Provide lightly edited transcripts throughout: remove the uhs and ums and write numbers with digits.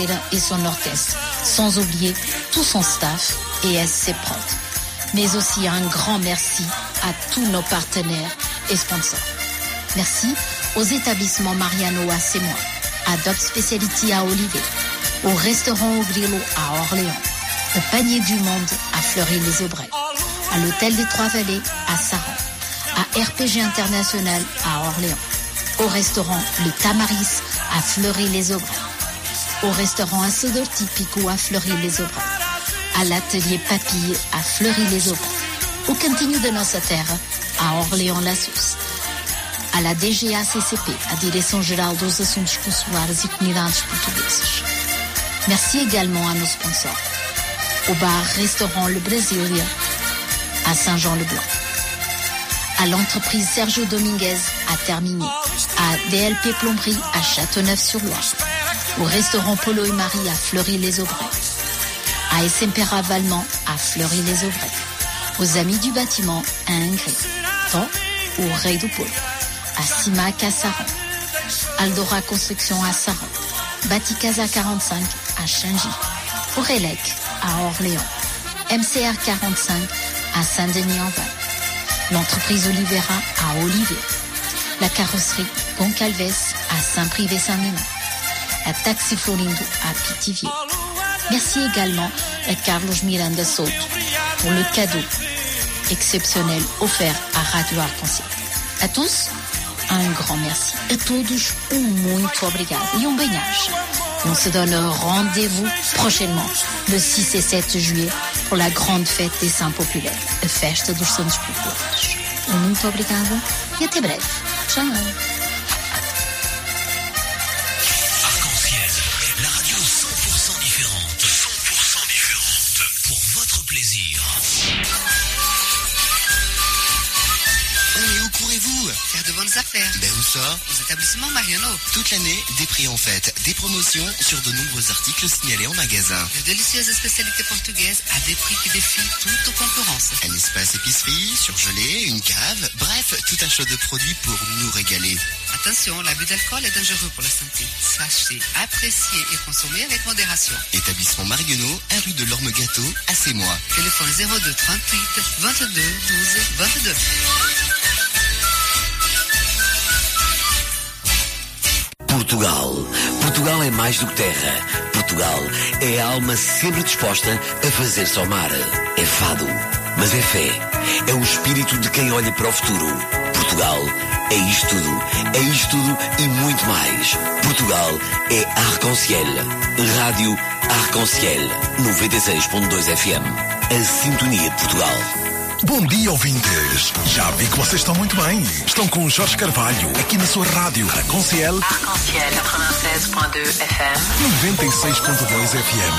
et son orchestre, sans oublier tout son staff et SC Prod. Mais aussi un grand merci à tous nos partenaires et sponsors. Merci aux établissements Mariano à Sémois, à Doc Speciality à Olivet, au restaurant au Grillo à Orléans, au Panier du Monde à Fleury-les-Aubrais, à l'Hôtel des Trois-Vallées à Saran, à RPG International à Orléans, au restaurant Le Tamaris à Fleury-les-Aubrais, au restaurant Asodor Tipico à Fleury-les-Aubrais, à l'atelier Papille à Fleury-les-Aubrais, au Cantinho da Nossa Terra à Orléans-la-Sousse, à la DGACCP, a Direção-Geral dos Assuntos Consulares e Comunidades Portuguesas. Merci également à nos sponsors, au bar-restaurant Le Brasilia à Saint-Jean-le-Blanc, à l'entreprise Sergio Dominguez à Termigny, à DLP Plomberie à Châteauneuf-sur-Loire, au restaurant Polo et Marie à Fleury-les-Aubrais, à Essempera Valmont à Fleury-les-Aubrais, aux Amis du Bâtiment à Ingres, tant au Rei do Polo, à Simac à Saran, Aldora Construction à Saran, Baticasa 45 à Changy, Aurélec à Orléans, MCR 45 à Saint-Denis-en-Val, l'entreprise Olivera à Olivier, la carrosserie Goncalves à Saint-Privé-Saint-Ménin, la Taxi Florindo à Pithiviers. Merci également à Carlos Miranda Souto pour le cadeau exceptionnel offert à Radio Arc-en-Ciel. À tous, un grand merci. A todos, muito obrigado e bem-aja. On se donne rendez-vous prochainement, le 6 et 7 juillet, pour la grande fête des Saints Populaires, a Festa dos Santos Populares. Muito obrigada e até breve. Tchau. Arc-en-Ciel, la radio 100% différente. 100% différente pour votre plaisir. Et où courez-vous? Faire de bonnes affaires. Ben où ça? Aux établissements Mariano. Toute l'année, des prix en fête, des promotions sur de nombreux articles signalés en magasin. De délicieuses spécialités portugaises à des prix qui défient toute concurrence. Un espace épicerie, surgelé, une cave, bref, tout un choix de produits pour nous régaler. Attention, l'abus d'alcool est dangereux pour la santé. Sachez apprécier et consommer avec modération. Établissement Mariano, 1 rue de l'Orme-Gâteau, à Sémois. Téléphone 02 38 22 12 22. Portugal é mais do que terra. Portugal é a alma sempre disposta a fazer somar. É fado, mas é fé. É o espírito de quem olha para o futuro. Portugal é isto tudo e muito mais. Portugal é Arc-en-Ciel. Rádio Arc-en-Ciel 96.2 FM. A sintonia de Portugal. Bom dia, ouvintes. Já vi que vocês estão muito bem. Estão com o Jorge Carvalho, aqui na sua rádio Arc-en-Ciel. Arc-en-Ciel 96.2 FM. 96.2 FM.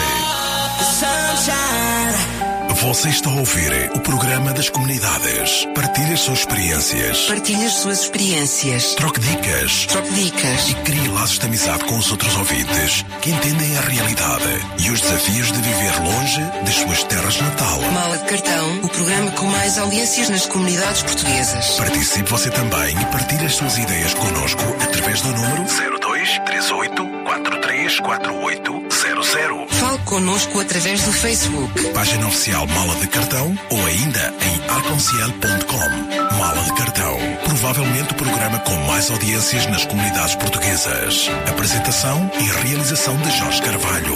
Você está a ouvir o programa das comunidades. Partilhe as suas experiências. Partilhe as suas experiências. Troque dicas. E crie laços de amizade com os outros ouvintes que entendem a realidade e os desafios de viver longe das suas terras natal. Mala de Cartão, o programa com mais audiências nas comunidades portuguesas. Participe você também e partilhe as suas ideias connosco através do número 0238 434800. Fale connosco através do Facebook. Página oficial Mala de Cartão ou ainda em arconciel.com. Mala de Cartão. Provavelmente o programa com mais audiências nas comunidades portuguesas. Apresentação e realização de Jorge Carvalho.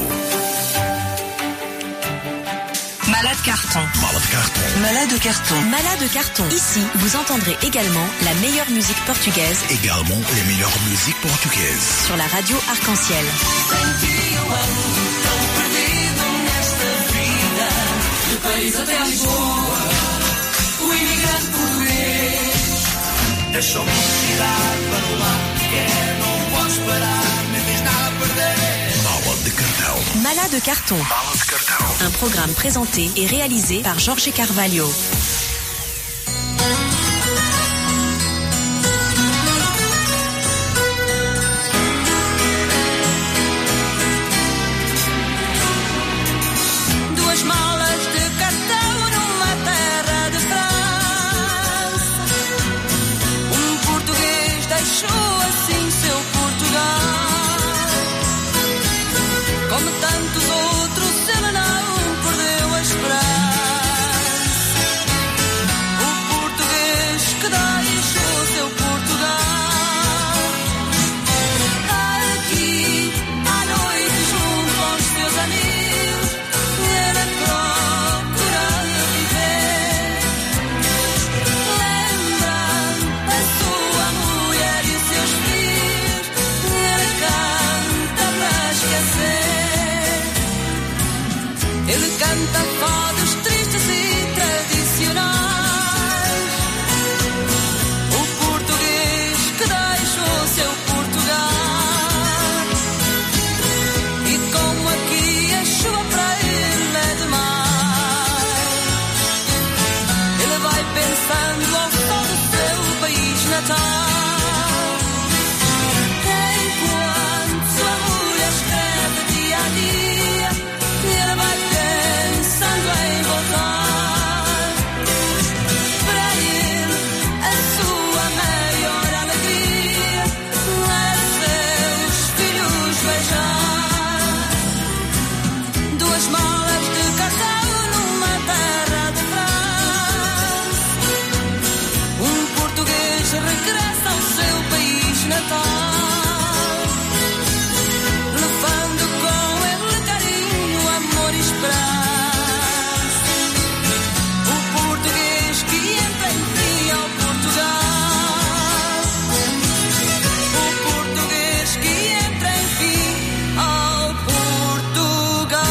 Mala de Carton. Mala de Carton. Mala de Carton. Mala de Carton. Ici, vous entendrez également la meilleure musique portugaise. Également les meilleures musiques portugaises. Sur la radio Arc-en-Ciel. Mala de Carton. Un programme présenté et réalisé par Jorge Carvalho. Duas malas de cartão numa terra de França. Português deixou assim seu Portugal. Com Ele canta fados tristes e tradicionais. O português que deixou o seu Portugal. E como aqui a chuva para ele é demais, ele vai pensando ao sol do seu país natal. Regressa ao seu país natal, levando com ele carinho, amor e esperança. O português que entra enfim ao Portugal. O português que entra enfim ao Portugal.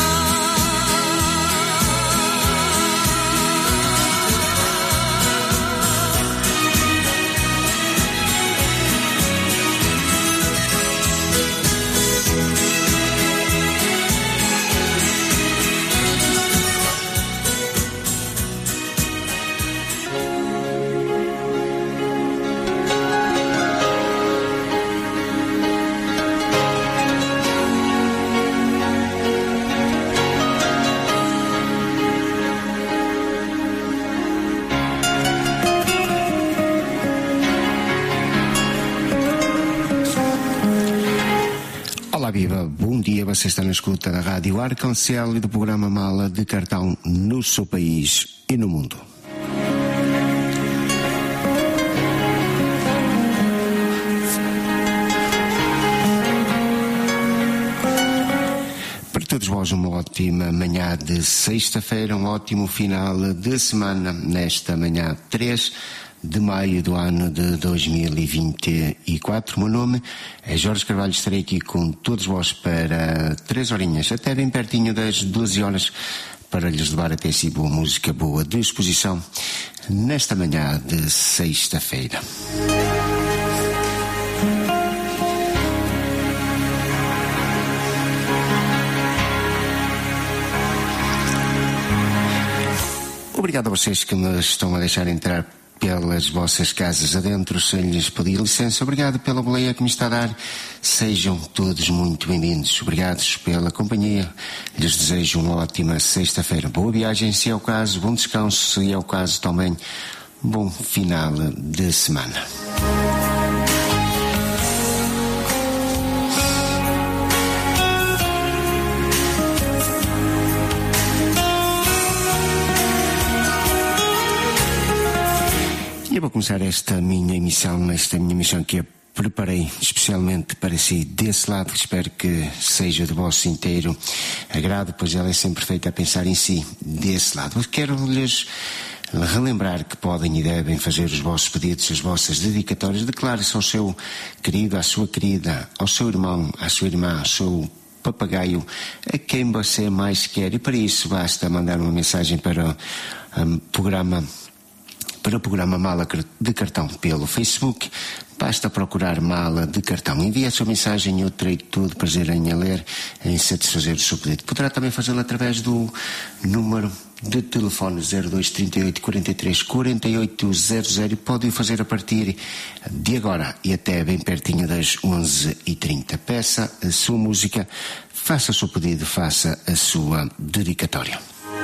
Olá, viva, bom dia, você está na escuta da Rádio Arconcel e do programa Mala de Cartão no seu país e no mundo. Para todos vós, uma ótima manhã de sexta-feira, um ótimo final de semana nesta manhã 3 de maio do ano de 2024. O meu nome é Jorge Carvalho, estarei aqui com todos vós para 3 horinhas, até bem pertinho das 12 horas, para lhes levar até si boa música, boa disposição, nesta manhã de sexta-feira. Obrigado a vocês que me estão a deixar entrar pelas vossas casas adentro, sem lhes pedir licença. Obrigado pela boleia que me está a dar. Sejam todos muito bem-vindos. Obrigados pela companhia. Lhes desejo uma ótima sexta-feira. Boa viagem, se é o caso. Bom descanso, se é o caso também. Bom final de semana. Eu vou começar esta minha missão que eu preparei especialmente para si desse lado. Espero que seja de vosso inteiro agrado, pois ela é sempre feita a pensar em si desse lado. Quero-lhes relembrar que podem e devem fazer os vossos pedidos, as vossas dedicatórias. Declare-se ao seu querido, à sua querida, ao seu irmão, à sua irmã, ao seu papagaio, a quem você mais quer. E para isso basta mandar uma mensagem para o programa Mala de Cartão pelo Facebook. Basta procurar Mala de Cartão. Envie a sua mensagem e eu terei todo prazer em a ler, em satisfazer o seu pedido. Poderá também fazê-lo através do número de telefone 02 38 43 48 00 e pode o fazer a partir de agora e até bem pertinho das 11h30. Peça a sua música, faça o seu pedido, faça a sua dedicatória.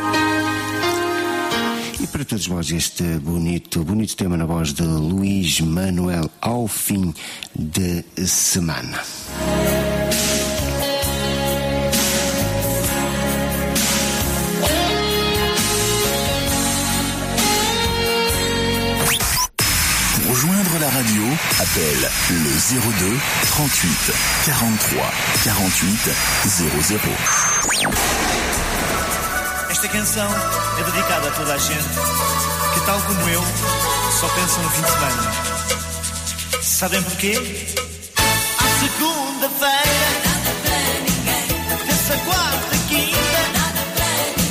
E para todos vós este bonito tema na voz de Luís Manuel, Ao Fim de Semana. Pour joindre la radio, appelle le 02 38 43 48 00. Esta canção é dedicada a toda a gente que, tal como eu, só pensa no fim de semana. Sabem porquê? À segunda-feira, nada para ninguém. Terça, quarta, quinta, nada para ninguém.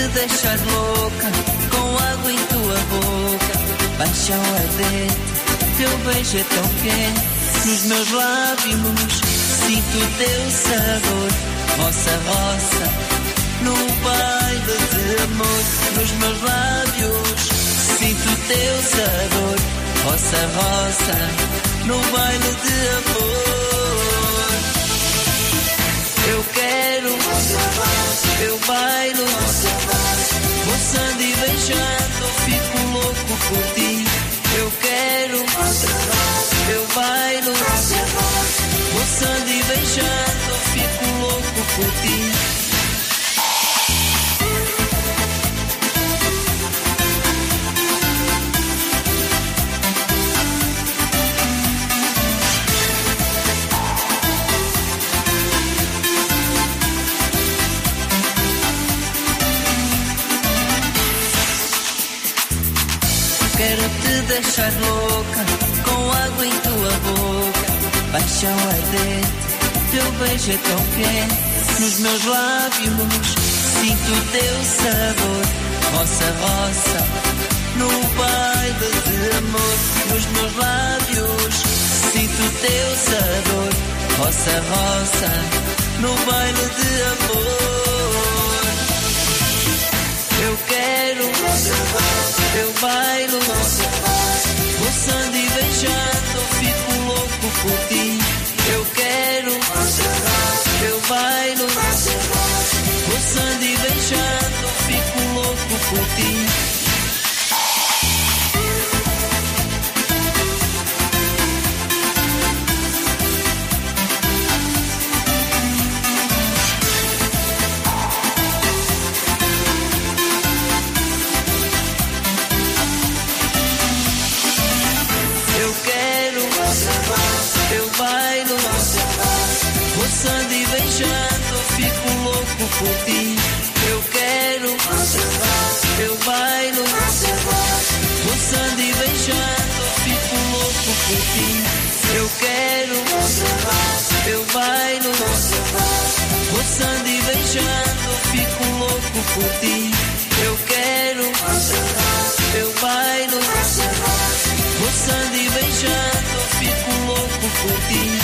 deixar louca, com água em tua boca. Baixa o ardente, teu beijo é tão quente. Nos meus lábios sinto o teu sabor. Roça, roça, no baile de amor. Nos meus lábios sinto o teu sabor. Roça, roça, no baile de amor. Eu quero, eu bailo, roçando e beijando, fico louco por ti. Eu quero, eu bailo, roçando e beijando, fico louco por ti. Quero te deixar louca, com água em tua boca. Baixa o ardente, teu beijo é tão quente. Nos meus lábios sinto o teu sabor. Roça, roça, no baile de amor. Nos meus lábios sinto o teu sabor. Roça, roça, no baile de amor. Eu quero, eu bailo, roçando e beijando, fico louco por ti. Eu quero, eu bailo, roçando e beijando, fico louco por ti. Roçando e beijando, fico louco por ti. Eu quero, eu bailo, roçando e beijando, fico louco por ti. Eu quero, eu bailo, roçando e beijando, fico louco por ti. Eu quero, eu bailo, roçando e beijando, fico louco por ti.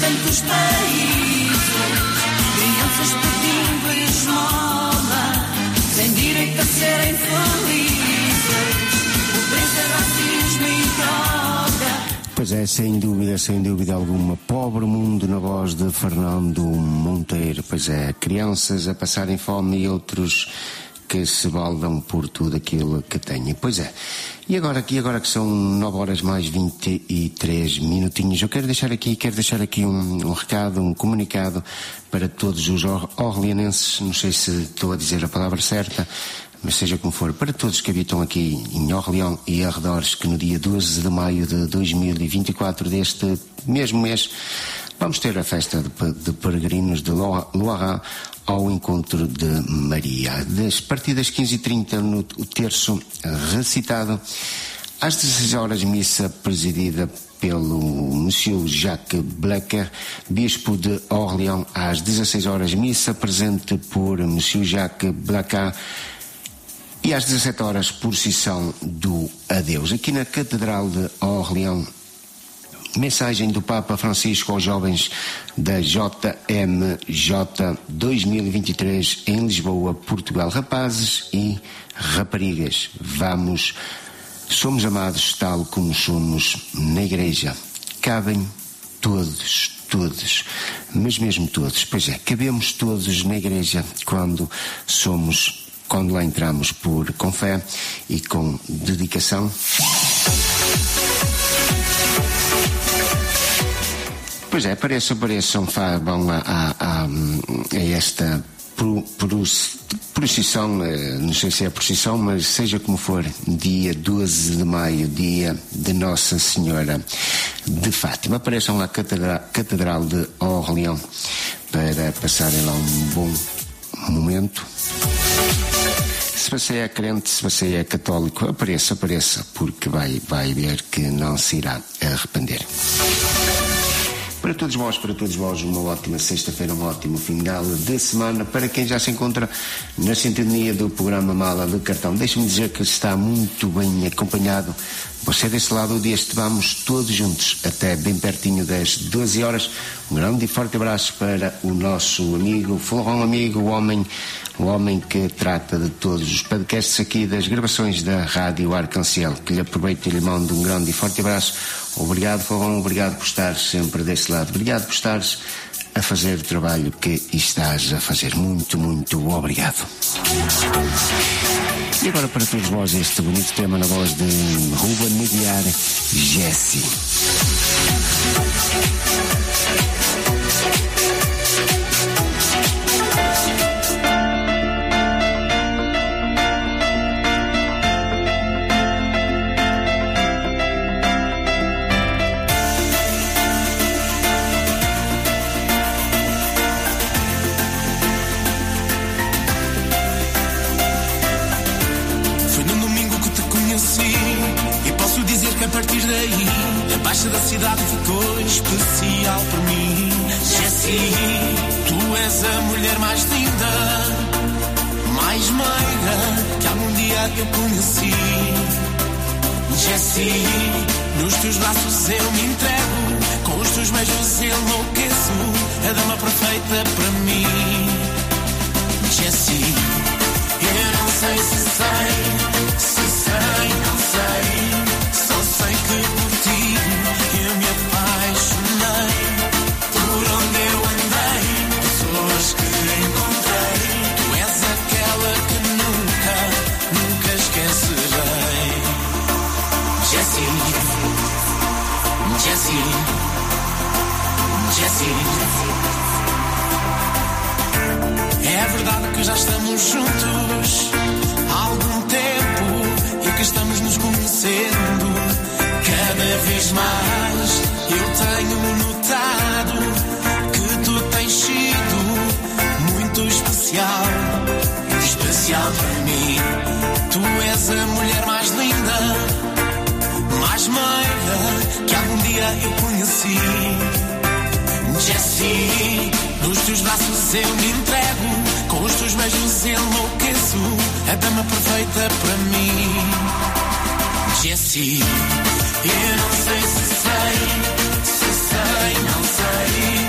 tantos países, crianças pedindo esmola, sem direito a serem felizes, pobreza, racismo e droga. Pois é, sem dúvida alguma, Pobre Mundo na voz de Fernando Monteiro. Pois é, crianças a passarem fome e outros que se baldam por tudo aquilo que têm. Pois é, e agora que são 9 horas mais 23 minutinhos, eu quero deixar aqui um recado, um comunicado para todos os orleanenses, não sei se estou a dizer a palavra certa, mas seja como for, para todos que habitam aqui em Orleans e arredores, que no dia 12 de maio de 2024 deste mesmo mês vamos ter a festa de peregrinos de Loira ao encontro de Maria. A partir das 15h30 no terço recitado, às 16 horas missa presidida pelo Monsieur Jacques Blecker, bispo de Orleans. Às 16 horas missa presente por Monsieur Jacques Blecker. E às 17 horas, procissão do adeus. Aqui na Catedral de Orleans, mensagem do Papa Francisco aos jovens da JMJ 2023 em Lisboa, Portugal. Rapazes e raparigas, somos amados tal como somos na Igreja. Cabem todos, mas mesmo todos. Pois é, cabemos todos na Igreja quando lá entramos com fé e com dedicação. Pois é, apareçam, vão a esta procissão, não sei se é procissão, mas seja como for, dia 12 de maio, dia de Nossa Senhora de Fátima. Apareçam à Catedral de Orleans para passarem lá um bom momento. Se você é crente, se você é católico, apareça, porque vai ver que não se irá arrepender. Para todos vós, uma ótima sexta-feira, um ótimo final de semana. Para quem já se encontra na sintonia do programa Mala de Cartão, deixe-me dizer que está muito bem acompanhado. Você desse lado deste, vamos todos juntos até bem pertinho das 12 horas. Um grande e forte abraço para o nosso amigo, Florão Amigo, o homem que trata de todos os podcasts aqui das gravações da Rádio Arcanciel, que lhe aproveito e lhe mando um grande e forte abraço. Obrigado, Florão, obrigado por estar sempre desse lado, obrigado por estares a fazer o trabalho que estás a fazer. Muito, muito obrigado. E agora para todos vós este bonito tema na voz de Ruben Aguiar, Jessie. Da cidade ficou especial para mim. Jessie, tu és a mulher mais linda, mais meiga que algum dia eu conheci. Jessie, nos teus braços eu me entrego, com os teus beijos enlouqueço, a dama perfeita para mim. Jessie, eu não sei se sei, não sei, só sei que por ti eu me apaixonei. Por onde eu andei, pessoas que encontrei, tu és aquela que nunca esquecerei. Jessie, é verdade que já estamos juntos há algum tempo e que estamos nos conhecendo cada vez mais. Eu tenho notado que tu tens sido muito especial para mim. Tu és a mulher mais linda, mais meiga que algum dia eu conheci. Jessie, nos teus braços eu me entrego, com os teus beijos enlouqueço, a dama perfeita para mim. Jessie, eu não sei se sei, não sei.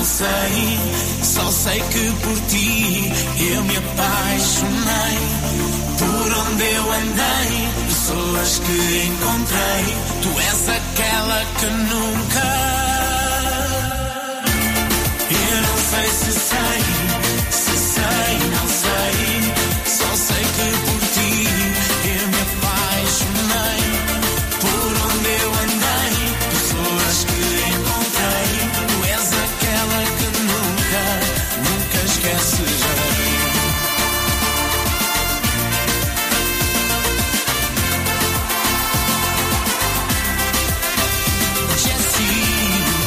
não sei. Só sei que por ti eu me apaixonei. Por onde eu andei, pessoas que encontrei, tu és aquela que nunca. Eu não sei se sei, não sei. Só sei que por ti eu me apaixonei. Por onde eu andei, pessoas que encontrei, tu és aquela que nunca esquecerei. Jessie,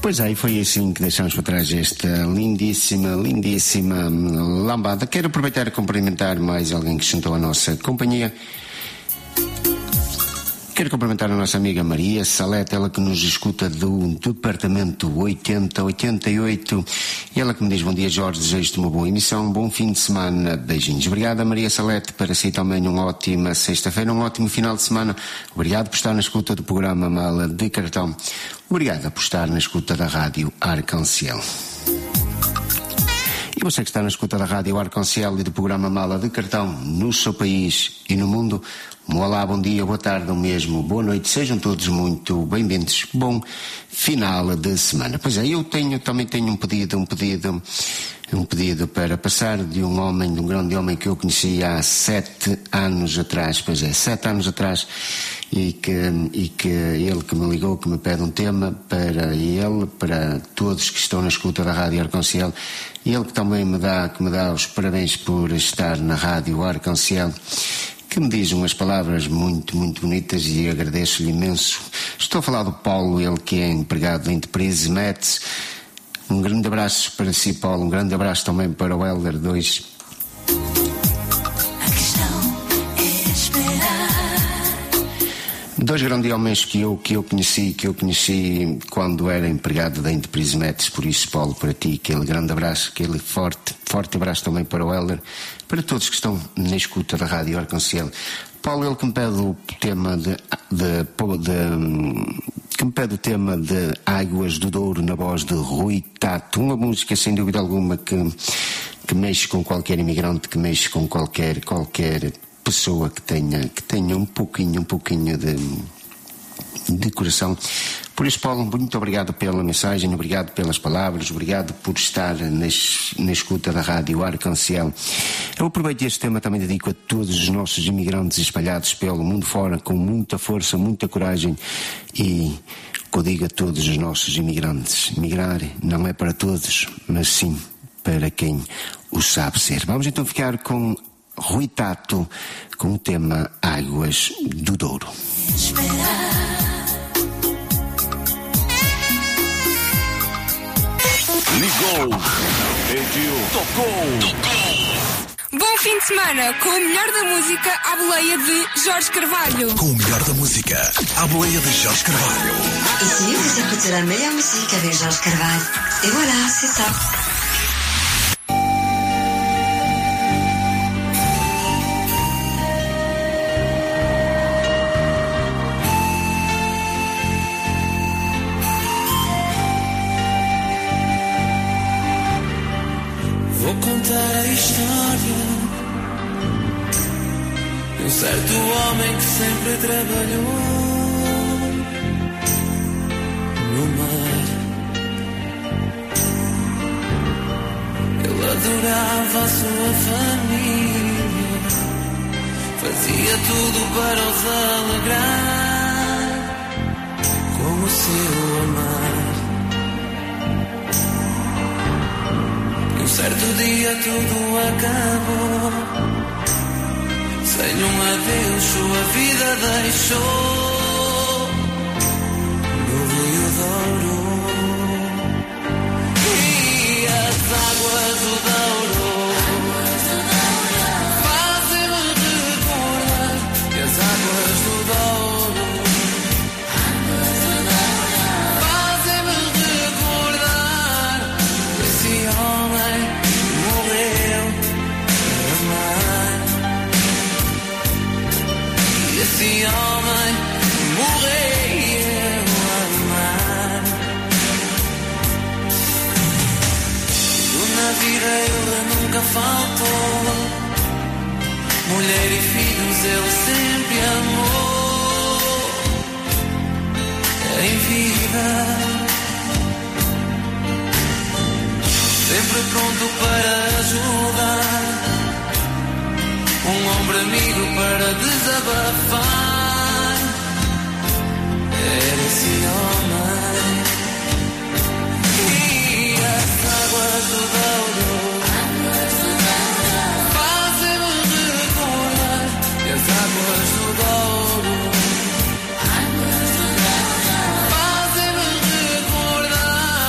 Pois é, e foi assim que deixamos para trás esta lindíssima lambada. Quero aproveitar e cumprimentar mais alguém que se juntou à nossa companhia. Quero cumprimentar a nossa amiga Maria Salete, ela que nos escuta do departamento 8088, e ela que me diz: bom dia Jorge, desejo-te uma boa emissão, um bom fim de semana, beijinhos. Obrigada Maria Salete, para si também uma ótima sexta-feira, um ótimo final de semana. Obrigado por estar na escuta do programa Mala de Cartão. Obrigada por estar na escuta da Rádio Arconciel. E você que está na escuta da Rádio Arconciel e do programa Mala de Cartão no seu país e no mundo, olá, bom dia, boa tarde ou mesmo boa noite, sejam todos muito bem-vindos. Bom final de semana. Pois é, eu também tenho um pedido para passar de um grande homem que eu conheci há 7 anos atrás, pois é, 7 anos atrás, e que ele que me ligou, que me pede um tema para ele, para todos que estão na escuta da Rádio Arconciel, e ele que também me dá os parabéns por estar na Rádio Arconciel, que me diz umas palavras muito, muito bonitas, e agradeço-lhe imenso. Estou a falar do Paulo, ele que é empregado da Enterprise Metz. Um grande abraço para si, Paulo, um grande abraço também para o Helder 2. Dois grandes homens que eu conheci quando era empregado da Enterprise Metz. Por isso, Paulo, para ti, aquele grande abraço, aquele forte abraço também para o Helder, para todos que estão na escuta da Rádio Arconciel. Paulo, ele que me pede o tema de Águas do Douro, na voz de Rui Tato, uma música sem dúvida alguma que mexe com qualquer imigrante, que mexe com qualquer pessoa que tenha um pouquinho de coração. Por isso, Paulo, muito obrigado pela mensagem, obrigado pelas palavras, obrigado por estar na escuta da Rádio Arconciel. Eu aproveito este tema, também dedico a todos os nossos imigrantes espalhados pelo mundo fora, com muita força, muita coragem, e que eu digo a todos os nossos imigrantes: migrar não é para todos, mas sim para quem o sabe ser. Vamos então ficar com Rui Tato, com o tema Águas do Douro. Ligou, pediu, tocou. Bom fim de semana com o melhor da música à boleia de Jorge Carvalho. Com o melhor da música à boleia de Jorge Carvalho. Ici, vous écoutez la meilleure musique avec Jorge Carvalho. Et voilà, c'est ça. Vou contar a história de um certo homem que sempre trabalhou no mar. Ele adorava a sua família, fazia tudo para os alegrar com o seu amar. Um certo dia tudo acabou, sem um adeus sua vida deixou no Rio Douro. E as águas do Douro fazem-me recordar que as águas do Douro fazem-me recordar esse homem morreu a amar. Esse homem morreu a amar. Tudo na vida ele nunca faltou, mulher e filhos ele sempre amou. Em vida, sempre pronto para ajudar, um ombro amigo para desabafar. Era esse homem. E as águas do Douro fazem-me recordar que as águas do Douro fazem-me recordar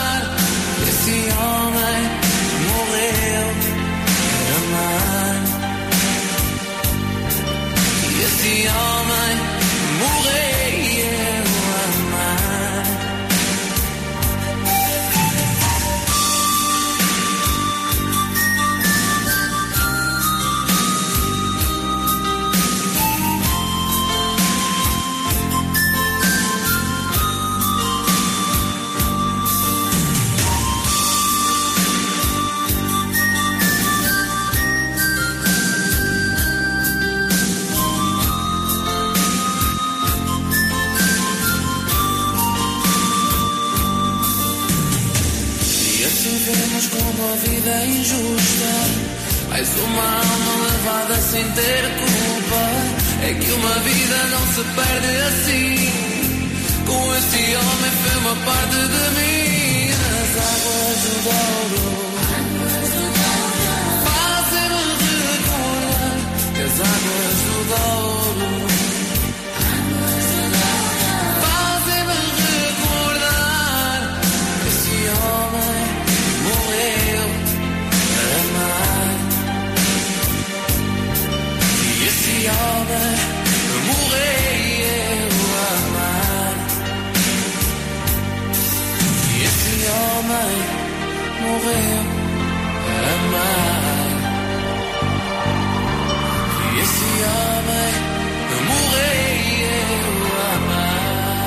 mas como a vida é injusta, mais uma alma levada sem ter culpa. É que uma vida não se perde assim. Com este homem foi uma parte de mim. As águas do Douro fazem-me recordar que as águas do Douro fazem-me recordar que esse homem morreu para amar. E esse homem morreu a amar. E esse homem morreu a amar. E esse homem morreu a amar.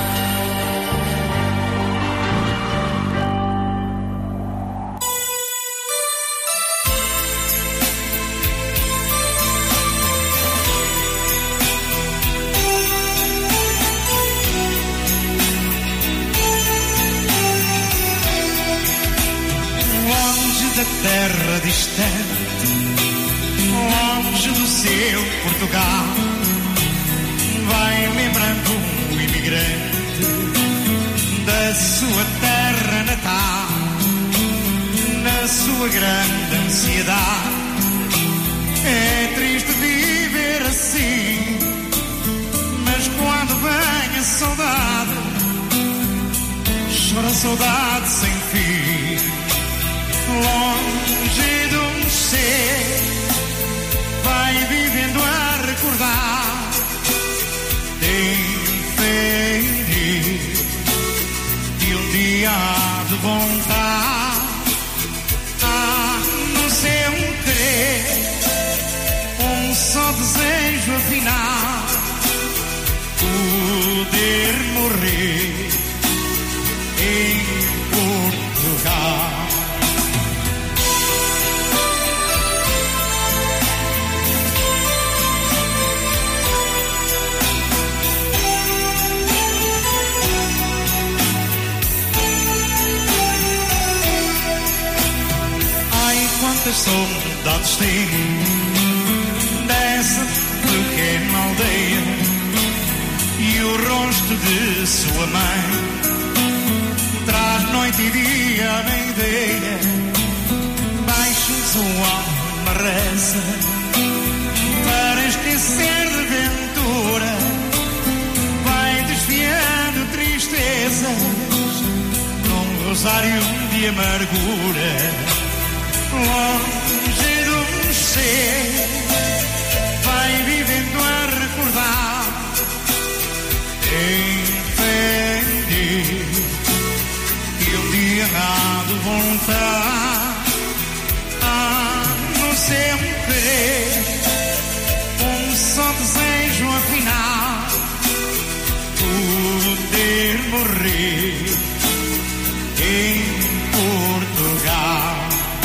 Da terra distante, longe do seu Portugal, vai lembrando um imigrante da sua terra natal, na sua grande ansiedade. É triste viver assim, mas quando vem a saudade, chora a saudade sem fim. Longe de um ser, vai vivendo a recordar. Tem fé em Deus, e um dia há de voltar. Há no seu querer um só desejo afinal: poder morrer em Portugal. Quantas saudades tem dessa pequena aldeia, e o rosto de sua mãe traz noite e dia na ideia. Baixo sua alma reza para esquecer de ventura, vai desviando tristezas num rosário de amargura. Longe de um ser, vai vivendo a recordar. Tem fé em Deus, e um dia há de voltar. Há no seu querer um só desejo afinal: poder morrer em Portugal.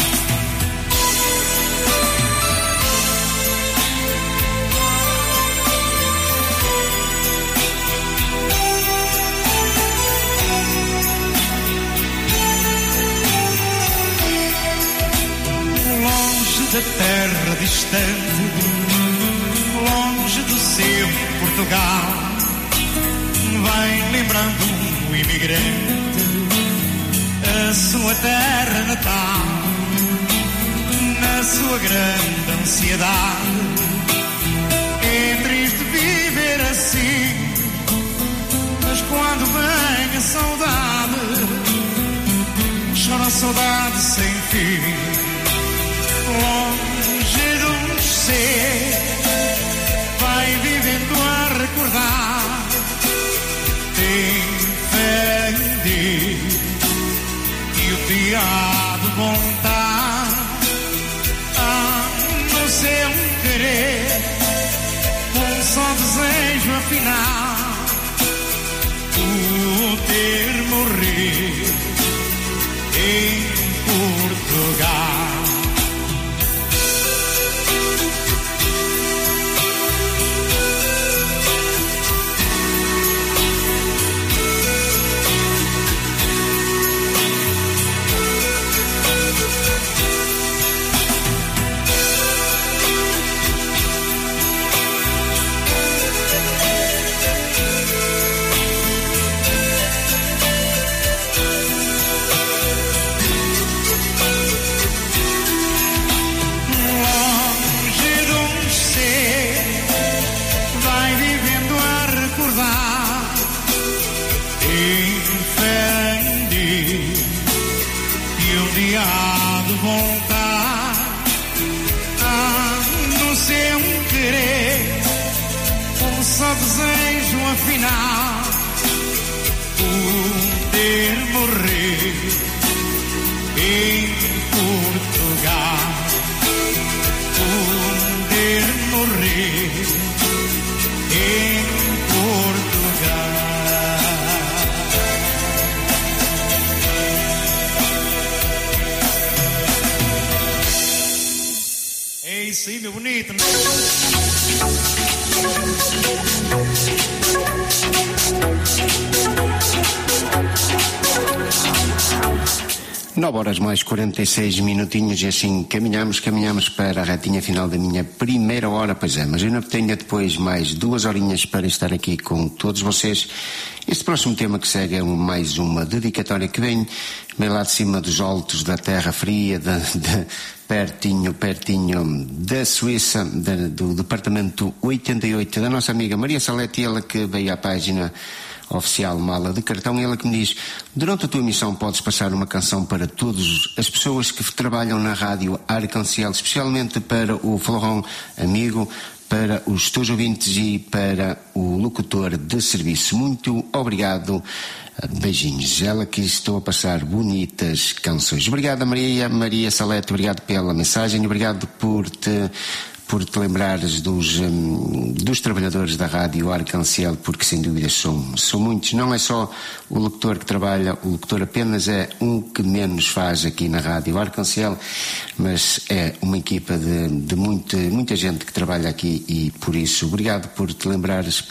Da terra distante, longe do seu Portugal, vai lembrando um imigrante a sua terra natal, na sua grande ansiedade. É triste viver assim, mas quando vem a saudade, chora a saudade sem fim. Longe de um ser, vai vivendo a recordar. Tem fé em Deus, e o dia há de voltar. Há no seu querer um só desejo afinal: poder morrer em Portugal. há de voltar no seu querer. Só desejo afinal poder morrer em Portugal, poder morrer em Portugal. É isso aí, meu bonito. 9 horas mais 46 minutinhos e assim caminhamos para a retinha final da minha primeira hora, pois é, mas eu ainda tenho depois mais 2 horinhas para estar aqui com todos vocês. Este próximo tema que segue é mais uma dedicatória que vem lá de cima dos altos da terra fria, pertinho da Suíça, do departamento 88, da nossa amiga Maria Salete, ela que veio à página oficial Mala de Cartão, ela que me diz: durante a tua emissão podes passar uma canção para todas as pessoas que trabalham na rádio Arcanciel, especialmente para o Florão amigo, para os teus ouvintes e para o locutor de serviço. Muito obrigado, beijinhos. Ela que estou a passar bonitas canções. Obrigado, Maria Salete, obrigado pela mensagem, obrigado por te lembrares dos trabalhadores da rádio Arcanciel, porque sem dúvida são muitos. Não é só o locutor que trabalha, o locutor apenas é um que menos faz aqui na rádio Arcanciel, mas é uma equipa de muita gente que trabalha aqui, e por isso obrigado por te lembrares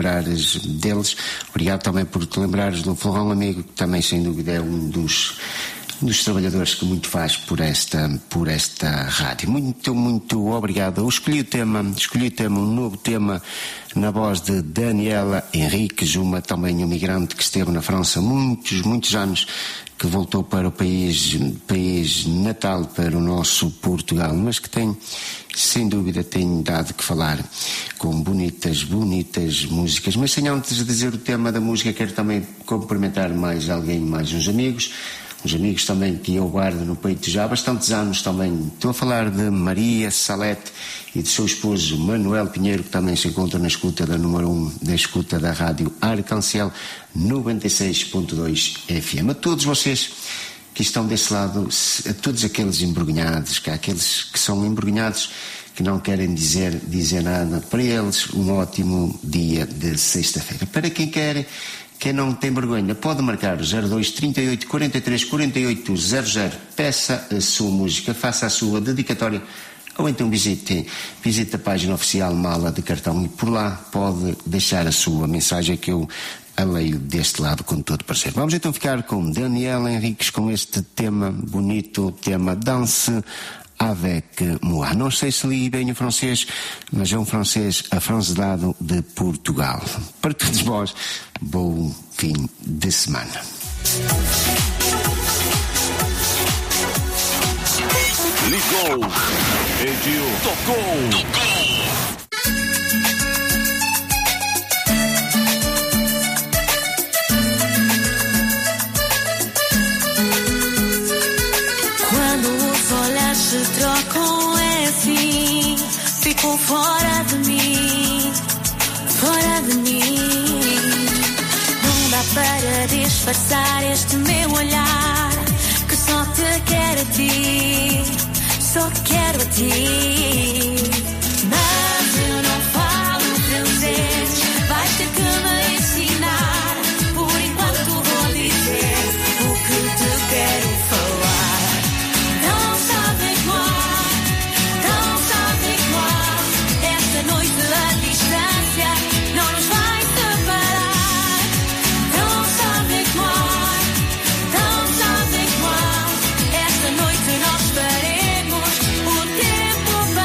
deles. Obrigado também por te lembrares do Florão amigo, que também sem dúvida é um dos trabalhadores que muito faz por esta rádio. Muito obrigado. Eu escolhi o tema, um novo tema na voz de Daniela Henriques, também um migrante que esteve na França muitos anos, que voltou para o país natal, para o nosso Portugal, mas que sem dúvida tem dado que falar com bonitas músicas. Mas sem antes de dizer o tema da música, quero também cumprimentar mais uns amigos também que eu guardo no peito já há bastantes anos também. Estou a falar de Maria Salete e de seu esposo Manuel Pinheiro, que também se encontra na escuta da número 1 da escuta da rádio Arcanciel 96.2 FM. A todos vocês que estão desse lado, a todos aqueles embrulhados, aqueles que são embrulhados, que não querem dizer nada, para eles um ótimo dia de sexta-feira. Para quem não tem vergonha, pode marcar o 02 38 43 48 00, peça a sua música, faça a sua dedicatória, ou então visite a página oficial Mala de Cartão e por lá pode deixar a sua mensagem, que eu a leio deste lado com todo prazer. Vamos então ficar com Daniela Henriques, com este tema bonito, tema Danse avec moi. Não sei se li bem o francês, mas é um francês afrancelado de Portugal. Para todos vós, bom fim de semana. Ligou, pediu, tocou. Se trocam é assim, ficam fora de mim. Não dá para disfarçar este meu olhar, que só te quero a ti, só quero a ti. Mas eu não falo francês, vais ter que me ensinar. Por enquanto vou dizer o que te quero falar. Esta noite nós faremos o tempo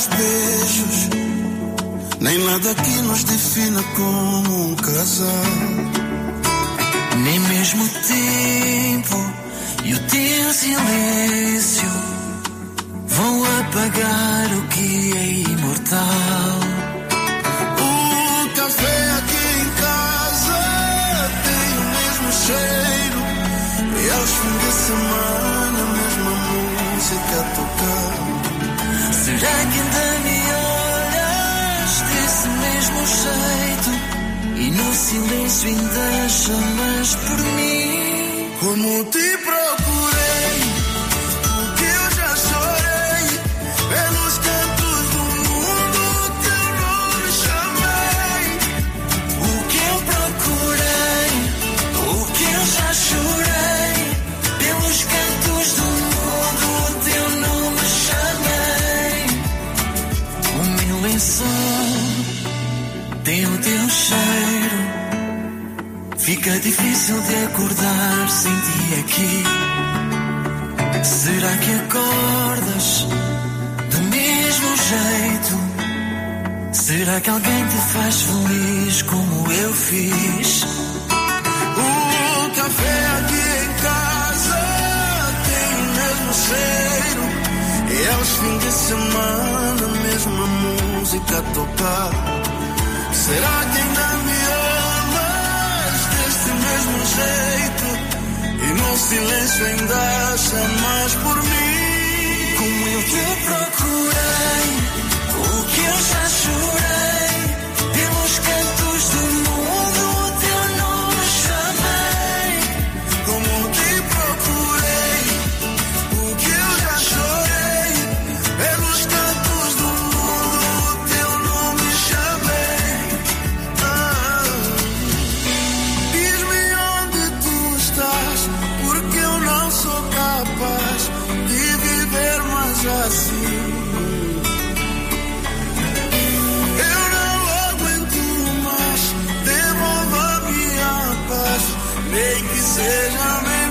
os beijos, nem nada que nos defina como um casal. Nem mesmo o tempo e o teu silêncio vão apagar o que é imortal. O café aqui em casa tem o mesmo cheiro, e aos fins de semana a mesma música a tocar. Será que ainda me olhas desse mesmo jeito e no silêncio ainda chamas por mim? Como te procurei, o que eu já chorei, pelos cantos do mundo o teu nome chamei. O que eu procurei, o que eu já chorei, pelos cantos do mundo o teu nome chamei. O meu lençol tem o teu cheiro, fica difícil de acordar sem ti aqui. Será que acordas do mesmo jeito? Será que alguém te faz feliz como eu fiz? O café aqui em casa tem o mesmo cheiro, e aos fins de semana a mesma música a tocar. Será que ainda me amas desse mesmo jeito, e no silêncio ainda chamas por mim? Como eu te procurei, o que eu já chorei, pelos cantos do mundo o teu nome chamei. Como te procurei, o que eu já chorei, pelos cantos do mundo o teu nome chamei. Diz-me onde tu estás, porque eu não sou capaz de viver mais assim. Eu não aguento mais, devolva-me a paz, nem que seja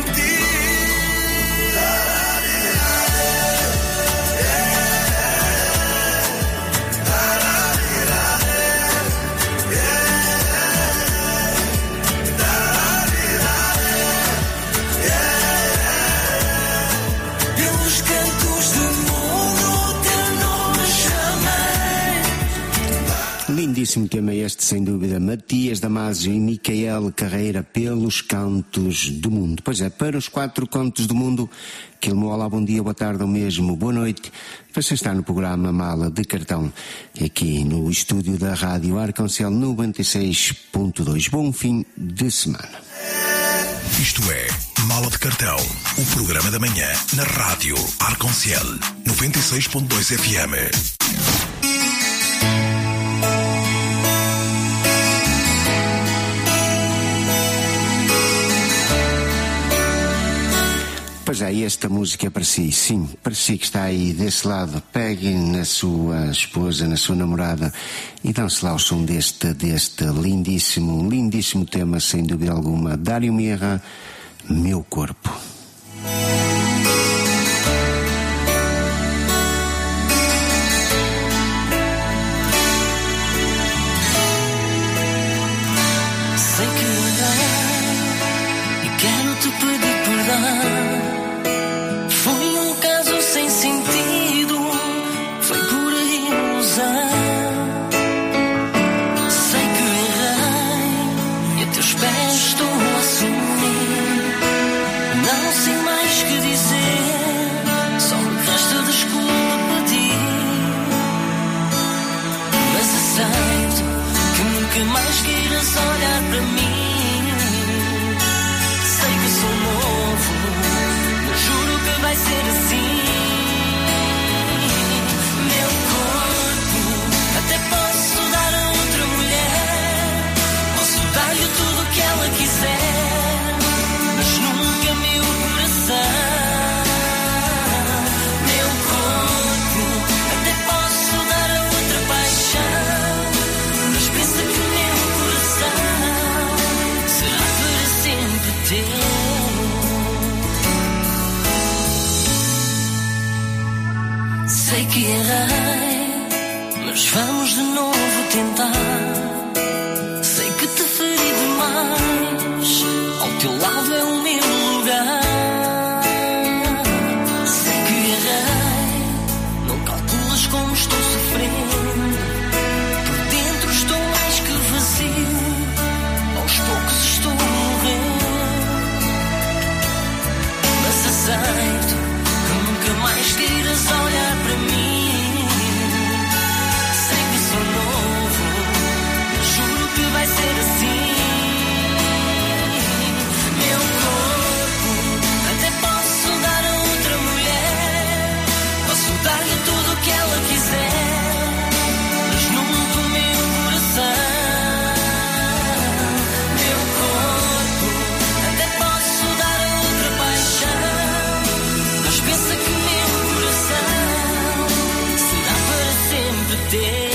Lindíssimo tema este, sem dúvida. Matias Damasio e Micael Carreira, Pelos Cantos do Mundo. Pois é, para os 4 cantos do mundo, olá, bom dia, boa tarde ou mesmo boa noite. Você está no programa Mala de Cartão, aqui no estúdio da Rádio Arconcel 96.2. Bom fim de semana. Isto é Mala de Cartão, o programa da manhã na Rádio Arconcel 96.2 FM. Pois é, esta música é para si, sim, para si que está aí desse lado. Pegue na sua esposa, na sua namorada e dance lá o som deste lindíssimo tema, sem dúvida alguma. Dário Mirra, Meu Corpo. Sei que olhei e quero te pedir perdão. Foi um caso sem sentido, foi pura ilusão. Sei que errei e a teus pés estou a assumir. Não sei mais que dizer, só me resta desculpa pedir. Mas aceito que nunca mais queiras olhar para mim. Sei que sou novo, juro que vai ser assim. Meu corpo até posso dar a outra mulher, posso dar-lhe tudo o que ela quiser, mas nunca meu coração. Meu corpo até posso dar a outra paixão, mas pensa que meu coração será para sempre teu. Sei que errei mas vamos de novo tentar. Sei que te feri demais, ao teu lado é o meu lugar. Sei que errei, não calculas como estou sofrendo. Por dentro estou mais que vazio, aos poucos estou morrendo. Mas aceito que nunca mais queiras olhar para mim. Sei que sou novo, mas juro que vai ser assim. Meu corpo até posso dar a outra mulher, posso dar-lhe tudo o que ela quiser, mas nunca o meu coração. Meu corpo até posso dar a outra paixão, mas pensa que meu coração será para sempre teu.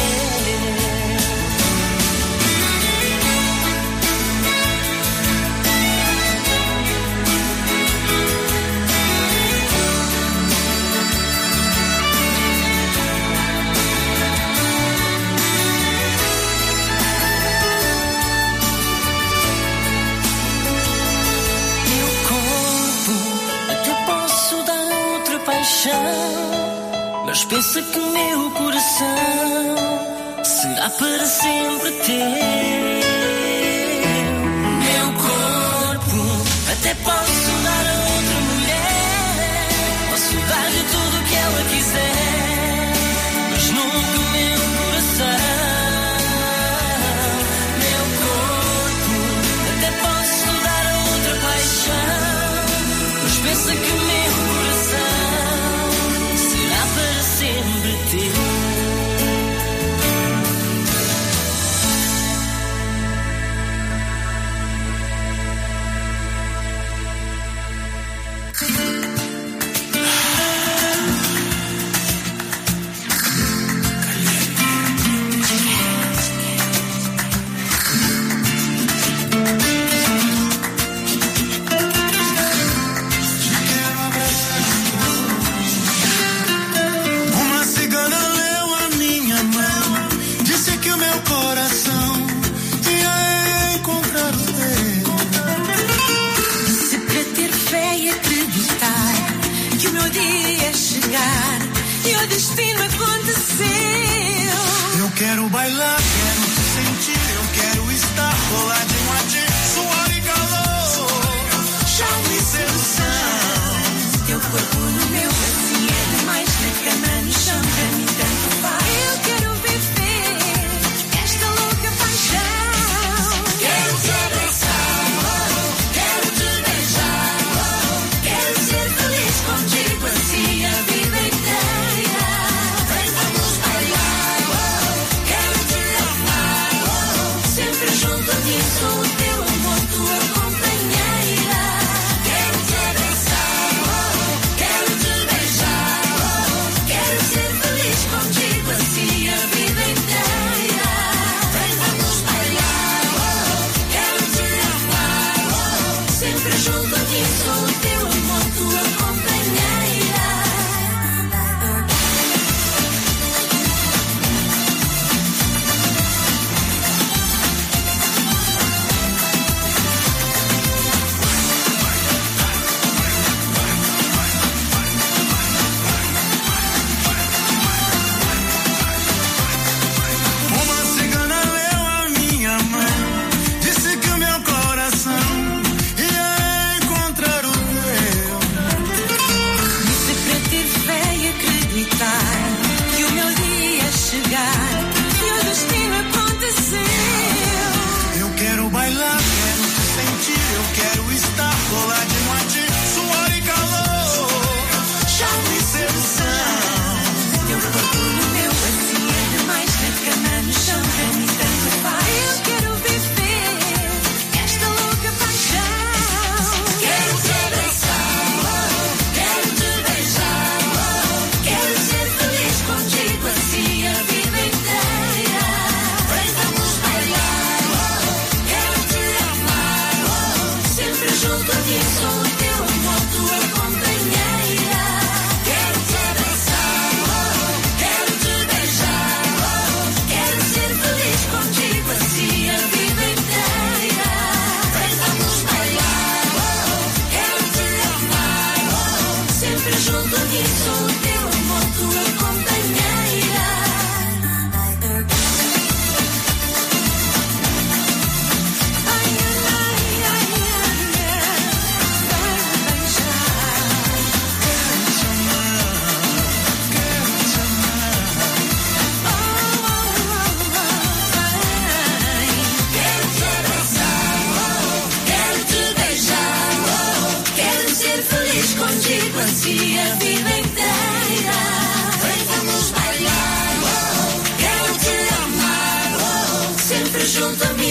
Meu corpo até posso dar a outra paixão, mas pensa que meu coração será para sempre teu. Meu corpo até posso dar a outra mulher, posso dar-lhe tudo o que ela quiser, mas nunca o meu coração. Meu corpo até posso dar a outra paixão, mas pensa que meu coração será para sempre teu.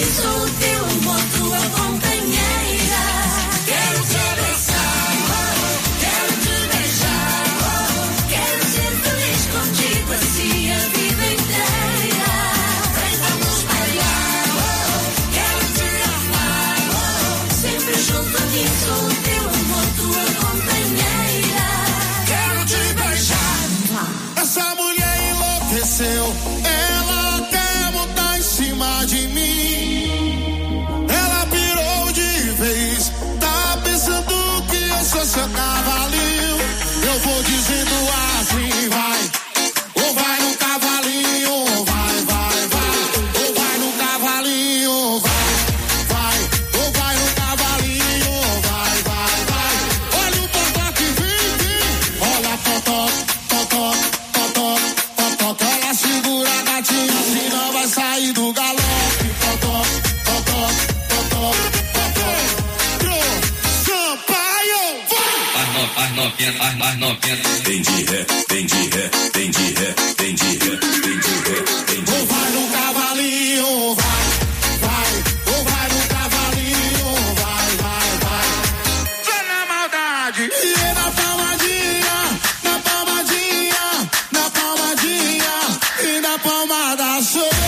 sou o teu amor, tua companheira. Quero te abraçar, quero te beijar, quero ser feliz contigo assim a vida inteira. Vem, vamos bailar, quero te amar, sempre junto a mim, sou o teu amor, tua companheira. Quero te beijar. Essa mulher enlouqueceu, ela quer montar em cima de mim. Ela pirou de vez, tá pensando que eu sou seu cavalinho. Eu vou dizendo assim, vai. Ou vai no cavalinho, vai, vai, vai. Ou vai no cavalinho, vai, vai. Ou vai no cavalinho, vai, vai, vai. Olha o totó que vem, vem. Olha totó, totó, totó, totó. Ela segura a gatinha, senão vai sair do galope. Totó, totó, totó, totó. Pro Sampaio, vai. As novinha, vem de ré, vem de ré, vem de ré, vem de ré, vem de ré, vem de ré. Ou vai no cavalinho, vai, vai. Ou vai no cavalinho, vai, vai, vai. Só na maldade. E na palmadinha, na palmadinha, na palmadinha. E na palmada sou eu.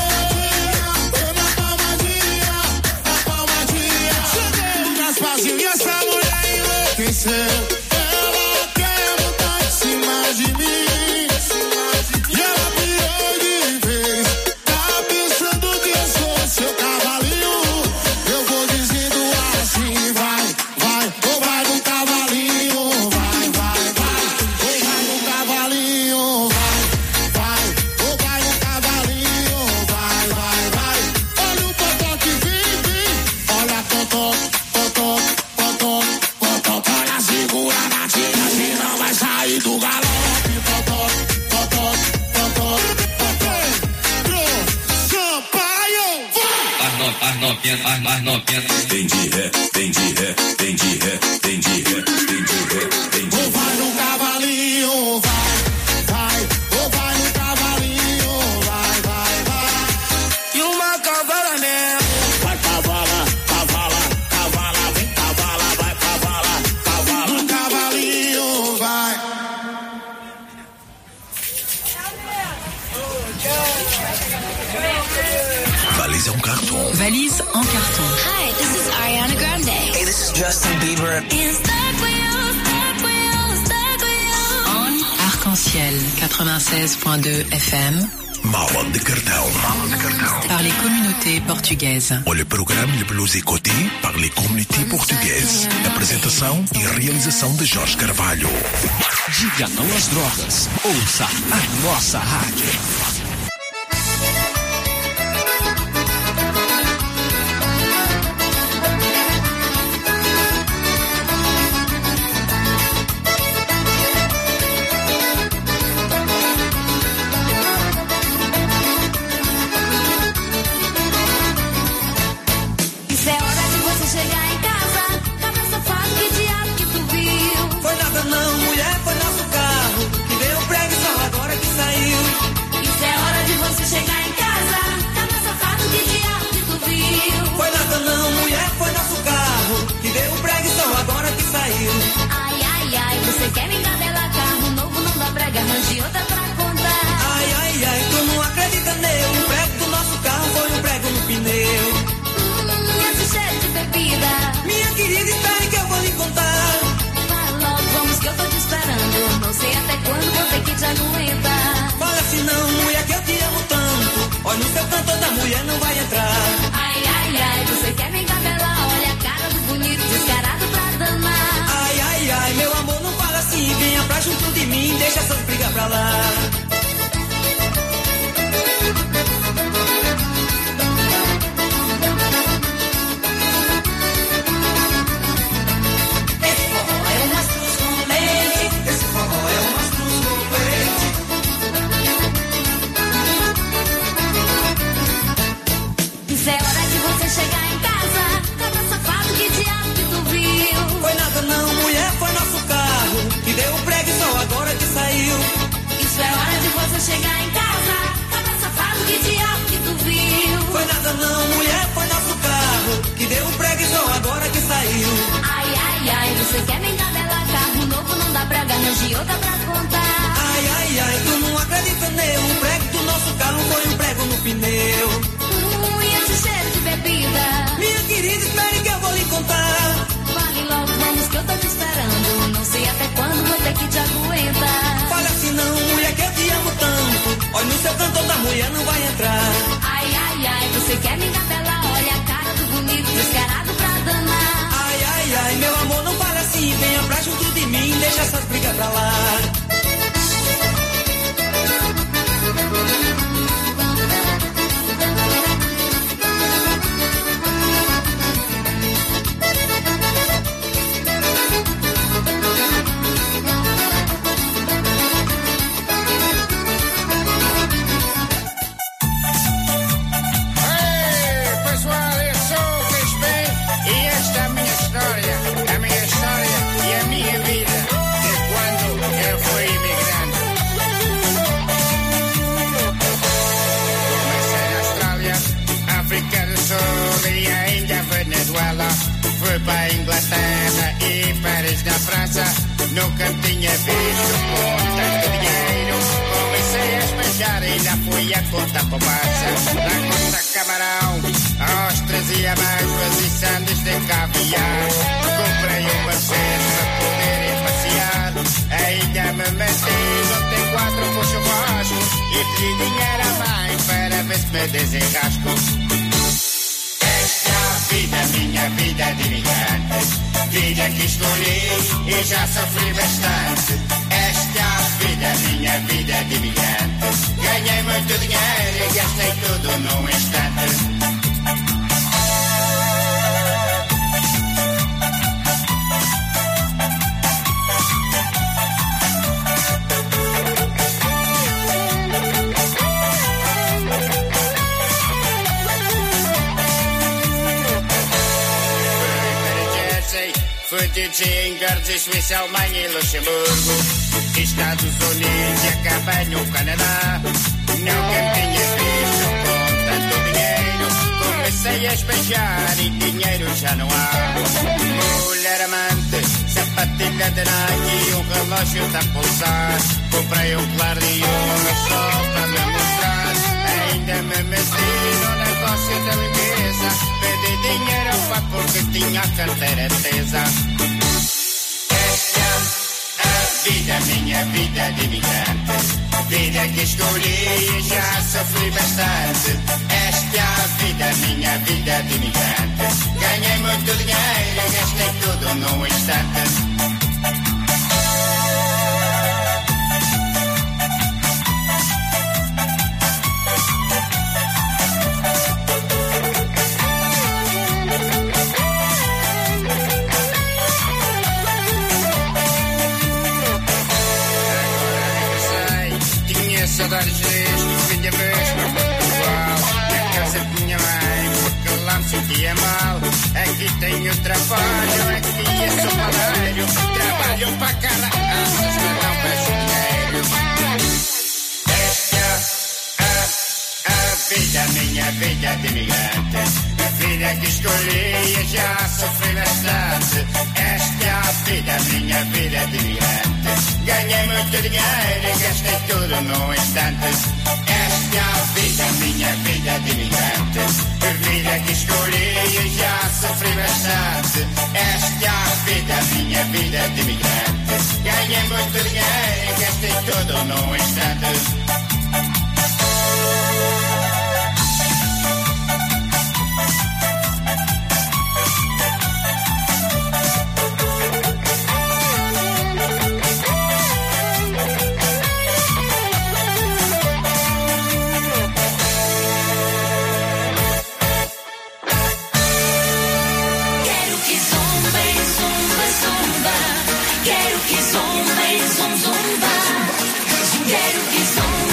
Na palmadinha, na palmadinha. Cheguei o Gasparzinho e essa mulher enlouqueceu. Ela quer botar em cima de mim. E ela pirou de vez. Tá pensando que eu sou seu cavalinho. Eu vou dizendo assim, vai, vai. Ou vai no cavalinho, vai, vai, vai. Ou vai no cavalinho, vai, vai. Ou vai no cavalinho, vai, vai, vai. Olha o totó que vem, vem. Olha totó, totó, totó, totó. Olha, segura a gatinha, senão vai sair do galope. Totó, totó, totó, totó. Pro Sampaio, vai. As novinha, vem de ré, vem de ré, vem de ré, vem de ré, vem de ré, vem de ré. Ou vai no cavalinho, vai, vai. Ou vai no cavalinho, vai, vai, vai. E uma cavala mesmo. Vai cavala, cavala, cavala, vem cavala, vai cavala, cavala. No cavalinho, vai. Valise en carton. Valise en carton. Hi, this is Ariana Grande. Hey, this is Justin Bieber. And stuck with you, stuck with you, stuck with you. En Arc-en-Ciel 96.2 FM. Mala de cartão. Par les communautés portugaises. O programa Le Blues Écouté par les communautés portugueses. Apresentação e realização de Jorge Carvalho. Diga não às drogas. Ouça a nossa rádio. Isso é hora de você chegar em casa. Cabeça fácil, que diabo que tu viu? Foi nada não, mulher, foi nosso carro. Que deu prego só agora que saiu. Isso é que te aguenta. Fala assim não, mulher, que eu te amo tanto. Olha no seu cantor da mulher, não vai entrar. Ai, ai, ai, você quer me engabelar? Olha a cara do bonito, descarado pra danar. Ai, ai, ai, meu amor, não fala assim. Venha pra junto de mim, deixa essas brigas pra lá. Fui para a Inglaterra e Paris na França. Nunca me tinha visto com tanto dinheiro. Comecei a esbanjar e já fui a conta poupança. Da Costa Camarão, ostras e amêijoas e sandes de caviar. Comprei uma Mercedes para poder ir passear. Ainda me meti no T4 com churrasco e pedi dinheiro à mãe para ver se me desenrasco. Vida, minha vida de imigrante, vida que escolhi e já sofri bastante. Esta é a vida, minha vida de imigrante. Ganhei muito dinheiro e gastei tudo num instante. Fui de Gingers, Suíça, Alemanha e Luxemburgo, Estados Unidos e acabei no Canadá. Nunca me tinha visto com tanto dinheiro. Comecei a esbanjar e dinheiro já não há. Mulher amante, sapatilha de Nike e um relógio da pulsar. Comprei um colar de ouro só para me mostrar. Ainda me meti no negócio da limpeza. Pedi dinheiro ao pai porque tinha a carteira tesa. Esta é a vida, minha vida de imigrante. Vida que escolhi e já sofri bastante. Esta é a vida, minha vida de imigrante. Ganhei muito dinheiro e gastei tudo num instante. Saudades disto, vinha vez para Portugal. Na casa de minha mãe, porque lá me sentia mal. Aqui tenho trabalho, aqui eu sou padeiro. Trabalho para carraças, mas não vejo dinheiro. Esta é a vida, minha vida de imigrante. A vida que escolhi e já sofri bastante. Esta é a vida, minha vida de imigrante. Ganhei muito dinheiro e gastei tudo num instante. Esta é a vida, minha vida de imigrante. A vida que escolhi e já sofri bastante. Esta é a vida, minha vida de imigrante. Ganhei muito dinheiro e gastei tudo num instante. Quero que zumba.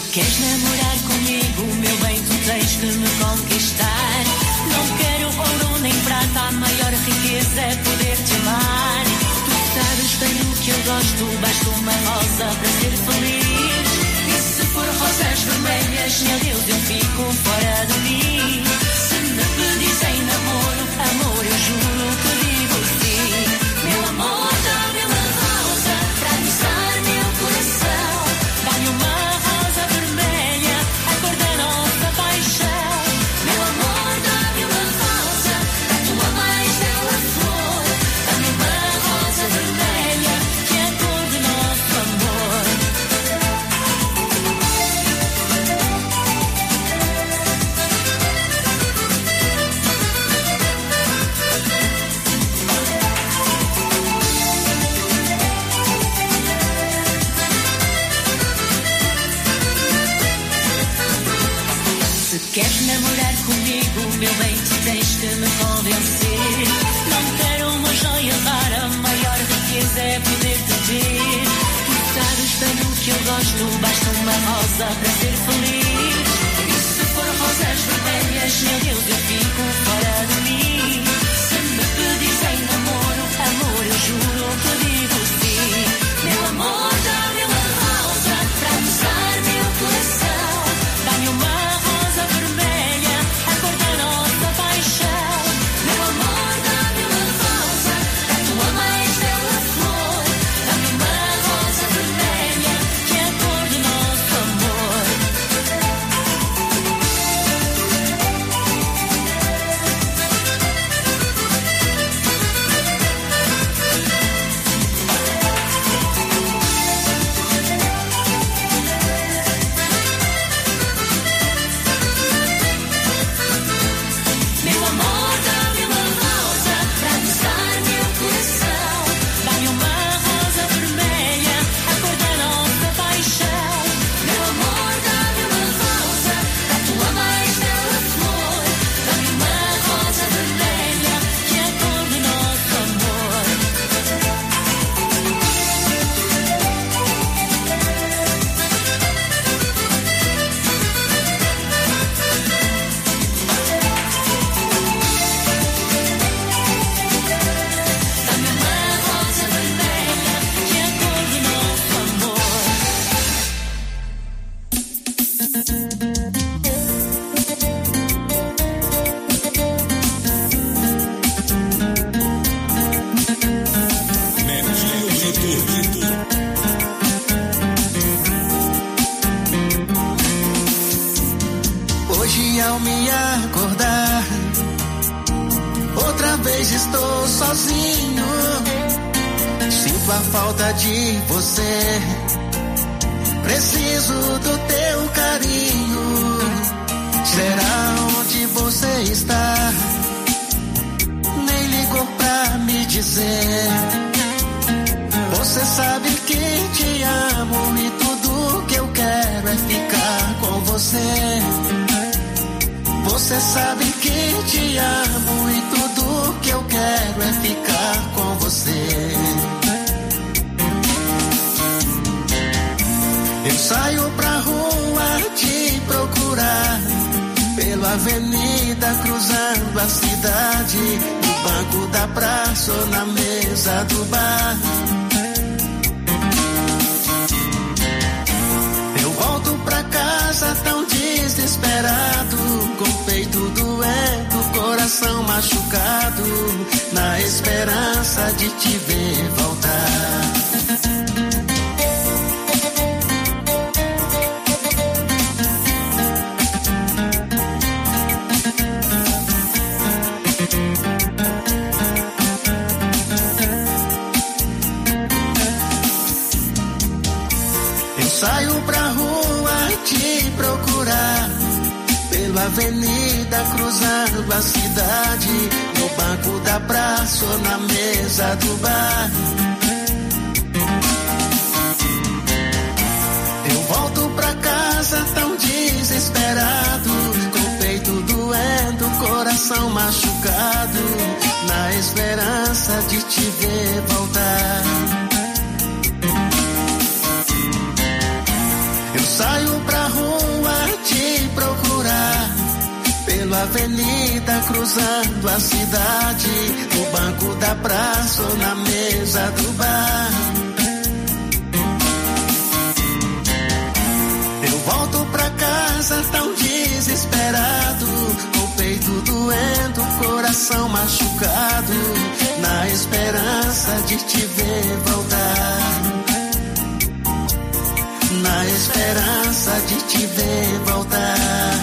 Queres namorar comigo, meu bem, tu tens que me conquistar. Não quero ouro nem prata, a maior riqueza é poder te amar. Tu sabes bem o que eu gosto, basta uma rosa para ser feliz. E se for rosas vermelhas, meu Deus, eu fico fora de mim. Se me pedis em namoro, amor, eu juro que digo sim. Meu amor, dá-me uma rosa para adoçar meu coração. Dá-me uma rosa vermelha, a cor da nossa paixão. Meu amor, dá-me uma rosa, a tua mais bela flor. Dá-me uma rosa vermelha, que é a cor do nosso amor. Se queres namorar comigo, meu bem, tu tens que me convencer. Não quero uma joia rara, a maior riqueza é poder te ter. Tu sabes bem o que eu gosto, basta uma rosa para ser feliz. E se for rosas vermelhas, meu Deus, eu fico fora de mim. Se me pedis em namoro, amor, eu juro que digo sim. Meu amor, dá-me uma rosa para adoçar meu coração. Dá-me uma rosa vermelha, a cor da nossa paixão. Meu amor, dá-me uma rosa, a tua mais bela flor. Dá-me uma rosa vermelha, que é a cor do nosso amor. Meu amor, dá-me uma rosa para adoçar meu coração. Dá-me uma rosa vermelha, a cor da nossa paixão. Meu amor, dá-me uma rosa, a tua mais bela flor. Dá-me uma rosa vermelha, que é a cor do nosso amor. Dá-me uma rosa vermelha, que é a cor do nosso amor. Hoje ao me acordar, outra vez estou sozinho. Sinto a falta de você, preciso do teu carinho. Será onde você está? Nem ligou pra me dizer. Você sabe que te amo e tudo que eu quero é ficar com você. Você sabe que te amo e tudo que eu quero é ficar com você. Eu saio pra rua te procurar, pela avenida cruzando a cidade, no banco da praça ou na mesa do bar. Eu volto pra casa tão desesperado, com o peito doendo, coração machucado, na esperança de te ver voltar. Eu saio pra rua te procurar, pela avenida cruzando a cidade, no banco da praça ou na mesa do bar. Eu volto pra casa tão desesperado, com o peito doendo, coração machucado, na esperança de te ver voltar. Eu saio pra rua avenida, cruzando a cidade, no banco da praça ou na mesa do bar. Eu volto pra casa tão desesperado, o peito doendo, o coração machucado, na esperança de te ver voltar. Na esperança de te ver voltar.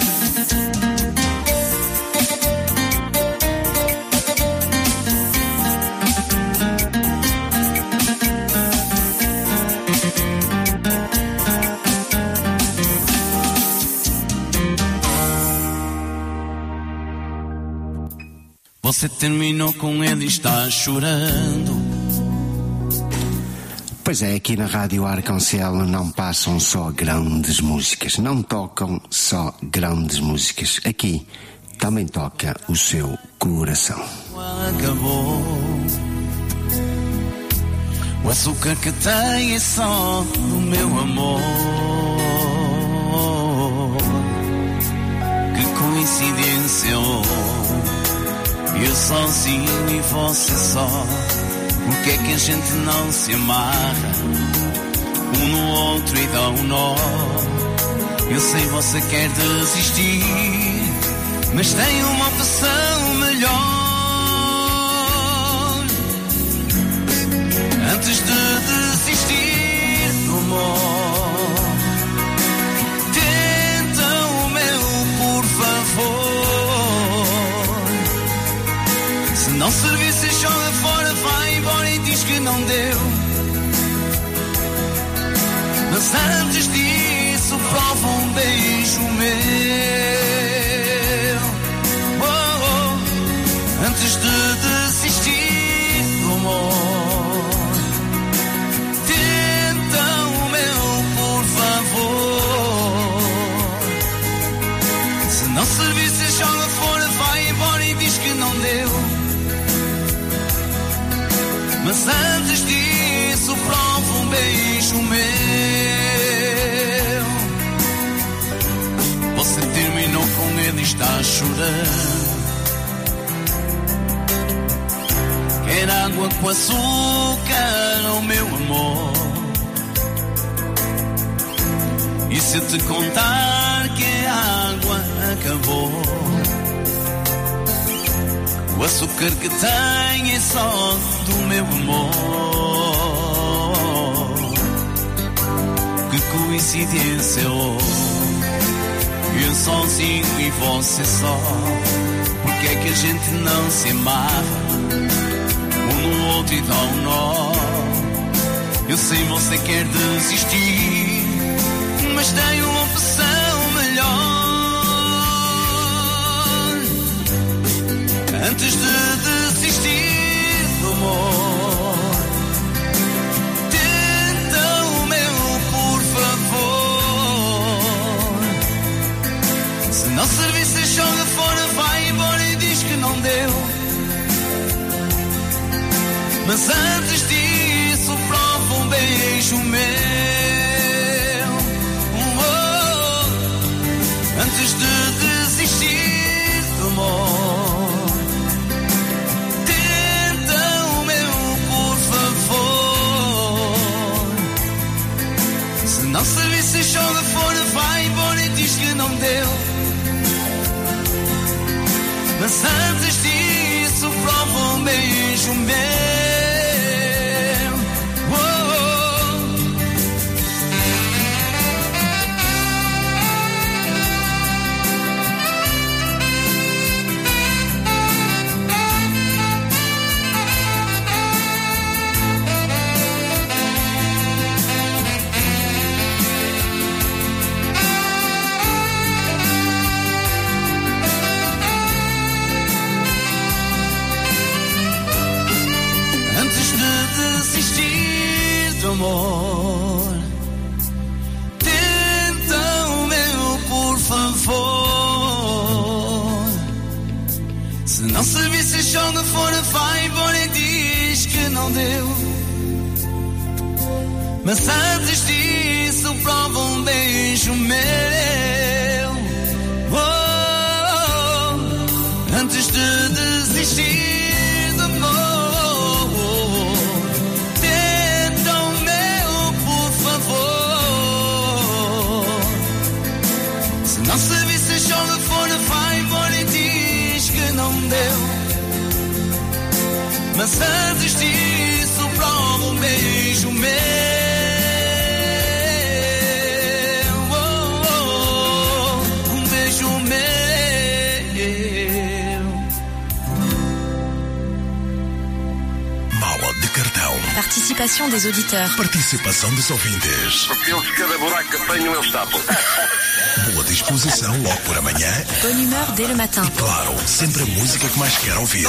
Você terminou com ele e está chorando. Pois é, aqui na Rádio Arconcel não passam só grandes músicas, não tocam só grandes músicas. Aqui também toca o seu coração. Acabou. O açúcar que tem é só do meu amor. Que coincidência, eu sozinho e você só. Por que é que a gente não se amarra um no outro e dá um nó? Eu sei você quer desistir, mas tem uma opção melhor. Antes de desistir do amor, tenta o meu, por favor. Se não servir, se joga fora, vai embora e diz que não deu. Mas antes disso, prova um beijo meu. Oh, oh. Antes de desistir do amor, tenta o meu, por favor. Se não servir, se joga fora, vai embora e diz que não deu. Mas antes disso, prova um beijo meu. Você terminou com ele e está chorando. Quer água com açúcar, oh meu amor. E se te contar que a água acabou, o açúcar que tem é só do meu amor. Que coincidência, eu sozinho e você só. Por que é que a gente não se amarra um no outro e dá um nó? Eu sei você quer desistir, mas tem uma opção melhor. Antes de desistir do amor, tenta o meu, por favor. Se não servir, se joga fora, vai embora e diz que não deu. Mas antes disso, prova um beijo meu. Oh, antes de desistir do amor, não servir, se joga fora, vai embora e diz que não deu. Mas antes disso, prova um beijo meu. Oh, amor, tenta o meu, por favor. Se não servir, se joga fora, vai embora e diz que não deu. Mas antes disso, prova um beijo meu. Oh, Mas antes disso, prova um beijo meu. Um beijo meu. Mala de cartão. Participation des auditeurs. Participação dos ouvintes. Porque eles, cada buraco que apanham, eles tapam. Boa disposição logo por amanhã. Bonne humeur dès le matin. E claro, sempre a música que mais quer ouvir.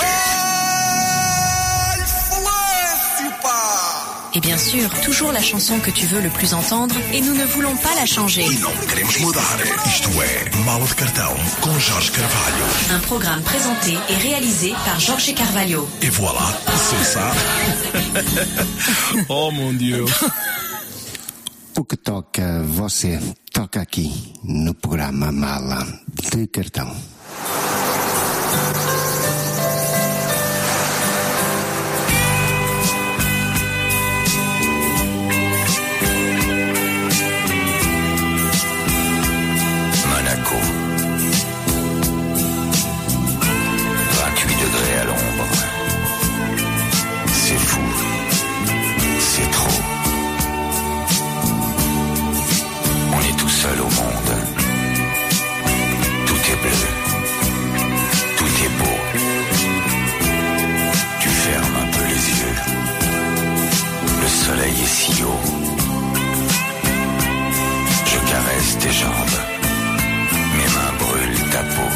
Et bien sûr, toujours la chanson que tu veux le plus entendre et nous ne voulons pas la changer. E não queremos mudar. Isto é Mala de Cartão com Jorge Carvalho. Un programme présenté et réalisé par Jorge Carvalho. Et voilà, c'est ça. Oh mon Dieu. O que toca você, toca aqui no programa Mala de Cartão. Monaco. 28 degrés à l'ombre. C'est fou. C'est trop. On est tout seul au monde. Tout est bleu. Tout est beau. Tu fermes un peu les yeux. Le soleil est si haut. Je caresse tes jambes. Mes mains brûlent ta peau.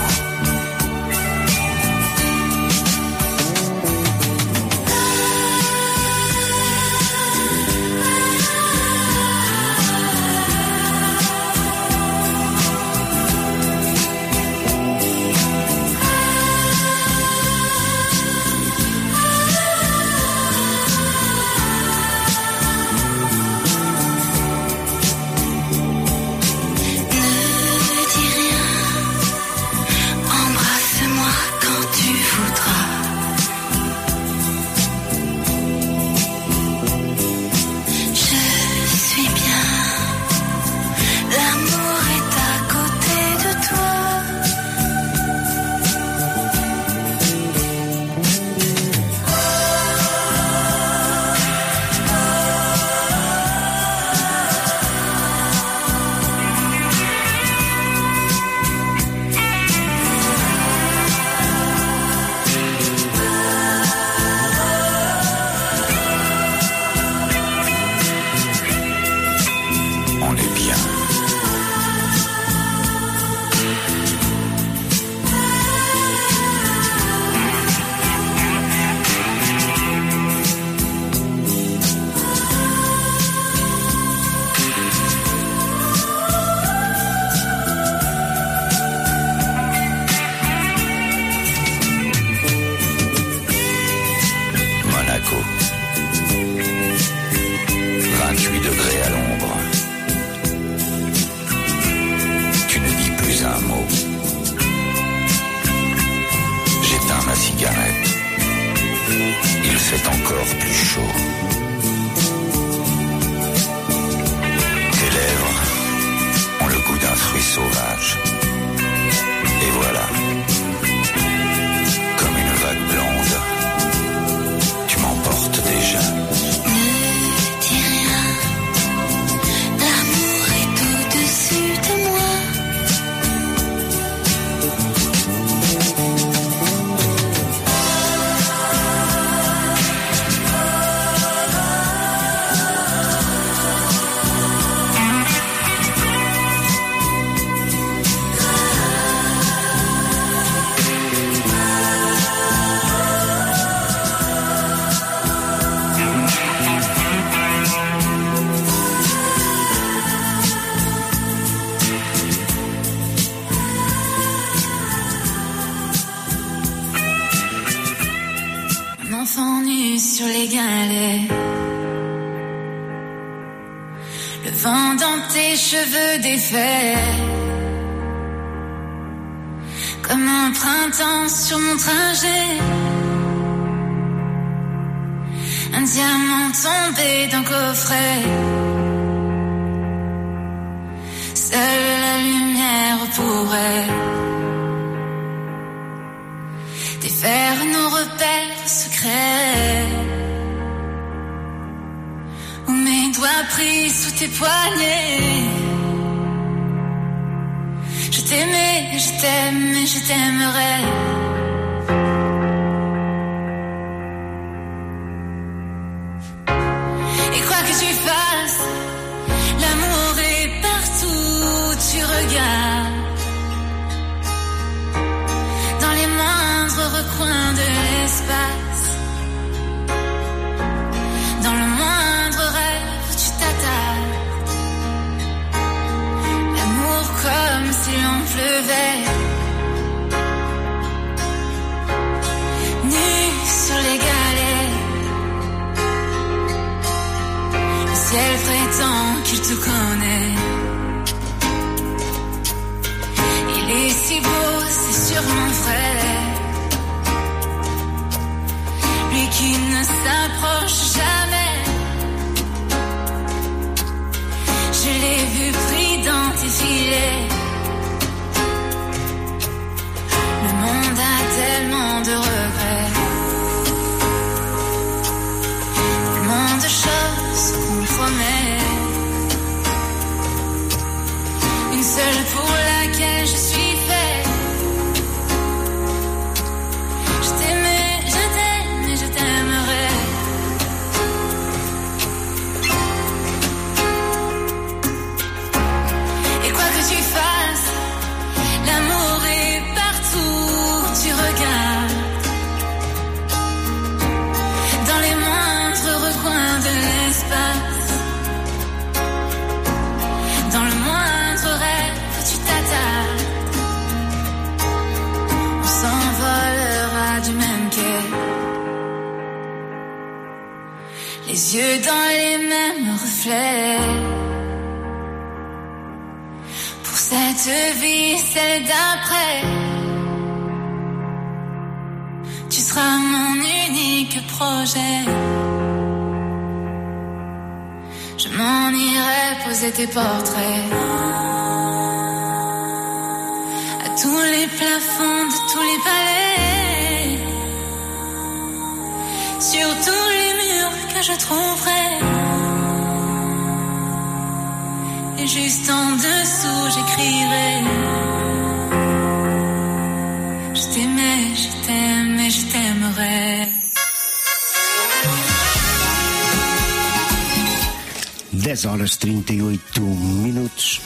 Enfant nu sur les galets, le vent dans tes cheveux défaits, comme un printemps sur mon trajet, un diamant tombé d'un coffret, seule la lumière pourrait défaire nos repères secrets. pris sous tes poignets. Je t'aimais, je t'aime et je t'aimerai. Et quoi que tu fasses, l'amour est partout où tu regardes. Dans les moindres recoins de l'espace. Dans le moindre rêve où tu t'attardes. L'amour comme si l'on pleuvait. Nu sur les galets. Le ciel prétend qu'il te connaît. Il est si beau, c'est sûrement vrai. Lui qui ne s'approche jamais. Je l'ai vu pris dans tes filets. Le monde a tellement de regrets. Tellement de choses qu'on promet. Une seule pour laquelle je suis fait. Je t'aimais, je t'aime et je t'aimerai. Et quoi que tu fasses, l'amour est partout où tu regardes. Dans les moindres recoins de l'espace. Dans le moindre rêve où tu t'attardes. On s'envolera du même quai. Les yeux dans les mêmes reflets. Pour cette vie, celle d'après. Tu seras mon unique projet. Je m'en irai poser tes portraits. À tous les plafonds de tous les palais. Sur tous les murs que je trouverai. Et juste en dessous j'écrirai. Je t'aimais, je t'aime et je t'aimerai. 10h38.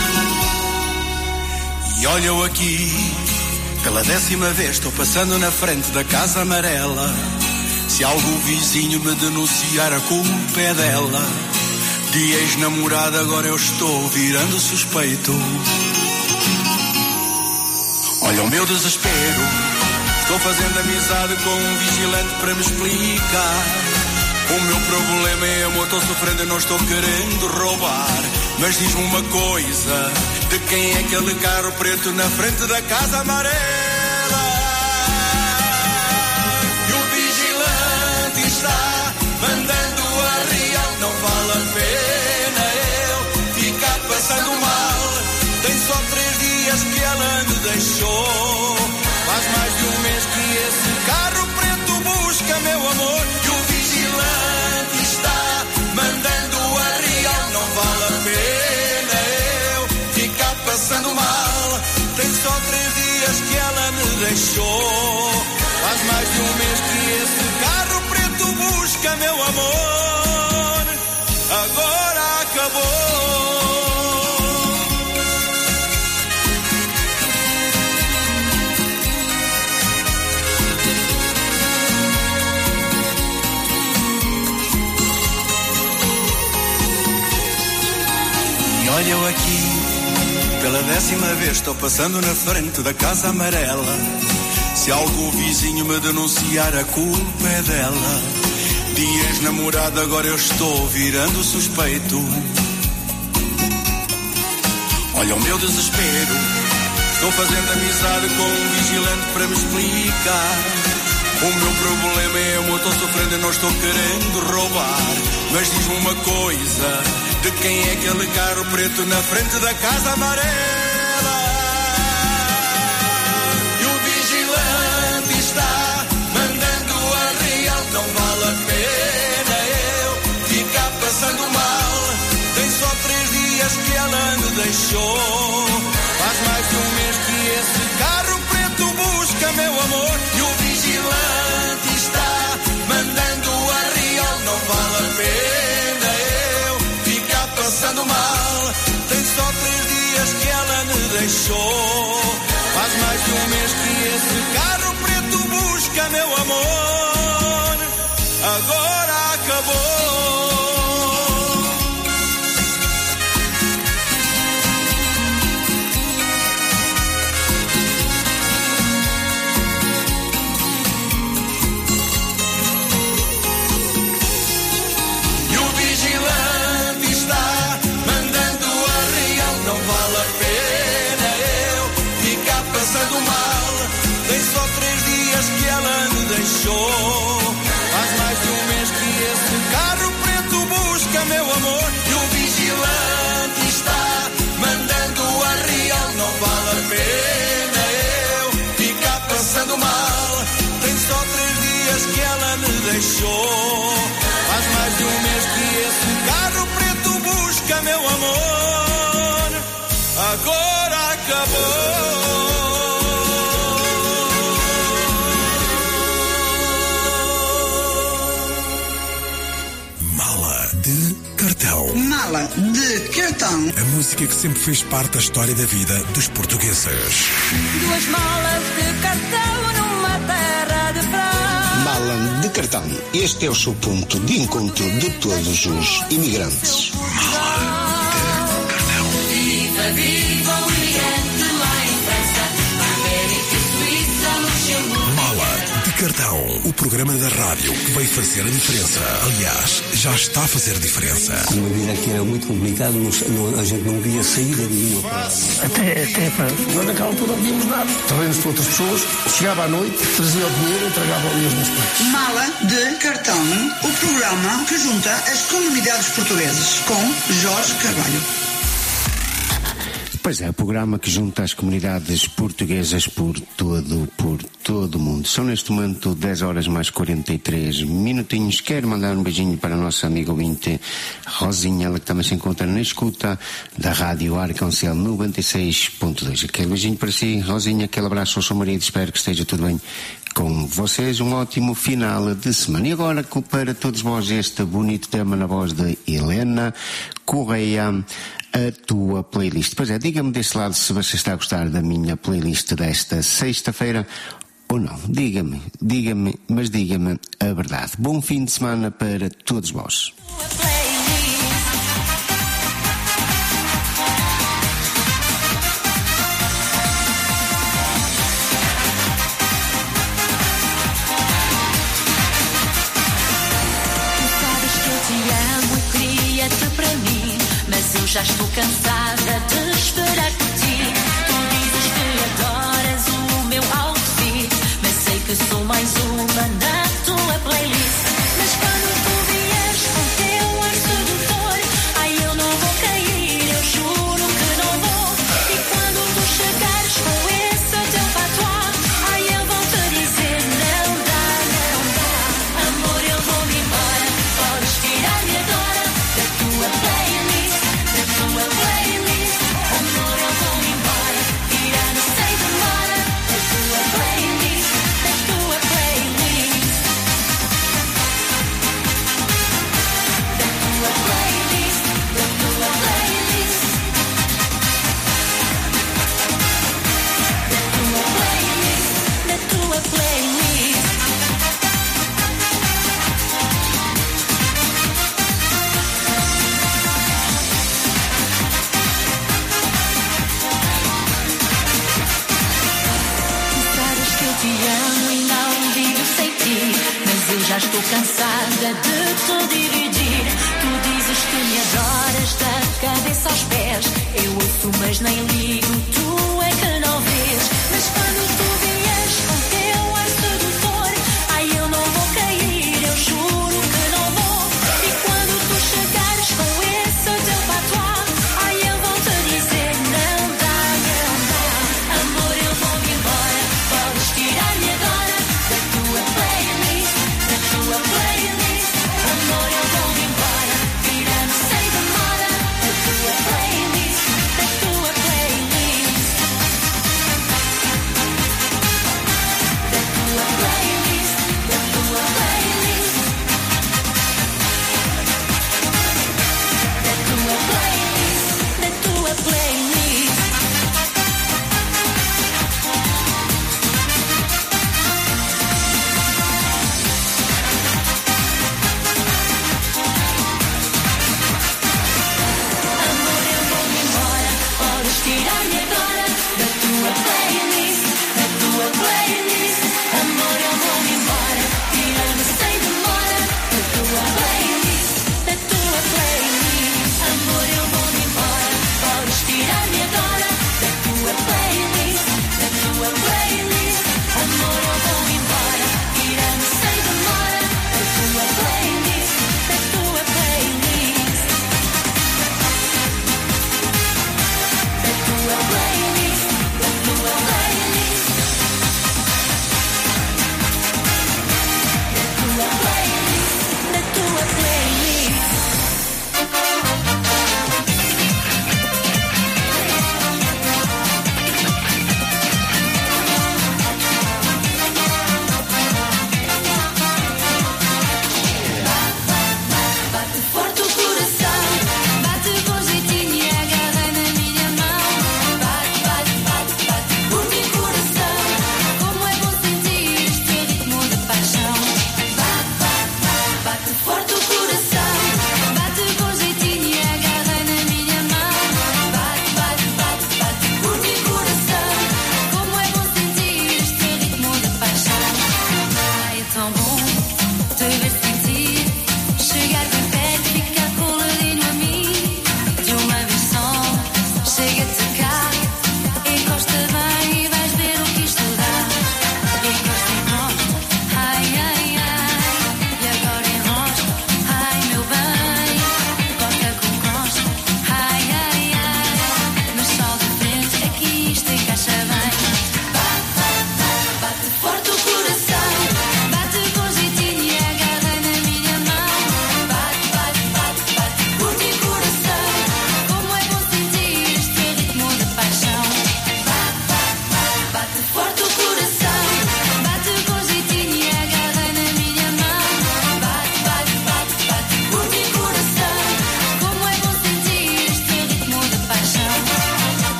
E olha eu aqui, pela 10ª vez estou passando na frente da Casa Amarela. Se algum vizinho me denunciar, a culpa é dela. De ex-namorada agora eu estou virando suspeito. Olha o meu desespero, estou fazendo amizade com um vigilante para me explicar. O meu problema é amor, estou sofrendo e não estou querendo roubar. Mas diz-me uma coisa, de quem é aquele carro preto na frente da Casa Amarela? E o vigilante está mandando a real, não vale a pena eu ficar passando mal. Tem só 3 dias que ela me deixou. Faz mais de um mês que esse carro preto busca meu amor. E o vigilante está mandando a real, não vale a pena eu ficar passando mal. Tem só 3 dias que ela me deixou. Faz mais de um mês que esse carro preto busca meu amor. Agora acabou. Olha eu aqui, pela 10ª vez estou passando na frente da Casa Amarela. Se algum vizinho me denunciar, a culpa é dela. De ex-namorada agora eu estou virando suspeito. Olha o meu desespero, estou fazendo amizade com um vigilante para me explicar. O meu problema é amor, estou sofrendo e não estou querendo roubar. Mas diz-me uma coisa, de quem é aquele carro preto na frente da Casa Amarela? E o vigilante está mandando a real, não vale a pena eu ficar passando mal. deixou. Faz mais de um mês que esse carro preto busca meu amor. E o vigilante está mandando a real. Não vale a pena eu ficar passando mal. Tem só 3 dias que ela me deixou. Faz mais de um mês que esse carro preto busca meu amor. Agora acabou. Faz mais de um mês que esse carro preto busca meu amor. E o vigilante está mandando a real. Não vale a pena eu ficar passando mal. Tem só 3 dias que ela me deixou. Faz mais de um mês que esse carro preto busca meu amor. Agora acabou. Mala de cartão. A música que sempre fez parte da história da vida dos portugueses. 2 malas de cartão numa terra de praia. Mala de cartão. Este é o seu ponto de encontro de todos os imigrantes. Viva, viva o imigrante lá em França, América, Suíça, Luxemburgo. Mala de cartão. O programa da rádio que veio fazer a diferença. Aliás, já está a fazer diferença. Uma vida que era muito complicada, a gente não via saída nenhuma. Até para nós naquela altura não víamos nada. Trabalhamos para outras pessoas, chegava à noite, trazia o dinheiro e entregava ali aos meus pais. Mala de cartão. O programa que junta as comunidades portuguesas com Jorge Carvalho. Pois é, o programa que junta as comunidades portuguesas por todo o mundo. São neste momento 10 horas mais 43 minutinhos. Quero mandar um beijinho para a nossa amiga ouvinte Rosinha, ela que também se encontra na escuta da Rádio Arconcel 96.2. Aquele beijinho para si, Rosinha, aquele abraço ao seu marido, espero que esteja tudo bem com vocês. Um ótimo final de semana. E agora, para todos vós, este bonito tema na voz de Helena Correia, a tua playlist. Pois é, diga-me desse lado se você está a gostar da minha playlist desta sexta-feira ou não. Diga-me, mas diga-me a verdade. Bom fim de semana para todos vós. Já estou cansada de esperar por ti. Tu dizes que adoras o meu outfit, mas sei que sou mais uma na tua playlist. Mas quando tu vieres com teu ar sedutor, ai eu não vou cair, eu juro que não vou. E quando tu chegares com esse teu patois, ai eu vou te dizer não dá, não dá. Amor, eu vou-me embora, podes tirar-me agora da tua playlist. Tua playlist, amor, eu vou embora, tirar não sei demora da tua playlist, da tua playlist, da tua playlist, da tua playlist, da tua playlist. Te amo e não vivo sem ti, mas eu já estou cansada de te dividir. Tu dizes que me adoras da cabeça aos pés, eu ouço mas nem ligo, tu é que não vês. Mas quando tu vieres com teu ar sedutor, ai eu não vou cair, eu juro que não vou. E quando tu chegares com esse teu patois, ai eu vou te dizer não dá, não dá. Amor, eu vou-me embora, podes tirar-me agora da tua playlist, da tua playlist. Amor, eu vou-me embora, tirar-me sem demora da tua playlist, da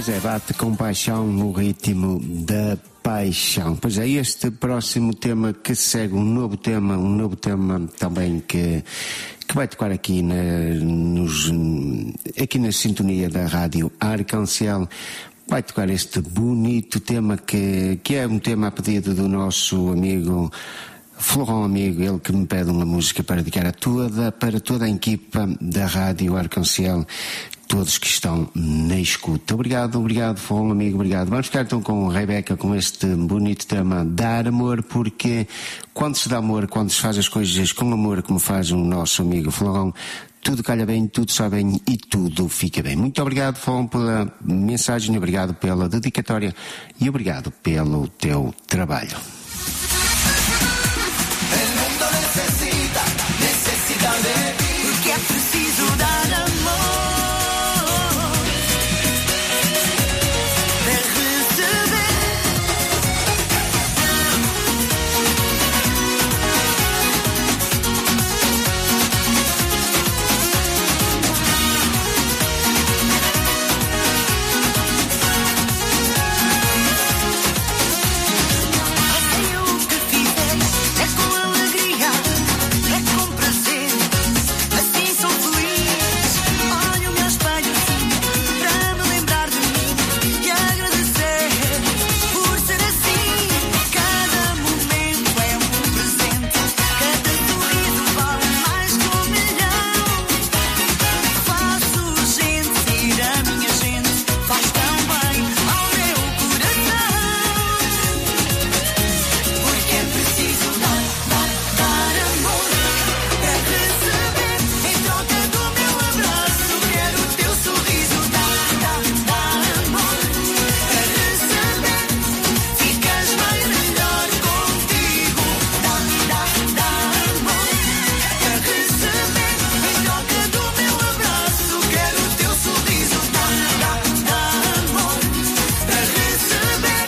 é, bate com paixão no ritmo da paixão. Pois é, este próximo tema que segue um novo tema também que vai tocar aqui aqui na sintonia da rádio Arconcel. Vai tocar este bonito tema que é um tema a pedido do nosso amigo Florão, amigo, ele que me pede uma música para dedicar para toda a equipa da rádio Arconcel, todos que estão na escuta. Obrigado, Florão, amigo, obrigado. Vamos ficar então com a Rebeca, com este bonito tema, dar amor, porque quando se dá amor, quando se faz as coisas com amor, como faz o nosso amigo Florão, tudo calha bem, tudo sai bem e tudo fica bem. Muito obrigado, Florão, pela mensagem, obrigado pela dedicatória e obrigado pelo teu trabalho. Porque é preciso dar amor para receber. Sei o que fizer, é com alegria, é com prazer. Assim sou feliz. Olho-me ao espelho para me lembrar de mim e agradecer por ser assim. Cada momento é um presente, cada sorriso vale mais que 1 milhão. Faço gente ser a minha gente, faz tão bem ao meu coração. Porque é preciso dar amor para receber. Em troca do meu abraço, quero o teu sorriso. Dar amor para receber. Ficas bem melhor contigo. Dar amor para receber. Em troca do meu abraço, quero o teu sorriso. Dar amor para receber.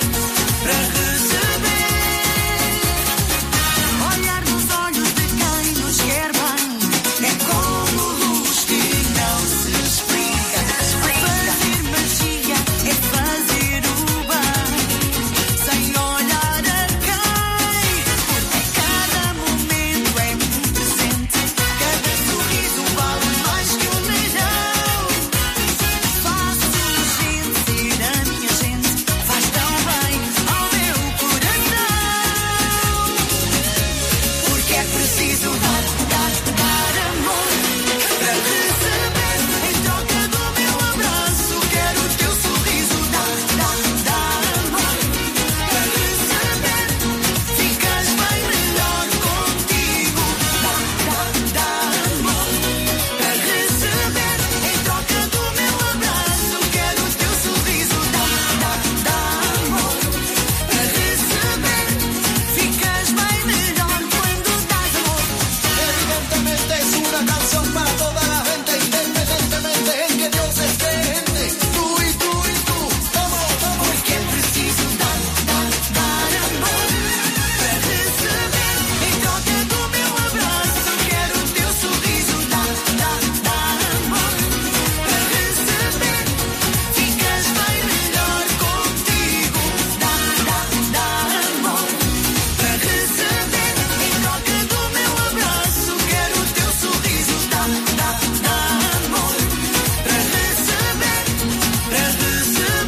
Olhar nos olhos de quem nos quer bem é como luz que não se explica. Fazer magia é fazer o bem, sem olhar a quem. Porque cada momento é um presente, cada sorriso vale mais que 1 milhão. Faço gente ser a minha gente, faz tão bem ao meu coração. Porque é preciso dar amor para receber. Em troca do meu abraço, quero o teu sorriso. Dar amor para receber. Ficas bem melhor contigo. Dar amor para receber. Em troca do meu abraço, quero o teu sorriso. Dar amor para receber. Ficas bem melhor quando dás amor. Evidentemente es una canción para toda la gente, independientemente en que Dios esté gente. Tú y tú y tú, vamos. Porque é preciso dar amor para receber. Em troca do meu abraço, quero o teu sorriso. Dar amor para receber. Ficas bem melhor contigo. Dar amor para receber. Em troca do meu abraço, quero o teu sorriso. Dar amor para receber. Dar amor para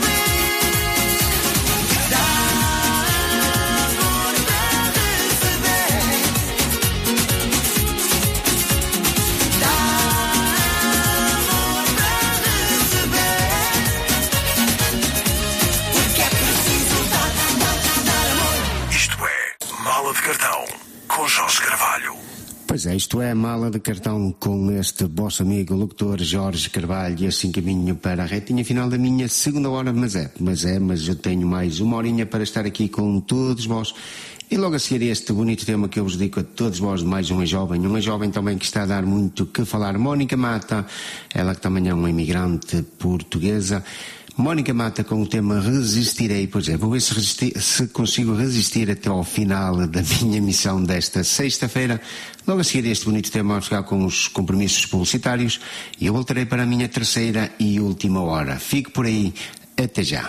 receber. Porque é preciso dar amor. Isto é Mala de Cartão com Jorge Carvalho. Pois é, isto é a Mala de Cartão com este vosso amigo locutor Jorge Carvalho, e assim caminho para a retinha final da minha segunda hora, mas eu tenho mais 1 horinha para estar aqui com todos vós. E logo a seguir este bonito tema que eu vos dedico a todos vós, mais uma jovem também que está a dar muito que falar, Mónica Mata, ela que também é uma imigrante portuguesa. Mónica Mata com o tema Resistirei. Pois é, vou ver se consigo resistir até ao final da minha missão desta sexta-feira. Logo a seguir este bonito tema, vamos ficar com os compromissos publicitários e eu voltarei para a minha terceira e última hora. Fique por aí Até já.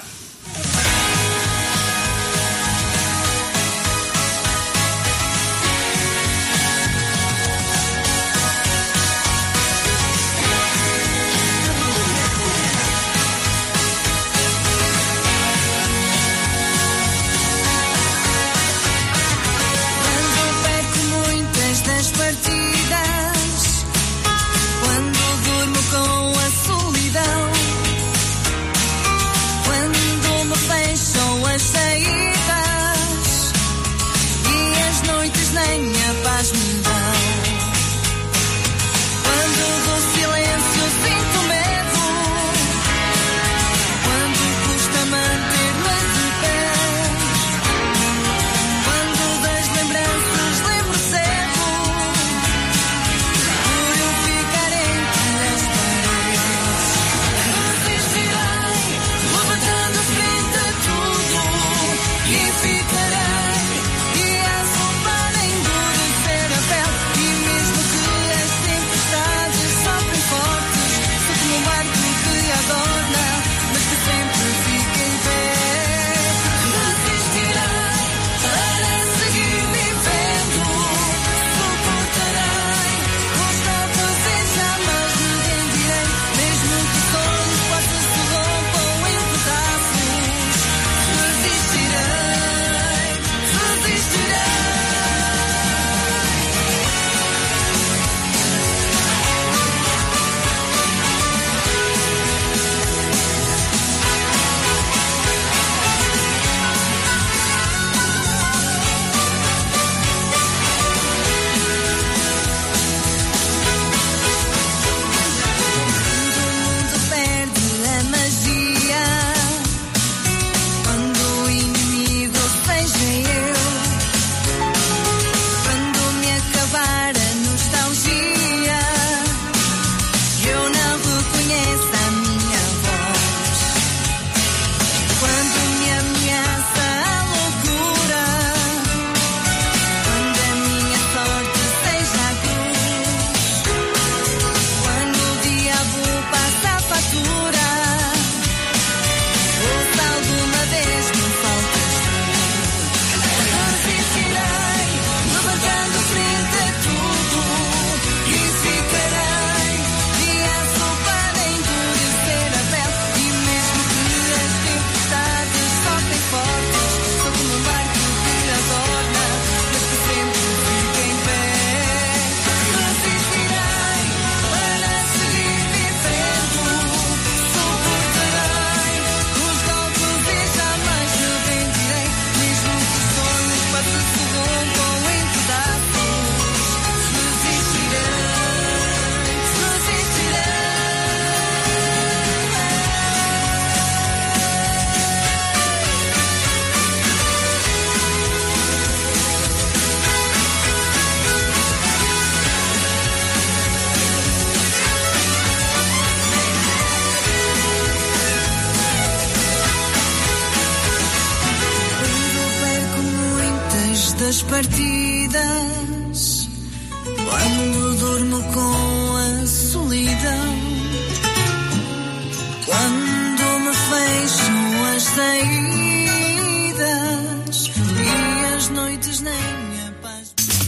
das partidas, quando durmo com a solidão, quando me fecham as saídas e as noites nem a paz.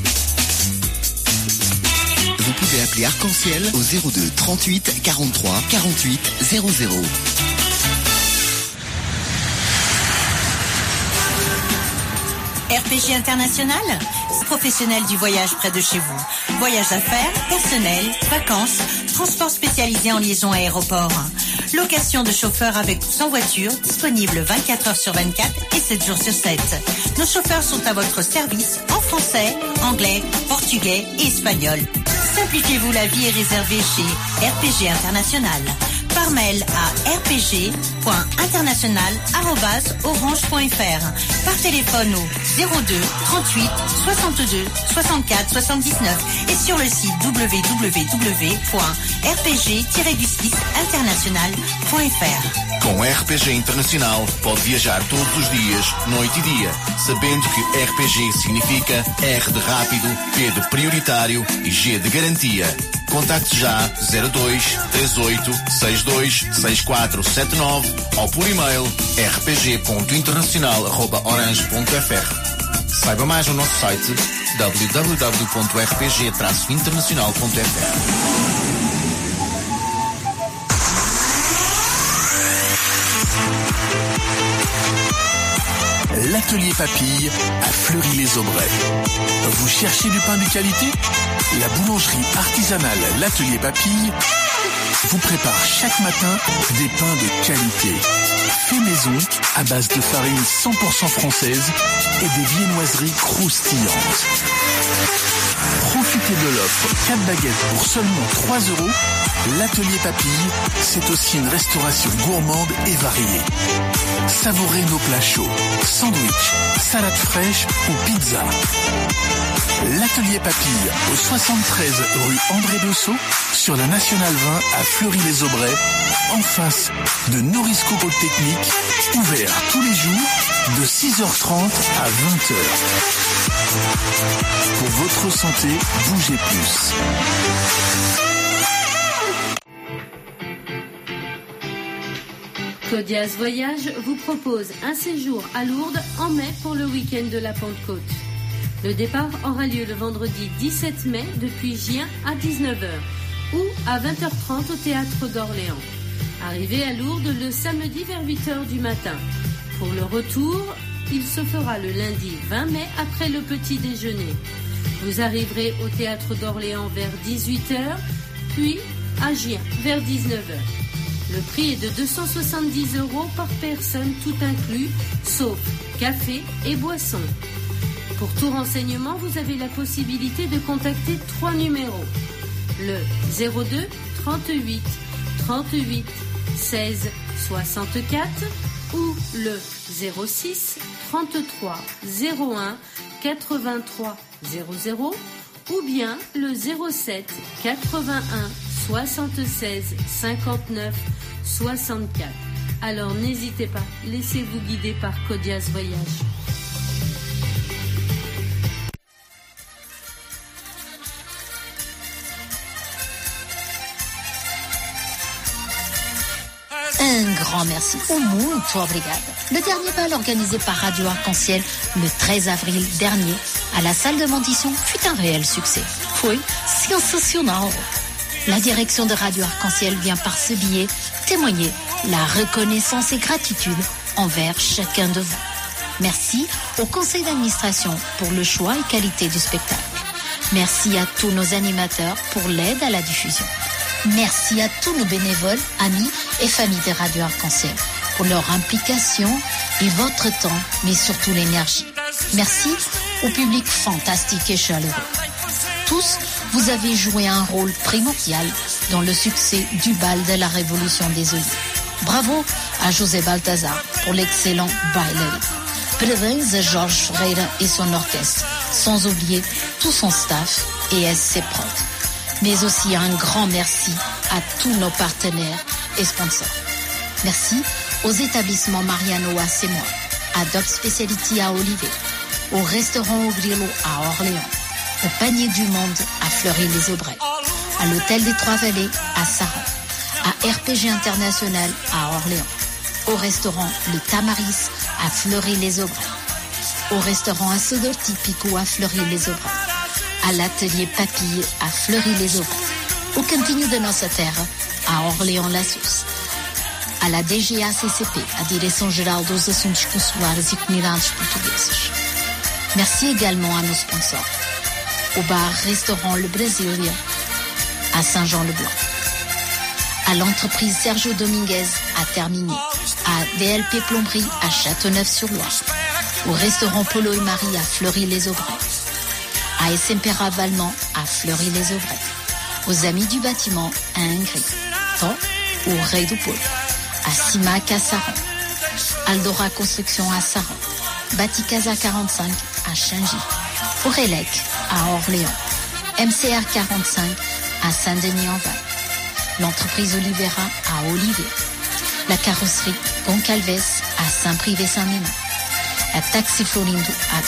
Vous pouvez appeler Arc-en-Ciel au 02 38 43 48 00. RPG International, professionnel du voyage près de chez vous. Voyage d'affaires, personnel, vacances, transport spécialisé en liaison aéroport. Location de chauffeurs avec ou sans voiture, disponible 24 heures sur 24 et 7 jours sur 7. Nos chauffeurs sont à votre service en français, anglais, portugais et espagnol. Simplifiez-vous la vie et réservez chez RPG International. Par mail à rpg.international@orange.fr. Par téléphone au 02 38 62 64 79 et sur le site www.rpg-international.fr. Com RPG Internacional pode viajar todos os dias, noite e dia, sabendo que RPG significa R de rápido, P de prioritário e G de garantia. Com Contacte já 02 38 62 6479 ou por e-mail rpg.internacional@orange.fr. Saiba mais no nosso site www.rpg-internacional.fr. L'atelier Papille à Fleury-les-Aubrais. Vous cherchez du pain de qualité? La boulangerie artisanale L'atelier Papille vous prépare chaque matin des pains de qualité. Fait maison à base de farine 100% française et des viennoiseries croustillantes. Profitez de l'offre 4 baguettes pour seulement 3 €. L'atelier Papille, c'est aussi une restauration gourmande et variée. Savourez nos plats chauds, sandwich, salade fraîche ou pizza. L'atelier Papille au 73 rue André Dessau sur la Nationale 20 à Fleury-les-Aubrais, en face de Norisco Polytechnique, ouvert tous les jours de 6h30 à 20h. Pour votre santé, bougez plus. Codias Voyage vous propose un séjour à Lourdes en mai pour le week-end de la Pentecôte. Le départ aura lieu le vendredi 17 mai depuis Gien à 19h ou à 20h30 au Théâtre d'Orléans. Arrivez à Lourdes le samedi vers 8h du matin. Pour le retour, il se fera le lundi 20 mai après le petit déjeuner. Vous arriverez au Théâtre d'Orléans vers 18h, puis à Gien vers 19h. Le prix est de 270 € par personne, tout inclus, sauf café et boisson. Pour tout renseignement, vous avez la possibilité de contacter 3 numéros. Le 02 38 38 16 64 ou le 06 33 01 83 00 ou bien le 07 81 76 59 64. Alors n'hésitez pas, laissez-vous guider par Codias Voyage. Un grand merci. Muito obrigada. Le dernier bal organisé par Radio Arc-en-Ciel le 13 avril dernier à la salle de Mendition fut un réel succès. Foi sensacional. La direction de Radio Arc-en-Ciel vient par ce billet témoigner la reconnaissance et gratitude envers chacun de vous. Merci au conseil d'administration pour le choix et qualité du spectacle. Merci à tous nos animateurs pour l'aide à la diffusion. Merci à tous nos bénévoles, amis et familles de Radio Arc-en-Ciel pour leur implication et votre temps, mais surtout l'énergie. Merci au public fantastique et chaleureux. Tous, vous avez joué un rôle primordial dans le succès du bal de la Révolution des Olives. Bravo à José Balthazar pour l'excellent bailerie. Parabéns à Georges Ferreira et son orchestre, sans oublier tout son staff et SC Prod. Mais aussi un grand merci à tous nos partenaires et sponsors. Merci aux établissements Mariano à Sémois, à Doc Speciality à Olivet, au restaurant au Grillo à Orléans, au Panier du Monde à Fleury-les-Aubrais, à l'Hôtel des Trois-Vallées à Saran, à RPG International à Orléans, au restaurant Le Tamaris à Fleury-les-Aubrais, au restaurant Assodor Tipico à Fleury-les-Aubrais, à l'atelier Papille à Fleury-les-Aubrais, au Cantinho de Nossa Terra à Orléans-la-Sousse, à la DGACCP, a Direção-Geral dos Assuntos Consulares e Comunidades Portuguesas. Merci également à nos sponsors, au bar-restaurant Le Brasilia à Saint-Jean-le-Blanc, à l'entreprise Sergio Dominguez à Termigny, à DLP Plomberie à Châteauneuf-sur-Loire, au restaurant Polo et Marie à Fleury-les-Aubrais, à SMP Ravalement à Fleury-les-Aubrais, aux Amis du Bâtiment à Ingrid, au Rey du Pôle, à Simac à Saran, Aldora Construction à Saran, Baticasa 45 à Changy, au Rélec à Orléans, MCR 45 à Saint-Denis-en-Val, l'entreprise Olivera à Olivier, la carrosserie Goncalves à Saint-Privé-Saint-Ménin, la Taxi Florindo à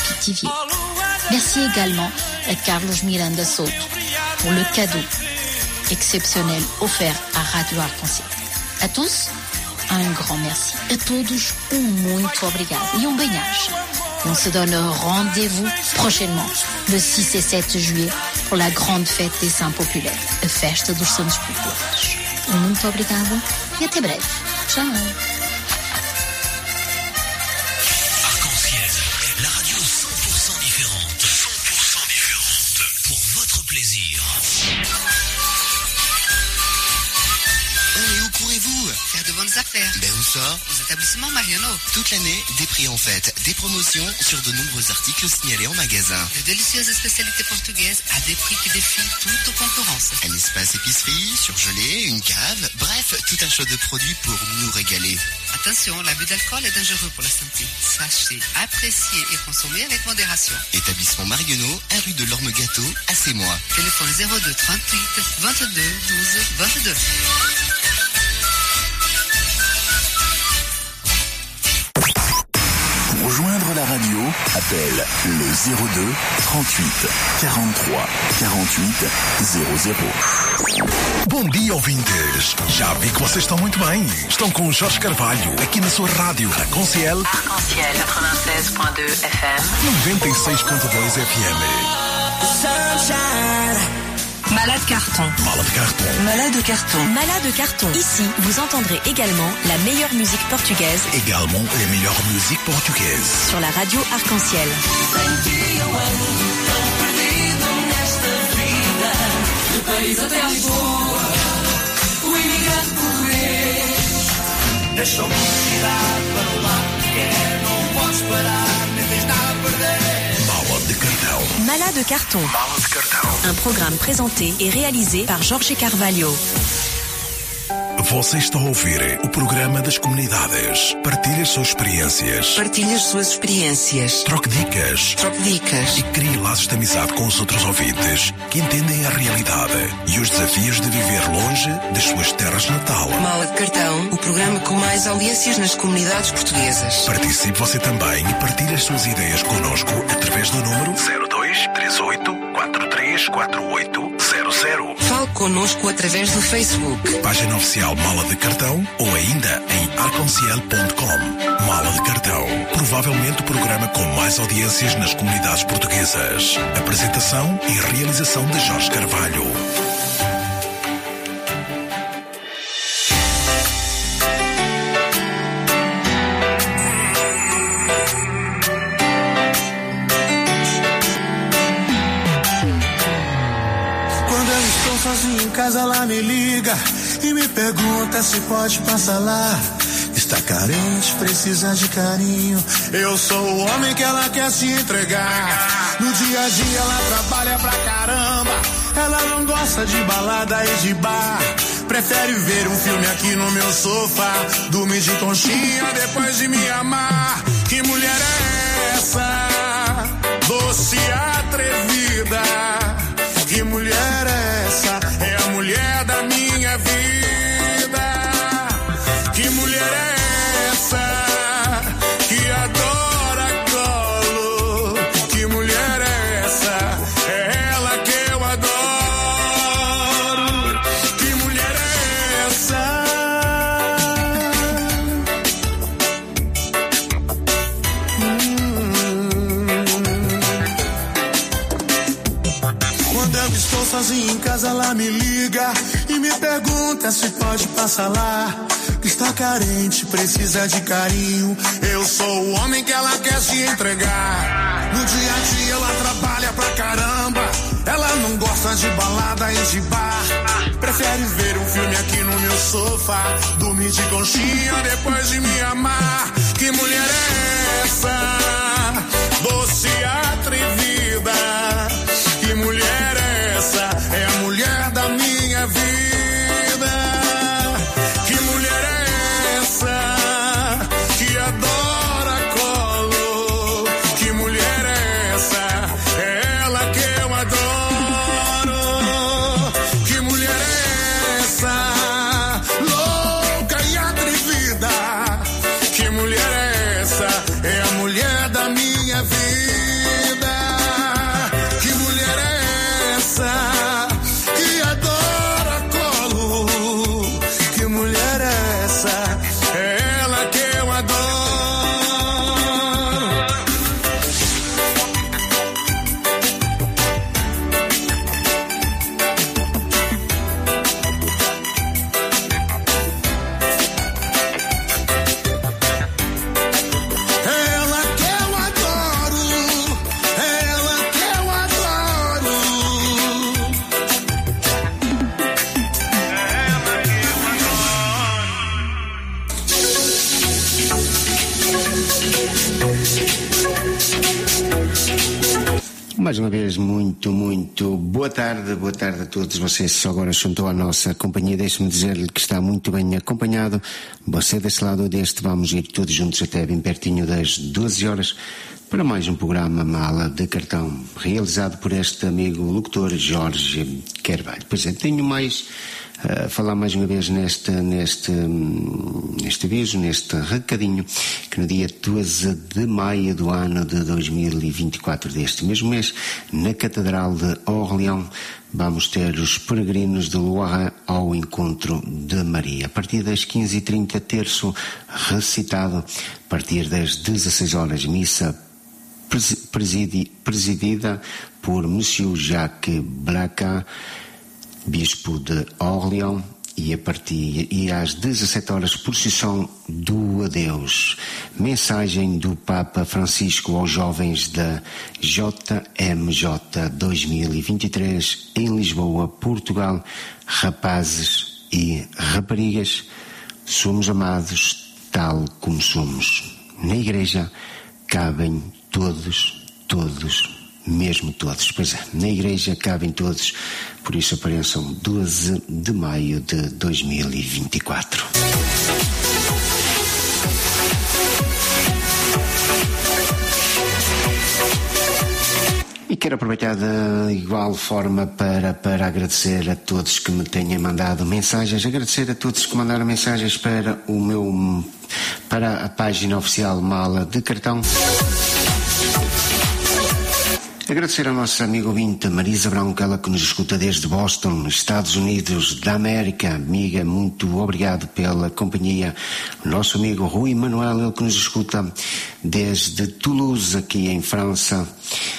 exceptionnel offert à Radio Arc-en-Ciel. A tous, un grand merci. A todos, muito obrigado. E bem-aja. On se donne rendez-vous prochainement, le 6 et 7 juillet, pour la grande fête des Saints Populaires, a Festa dos Santos Populares. Muito obrigado e até breve. Tchau. Arc-en-Ciel, la radio 100% différente. 100% différente pour votre plaisir. Et où courez-vous? Faire de bonnes affaires. Ben où ça? Aux établissements Mariano. Toute l'année, des prix en fête, des promotions sur de nombreux articles signalés en magasin. De délicieuses spécialités portugaises à des prix qui défient toute concurrence. Un espace épicerie, surgelé, une cave, bref, tout un choix de produits pour nous régaler. Attention, l'abus d'alcool est dangereux pour la santé. Sachez apprécier et consommer avec modération. Établissement Marionneau, 1 rue de l'Orme-Gâteau, à Sémois. Téléphone 02 38 22 12 22. Pour rejoindre la radio, appelle le 02 38 43 48 00. Bom dia, ouvintes. Já vi que vocês estão muito bem. Estão com o Jorge Carvalho, aqui na sua rádio Arc-en-Ciel. Arc-en-Ciel 96.2 FM. 96.2 FM. Malade carton. Malade carton. Malade carton. Malade carton. Ici, vous entendrez également la meilleure musique portugaise. Également les meilleures musiques portugaises. Sur la radio Arc-en-Ciel. Malade de carton. Un programme présenté et réalisé par Jorge Carvalho. Você está a ouvir o programa das comunidades. Partilhe as suas experiências. Partilhe as suas experiências. Troque dicas. Troque dicas. E crie laços de amizade com os outros ouvintes que entendem a realidade e os desafios de viver longe das suas terras de natal. Mala de Cartão, o programa com mais audiências nas comunidades portuguesas. Participe você também e partilhe as suas ideias connosco através do número 0238 434800. Fale connosco através do Facebook. Página oficial Mala de Cartão ou ainda em arconciel.com. Mala de Cartão. Provavelmente o programa com mais audiências nas comunidades portuguesas. Apresentação e realização de Jorge Carvalho. Sozinho em casa, ela me liga e me pergunta se pode passar lá. Está carente, precisa de carinho. Eu sou o homem que ela quer se entregar. No dia a dia ela trabalha pra caramba. Ela não gosta de balada e de bar. Prefere ver um filme aqui no meu sofá. Dormir de conchinha depois de me amar. Que mulher é essa? Doce e atrevida. Que mulher é essa? É a mulher da minha vida. Que mulher é essa? Que adora colo. Que mulher é essa? É ela que eu adoro. Que mulher é essa? Quando eu estou sozinho em casa, ela me liga e me pergunta se pode passar lá. Que está carente, precisa de carinho. Eu sou o homem que ela quer se entregar. No dia a dia ela trabalha pra caramba. Ela não gosta de balada e de bar. Prefere ver um filme aqui no meu sofá. Dormir de conchinha depois de me amar. Que mulher é essa? Doce e atrevida. Que mulher é essa? É a mulher da minha vida. Que mulher é essa? Que adora colo. Que mulher é essa? É ela que eu adoro. Que mulher é essa? Louca e atrevida. Que mulher é essa? É a mulher da minha vida. mais uma vez, muito boa tarde a todos vocês. Só agora juntou à nossa companhia, deixe-me dizer-lhe que está muito bem acompanhado. Você desse lado ou deste, vamos ir todos juntos até bem pertinho das 12 horas para mais um programa Mala de Cartão, realizado por este amigo locutor Jorge Carvalho. Pois é, tenho mais a falar mais uma vez neste aviso, neste recadinho, que no dia 12 de maio do ano de 2024, deste mesmo mês, na Catedral de Orleans, vamos ter os peregrinos de Loire ao encontro de Maria. A partir das 15h30, terço recitado. A partir das 16 horas, missa presidida por Monsieur Jacques Braca, bispo de Orleans, e às 17 horas, procissão do adeus. Mensagem do Papa Francisco aos jovens da JMJ 2023 em Lisboa, Portugal. Rapazes e raparigas, somos amados tal como somos. Na igreja cabem todos, mesmo todos. Pois é, na igreja cabem todos, por isso apareçam 12 de maio de 2024. E quero aproveitar de igual forma para agradecer a todos que me tenham mandado mensagens, agradecer a todos que mandaram mensagens para a página oficial Mala de Cartão. Agradecer ao nosso amigo ouvinte Marisa Branco, ela que nos escuta desde Boston, Estados Unidos da América. Amiga, muito obrigado pela companhia. O nosso amigo Rui Manuel, ele que nos escuta desde Toulouse, aqui em França.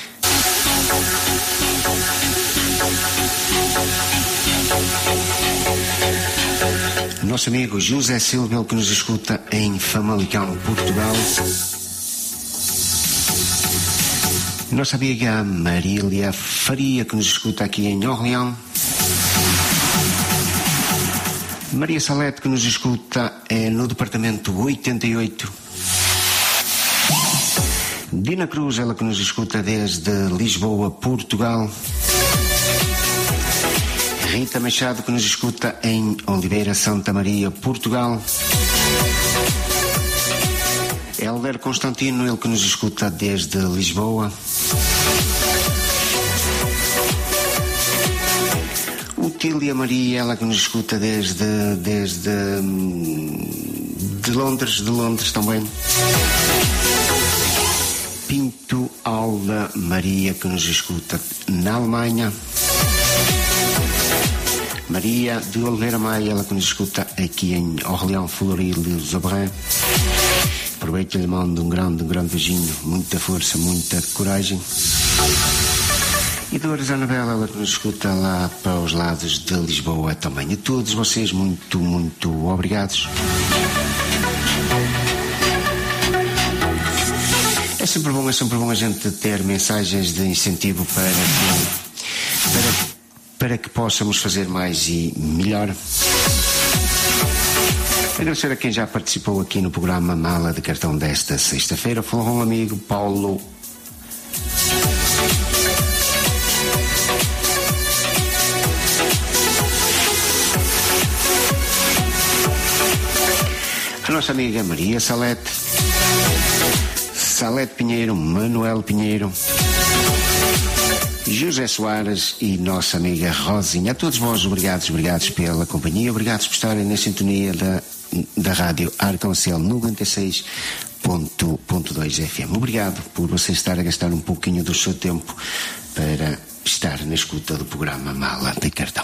Nosso amigo José Silva, ele que nos escuta em Famalicão, Portugal. Nossa amiga Marília Faria, que nos escuta aqui em Orleans. Maria Salete, que nos escuta no departamento 88. Dina Cruz, ela que nos escuta desde Lisboa, Portugal. Rita Machado, que nos escuta em Oliveira, Santa Maria, Portugal. Helder Constantino, ele que nos escuta desde Lisboa. Tília Maria, ela que nos escuta desde de Londres também. Pinto Alda Maria, que nos escuta na Alemanha. Maria de Oliveira Maia, ela que nos escuta aqui em Orleans, Fleury-les-Aubrais. Aproveito e lhe mando um grande beijinho, muita força, muita coragem. E Dores Anabela, ela que nos escuta lá para os lados de Lisboa também. A todos vocês, muito obrigados. É sempre bom a gente ter mensagens de incentivo para que possamos fazer mais e melhor. Agradecer a quem já participou aqui no programa Mala de Cartão desta sexta-feira. Falou um amigo, Paulo. A nossa amiga Maria Salete Pinheiro, Manuel Pinheiro, José Soares e nossa amiga Rosinha. A todos vós, obrigados pela companhia, obrigados por estarem na sintonia da rádio Arconcel 96.2 FM. Obrigado por você estar a gastar um pouquinho do seu tempo para estar na escuta do programa Mala de Cartão.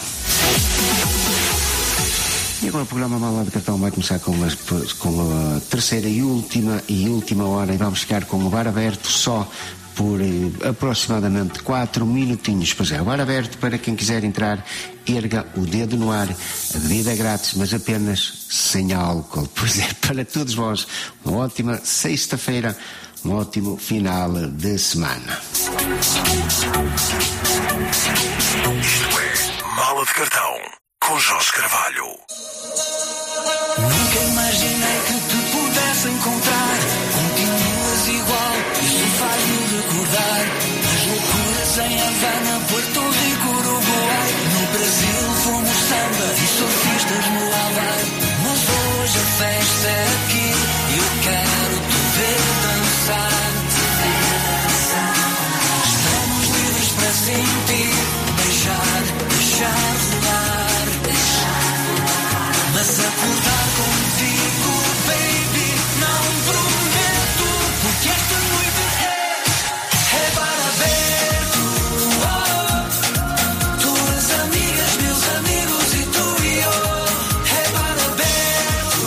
E agora o programa Mala de Cartão vai começar com a terceira e última hora, e vamos ficar com o bar aberto só por aproximadamente 4 minutinhos. Pois é, o bar aberto para quem quiser entrar, erga o dedo no ar. A bebida é grátis, mas apenas sem álcool. Pois é, para todos vós, uma ótima sexta-feira, um ótimo final de semana. Isto é Mala de Cartão com Jorge Carvalho. Nunca imaginei que te pudesse encontrar. Continuas igual, isso faz-me recordar as loucuras em Hoje a festa é aqui e eu quero te ver dançar. Estamos livres para sentir, beijar, deixar rolar. Mas acordar contigo, baby, não prometo, porque esta noite é bar aberto. Tuas amigas, meus amigos e tu e eu. É bar aberto.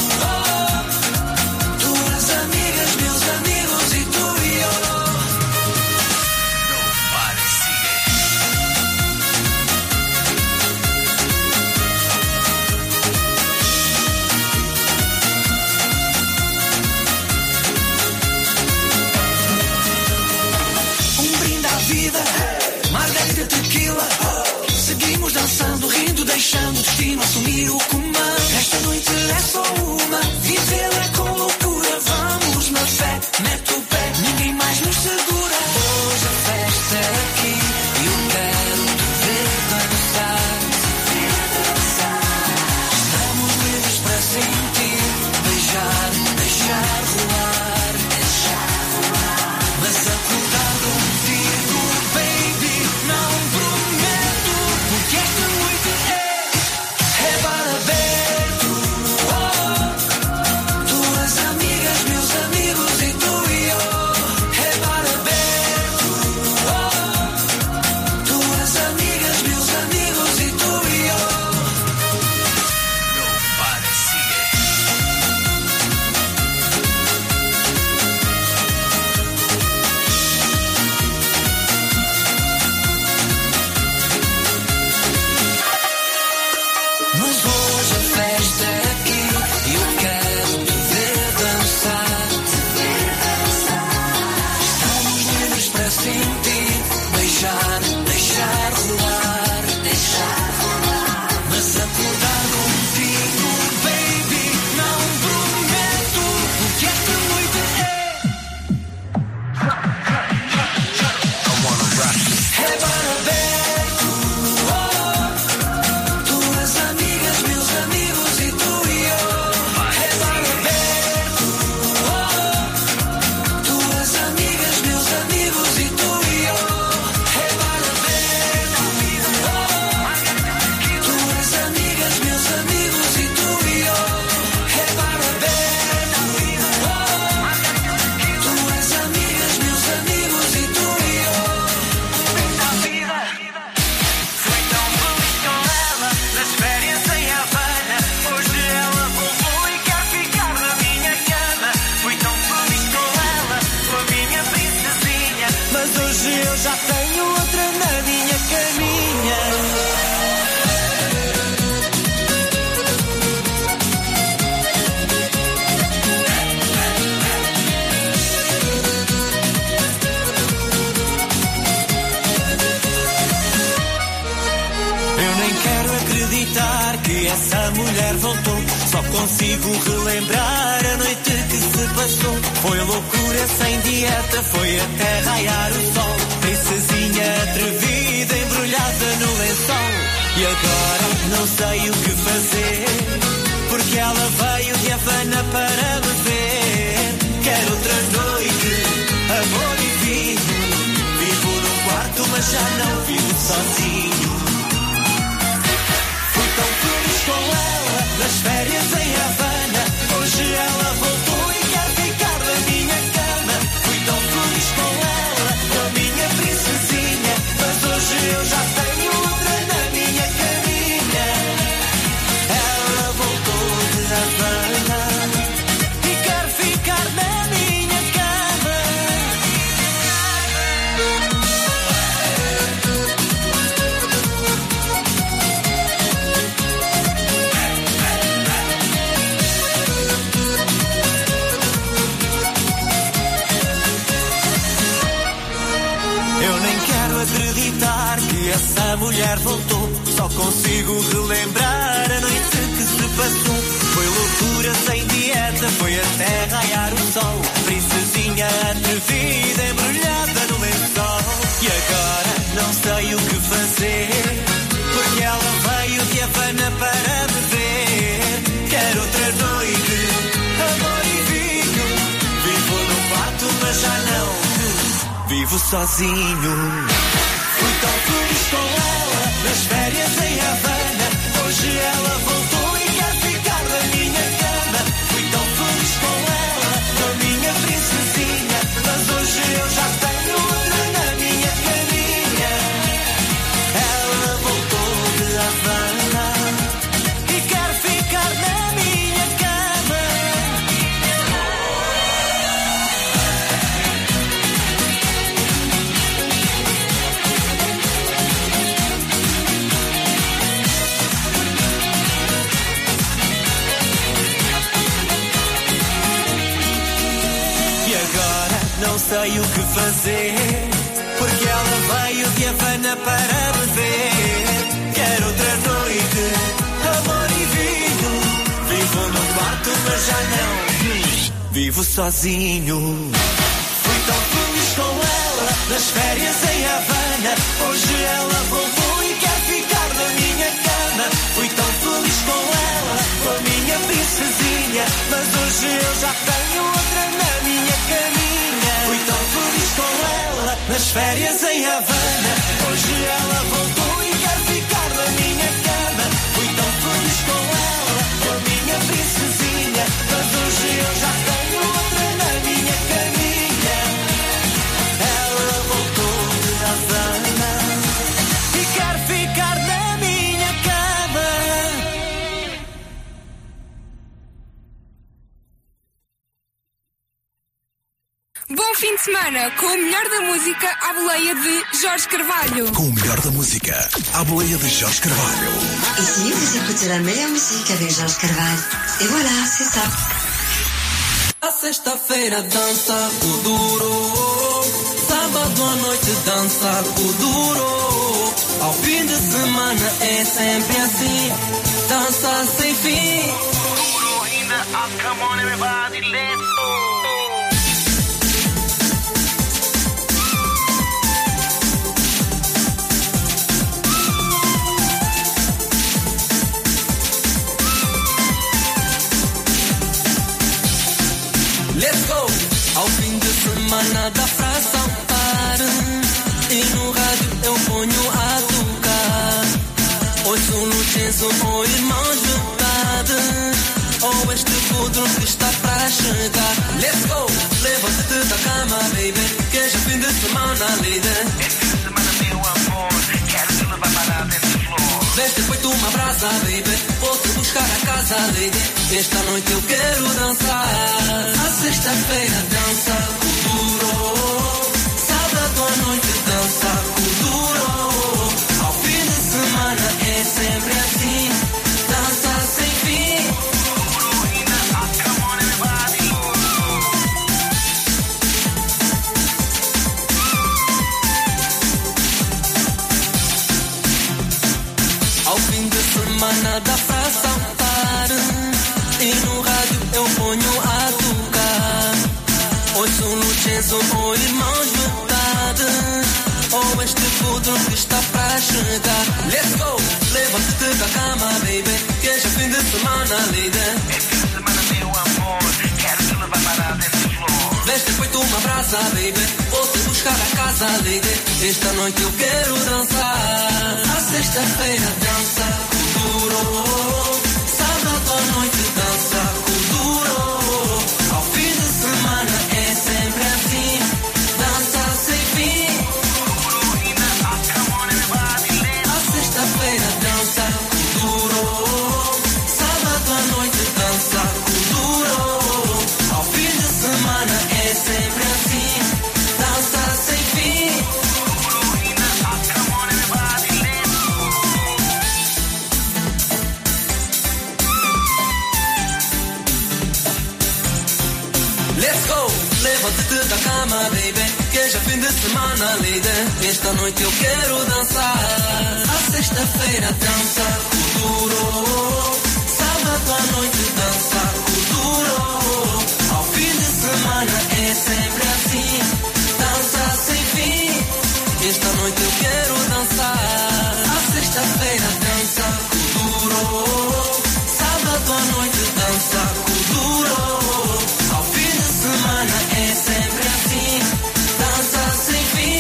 Tuas amigas, meus amigos e tu e eu. Nobody see it. Brinde à vida, margarida, tequila. Seguimos dançando, rindo, deixando o destino assumir o comando. Esta noite é só uma, vivê-la com loucura. Vamos na fé, mete o pé, ninguém mais nos segura. Hoje a festa é aqui e eu quero te ver dançar. Estamos livres para sentir, beijar, deixar rolar. Mas acordar contigo, baby, não prometo, porque esta noite é bar aberto. Tuas amigas, meus amigos e tu e eu. É bar aberto. Tuas amigas, meus amigos e tu e eu. Nobody see it. Mas hoje a festa é aqui e eu quero te ver dançar. Estamos livres para sentir, beijar, deixar rolar. Mas acordar contigo, baby, não prometo, porque esta noite é bar aberto. Tuas amigas, meus amigos e tu e eu. É bar aberto. Tuas amigas, meus amigos e tu e eu. É bar aberto. Tuas amigas, meus amigos e tu e eu. É bar aberto. Tuas amigas, meus amigos e tu e eu. Fui tão feliz com ela, nas férias em Havana. Hoje ela voltou e quer ficar na minha cama. Fui tão feliz com ela, com a minha princesinha. Mas hoje eu já tenho outra na minha caminha. Eu nem quero acreditar que essa mulher voltou. Só consigo relembrar a noite que se passou. Foi loucura sem dieta, foi até raiar o sol. Princesinha atrevida, embrulhada no lençol. E agora não sei o que fazer, porque ela veio de Havana para me ver. Quero outra noite, amor e vinho. Vivo num quarto, mas já não vivo sozinho. Fui tão feliz com ela, nas férias em Havana. Hoje ela voltou e quer ficar na minha cama. Fui tão feliz com ela, com a minha princesinha. Mas hoje eu já tenho outra na minha caminha. Ela voltou de Havana e quer ficar na minha cama. acreditar que essa mulher voltou. Só consigo relembrar a noite que se passou. Foi loucura sem dieta, foi até raiar o sol. Princesinha atrevida, embrulhada no lençol. E agora não sei o que fazer, porque ela veio de Havana para me ver. Quero outra noite, vivo sozinho. Fui tão feliz com ela, nas férias em Havana. Hoje ela voltou e quer ficar na minha cama. Fui tão feliz com ela, a minha princesinha. Mas hoje eu já tenho outra na minha caminha. Ela voltou de Havana e quer ficar na minha cama. E agora não sei o que fazer, porque ela veio de Havana para beber. Quero outra noite, amor e vinho. Vivo no quarto, mas já não vivo sozinho. Fui tão feliz com ela, nas férias em Havana. Hoje ela voltou e quer ficar na minha cama. Fui tão feliz com ela, com a minha princesinha. Mas hoje eu já tenho outra na minha caminha. Fui tão feliz com ela, nas férias em Havana. Hoje ela voltou e quer ficar na minha cama. Fui tão feliz com ela, com a minha princesinha. Mas hoje eu já tenho outra na minha caminha. Ela voltou de Havana e quer ficar na minha cama. Bom fim de semana com o melhor da música à boleia de Jorge Carvalho. Com o melhor da música, à boleia de Jorge Carvalho. Ici, vous écoutez la meilleure musique avec Jorge Carvalho. Et voilà, c'est ça. A sexta-feira dança o duro, sábado à noite dança o duro. Ao fim de semana é sempre assim, dança sem fim. Duro in the house, come on everybody, let's go. Let's go! Ao fim de semana da fração para e no rádio eu ponho a tocar. Ouço o Lucenzo ou irmão Judade, ou este podre que está para chegar. Let's go! Levanta-te da cama, baby, que é já fim de semana, lady. É fim de semana, meu amor, quero te levar para dentro de flor. Veste feito uma brasa, baby, vou-te buscar a casa, lady. Esta noite eu quero dançar. A sexta-feira dança o duro, sábado à noite dança o duro. Ao fim de semana é sempre assim, dança sem fim. Duro in the house, come on everybody. Ao fim de semana da fração para e no rádio eu ponho a tocar. Ouço o Lucenzo ou irmão Judade, ou este podre que está para chegar. Let's go! Levanta-te da cama, baby, que é já fim de semana, lady. É fim de semana, meu amor, quero te levar para dentro de flor. Veste feito uma brasa, baby, vou-te buscar a casa, lady. Esta noite eu quero dançar. A sexta-feira dança o duro, sábado à noite dança o duro. Ao fim de semana é sempre assim, dança sem fim. Duro in the house, come on everybody, let's go. A sexta-feira dança o duro, sábado à noite dança o duro. Ao fim de semana é sempre assim, dança sem fim. Duro in the house, come on everybody, let's go. Let's go! Levanta-te da cama, baby, que é já fim de semana, lady. Esta noite eu quero dançar. A sexta-feira dança o duro, sábado à noite dança o duro. Ao fim de semana é sempre assim, dança sem fim. Esta noite eu quero dançar. A sexta-feira dança o duro, sábado à noite dança o duro. Ao fim de semana é sempre assim, dança sem fim.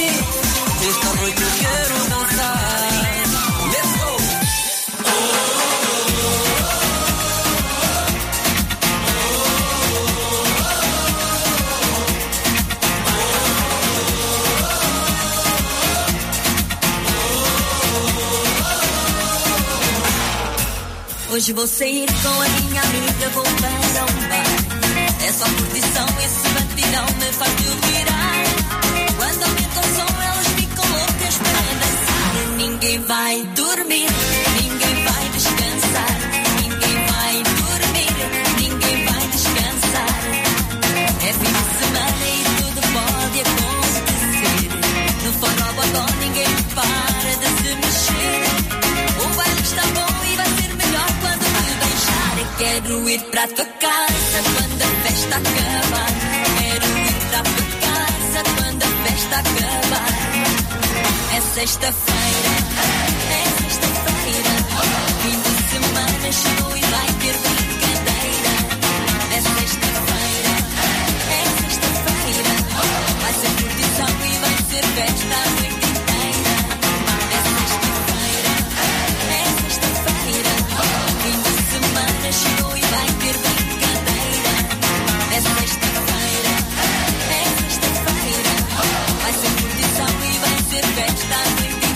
Hoje vou sair com a minha amiga, vou para um bar. É só curtição, esse batidão me faz delirar. Quando aumenta o som, elas ficam loucas para dançar. Ninguém vai dormir, ninguém vai descansar. Ninguém vai dormir, ninguém vai descansar. É fim de semana e tudo pode acontecer. No forró bodó ninguém para de se mexer. O baile está bom e vai ser melhor quando te deixar. Quero ir para a tua casa quando a festa acabar. Quero ir para a tua casa quando a festa acabar. É sexta-feira, é sexta-feira. Fim de semana chegou e vai ter brincadeira. É sexta-feira, é sexta-feira. Vai ser curtição e vai ser festa a noite inteira. É sexta-feira, é sexta-feira. Fim de semana chegou e vai ter brincadeira. É sexta-feira, é sexta-feira. Vai ser curtição e vai ser festa a noite inteira.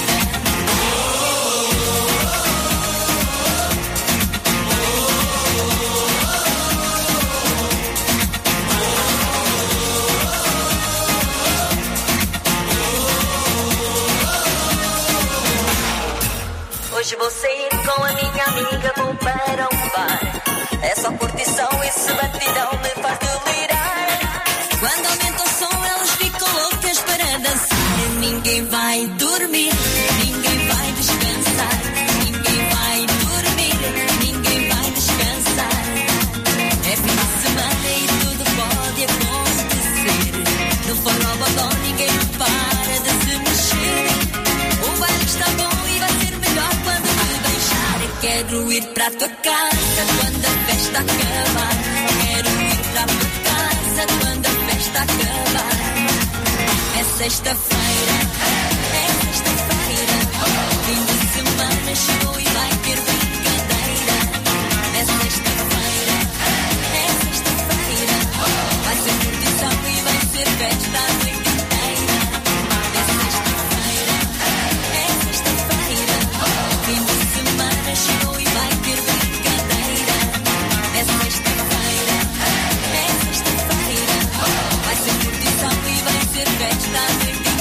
Hoje vou sair com a minha amiga, vou para um bar. É só curtição, esse batidão me faz delirar. Quando aumenta o som, elas ficam loucas para dançar. Ninguém vai dormir, ninguém vai descansar. Ninguém vai dormir, ninguém vai descansar. É fim de semana e tudo pode acontecer. No forró bodó ninguém para de se mexer. O baile está bom e vai ser melhor quando te deixar. Quero ir para a tua casa quando a festa acabar. Quero ir para a tua casa quando a festa acabar. É sexta-feira, é sexta-feira. Fim de semana chegou e vai ter brincadeira. É sexta-feira, é sexta-feira. Vai ser curtição e vai ser festa a noite inteira. É sexta-feira, é sexta-feira. Fim de semana chegou e vai ter brincadeira. É sexta-feira, é sexta-feira. Vai ser curtição e vai ser festa a noite inteira.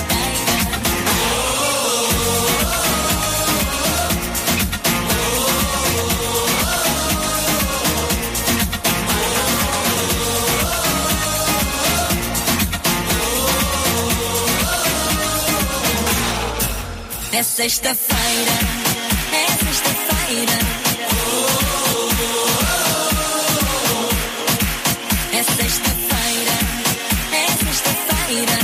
É sexta-feira, é sexta-feira. É sexta-feira, é sexta-feira.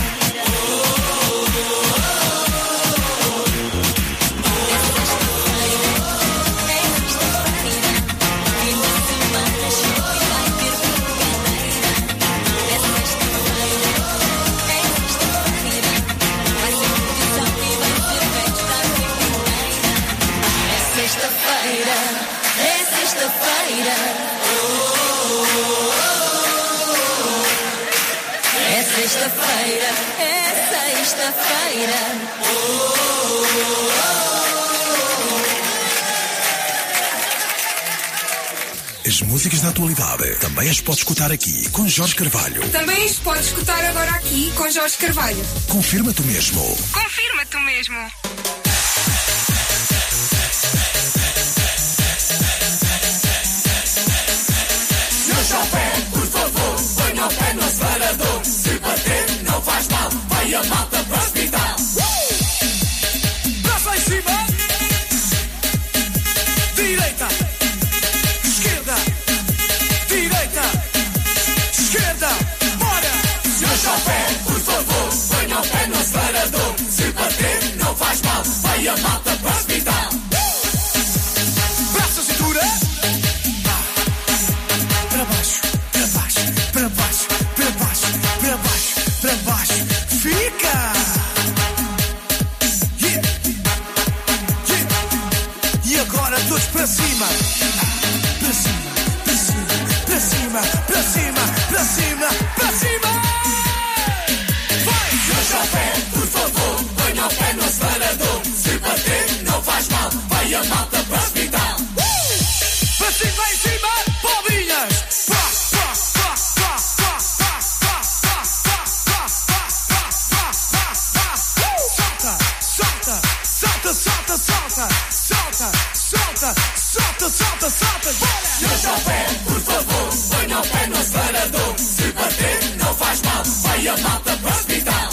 É sexta-feira, é sexta-feira. Fim de semana chegou e vai ter brincadeira. É sexta-feira, é sexta-feira. Vai ser curtição e vai ser festa a noite inteira. É sexta-feira, é sexta-feira. É sexta-feira, é sexta-feira. As músicas da atualidade também as pode escutar aqui com Jorge Carvalho. Também as podes escutar agora aqui com Jorge Carvalho. Confirma tu mesmo. Confirma tu mesmo. Seu chapéu, por favor, ponha o pé no acelerador. Se bater, não faz mal, vai a malta para o hospital. Braço lá em cima. Direita. Esquerda. Direita. Esquerda. Bora. Seu chapéu, por favor, ponha o pé no acelerador. Se bater, não faz mal, vai a malta para o hospital. Braço à cintura. Para baixo, para baixo, para baixo, para baixo, para baixo, para baixo. Fica! Yeah. Yeah. E agora todos para cima. Para cima, para cima, para cima, para cima, para cima, para cima. Vai! Seu chapéu, por favor, ponha o pé no acelerador. Se bater, não faz mal, vai a malta para o hospital. solta, solta, solta, solta, bora! Senhor chofer, por favor, ponha o pé no acelerador. Se bater, não faz mal, vai a malta para o hospital.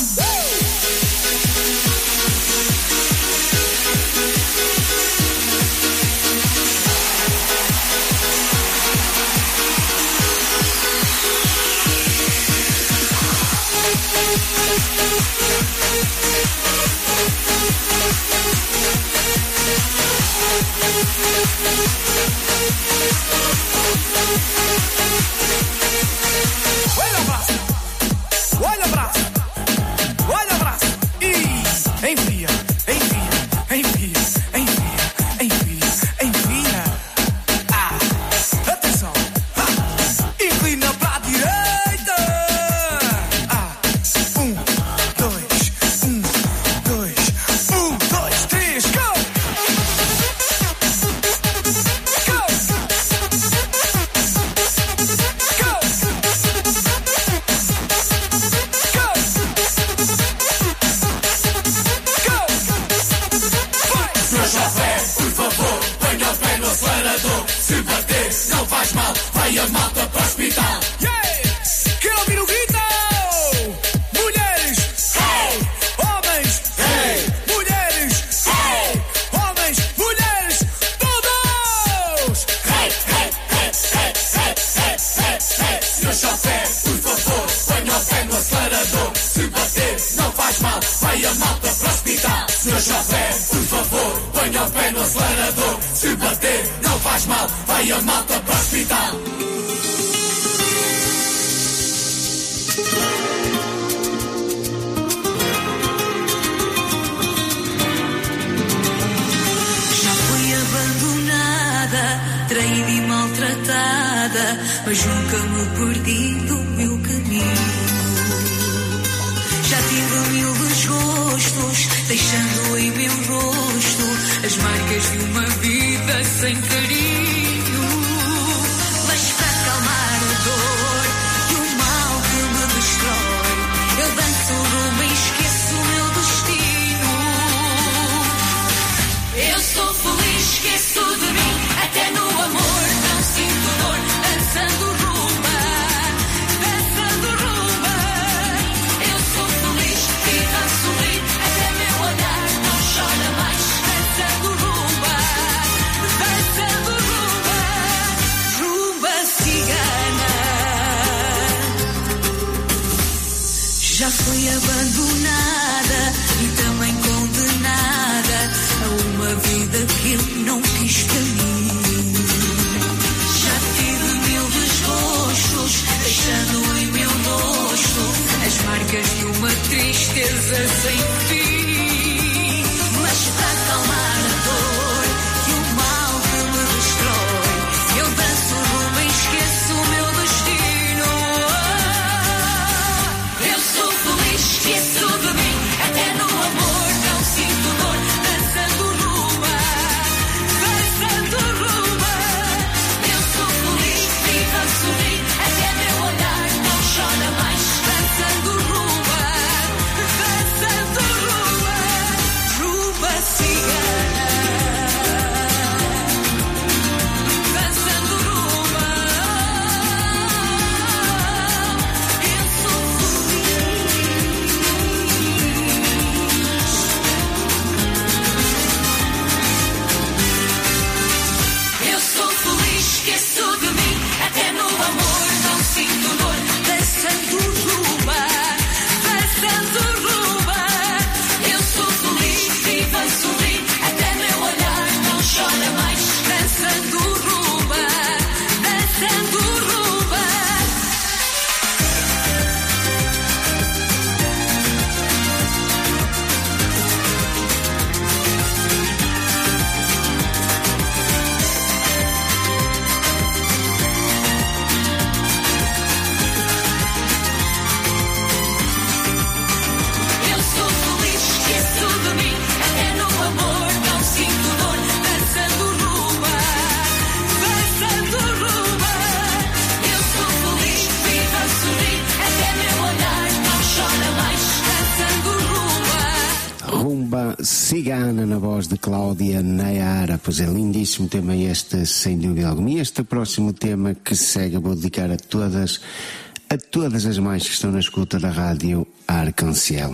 Olha o braço, olha o braço, olha o braço e enfia, enfia, enfia, enfia, enfia, enfia. Ah, atenção, inclina para a direita. Ah, 1, 2, 1, 2, 1, 2, 3, go! Se bater, não faz mal, vai a malta para o hospital. Yeah! Quero ouvir o grito! Mulheres! Hey! Homens! Hey! Mulheres! Hey! Homens! Mulheres! Todos! Hey, hey, hey, hey, hey, hey, hey, hey. Senhor chofer, por favor, ponha o pé no acelerador. Se bater, não faz mal, vai a malta para o hospital. Senhor chofer, por favor, ponha o pé no acelerador. Se bater, não faz mal, vai a malta para o hospital. Já fui abandonada, traída e maltratada, mas nunca me perdi do meu caminho. Já tive 1000 desgostos, deixando em meu rosto as marcas de uma vida sem carinho. Mas para acalmar a dor e o mal que me destrói, eu danço rumba e esqueço o meu destino. Eu sou feliz, esqueço de mim, até no amor não sinto dor, dançando rumba, dançando rumba. Eu sou feliz e danço rir, até meu olhar não chora mais, dançando rumba, dançando rumba, rumba cigana. Já fui abandonada e também condenada a uma vida que eu não quis para mim. Já tive 1000 desgostos, deixando em meu rosto as marcas de uma tristeza sem fim. Mas para acalmar a dor e o mal que me destrói, eu danço rumba e esqueço o meu destino. Eu sou feliz, esqueço de mim, Cigana na voz de Cláudia Nayara. Pois é, lindíssimo tema este, sem dúvida alguma. E este próximo tema que segue vou dedicar a todas as mães que estão na escuta da rádio Arcanciel.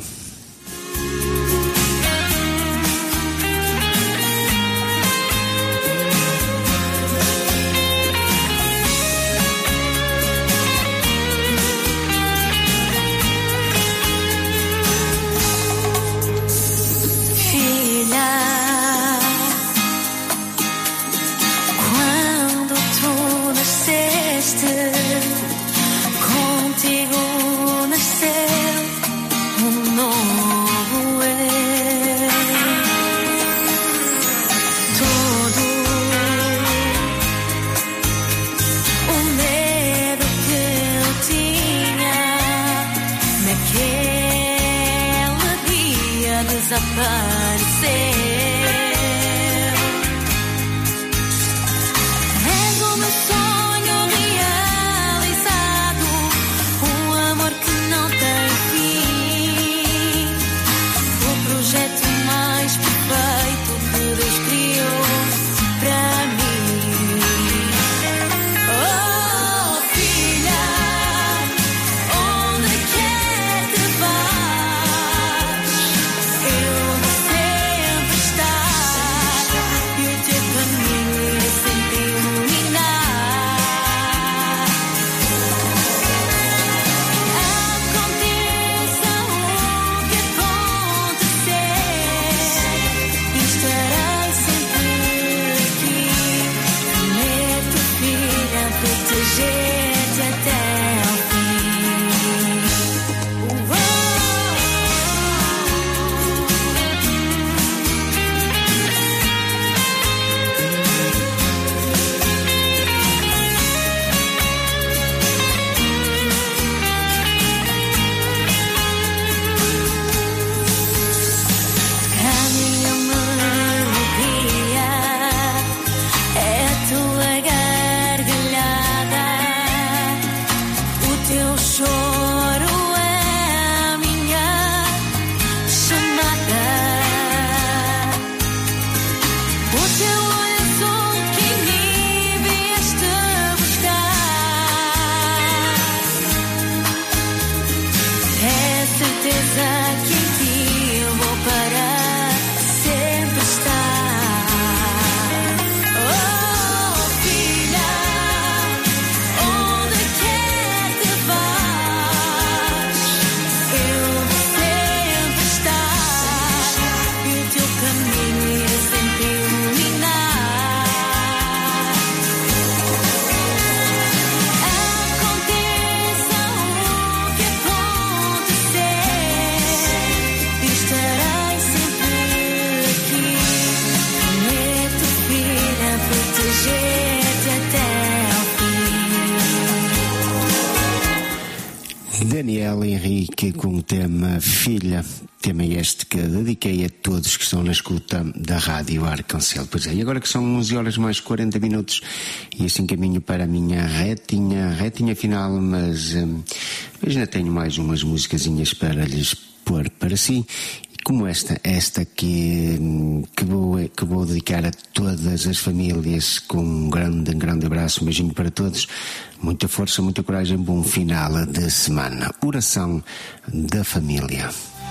Daniel Henrique com o tema Filha, tema este que dediquei a todos que estão na escuta da rádio Arcanciel. Pois é, e agora que são 11 horas mais 40 minutos e assim caminho para a minha retinha final, mas ainda tenho mais umas musicazinhas para lhes pôr para si. Como esta que vou dedicar a todas as famílias, com um grande abraço, um beijinho para todos, muita força, muita coragem, bom final de semana. Oração da família.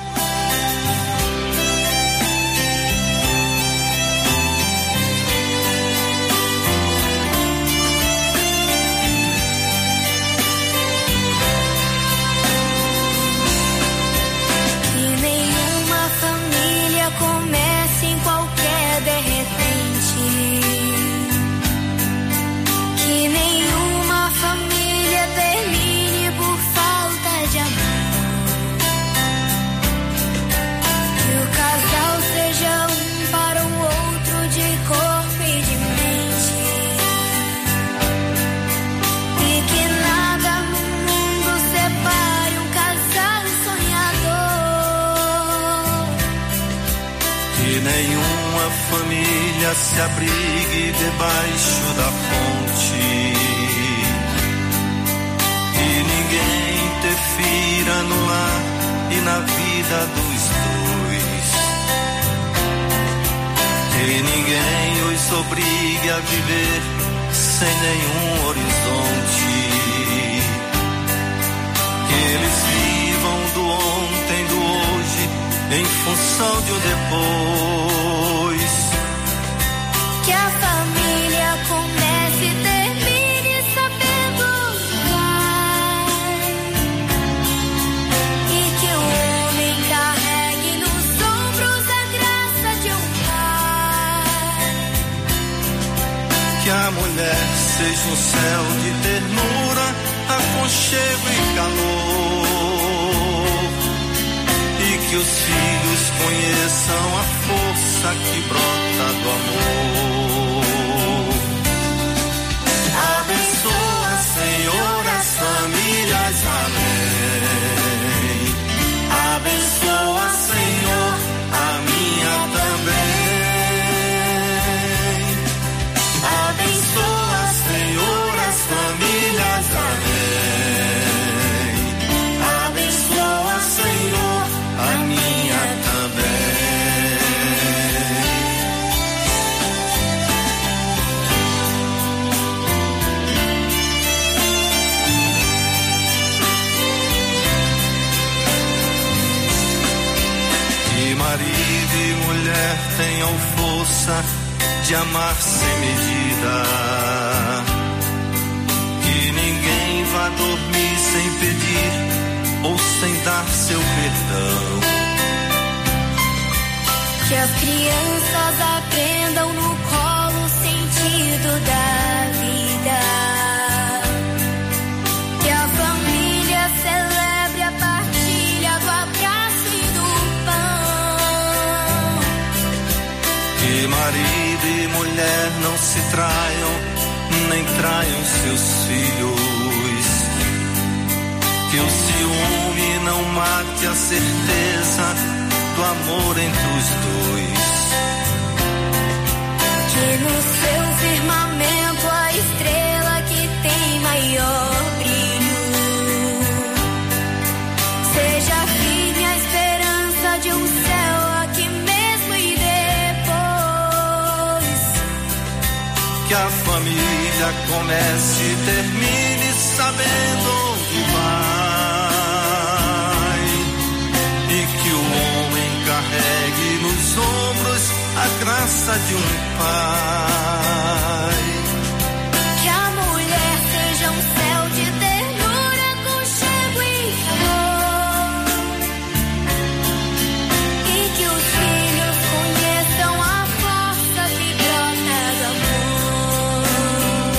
Família se abrigue debaixo da fonte e ninguém interfira no lar e na vida dos dois. Que ninguém os obrigue a viver sem nenhum horizonte. Que eles vivam do ontem, do hoje, em função de um depois. Que a família comece e termine sabendo vai. E que o homem carregue nos ombros a graça de um pai. Que a mulher seja um céu de ternura, aconchego e calor. E que os filhos conheçam a força que brota do amor. Abençoa, Senhor, as famílias, amém. Abençoa, Senhor, a minha também. Abençoa, Senhor, as famílias, amém. Abençoa, Senhor, a minha também. Que marido e mulher tenham força de amar sem medida. Que ninguém vá dormir sem pedir ou sem dar seu perdão. Que as crianças aprendam no colo o sentido da vida. Que a família celebre a partilha do abraço e do pão. Que marido e mulher não se traiam, nem traiam seus filhos. Que o ciúme não mate a certeza do amor entre os dois. Que no seu firmamento a estrela que tem maior brilho seja firme a esperança de um céu aqui mesmo e depois. Que a família comece e termine sabendo onde vai. E que o homem carregue nos ombros a graça de um pai. Que a mulher seja um céu de ternura, aconchego e amor. E que os filhos conheçam a força que brota do amor.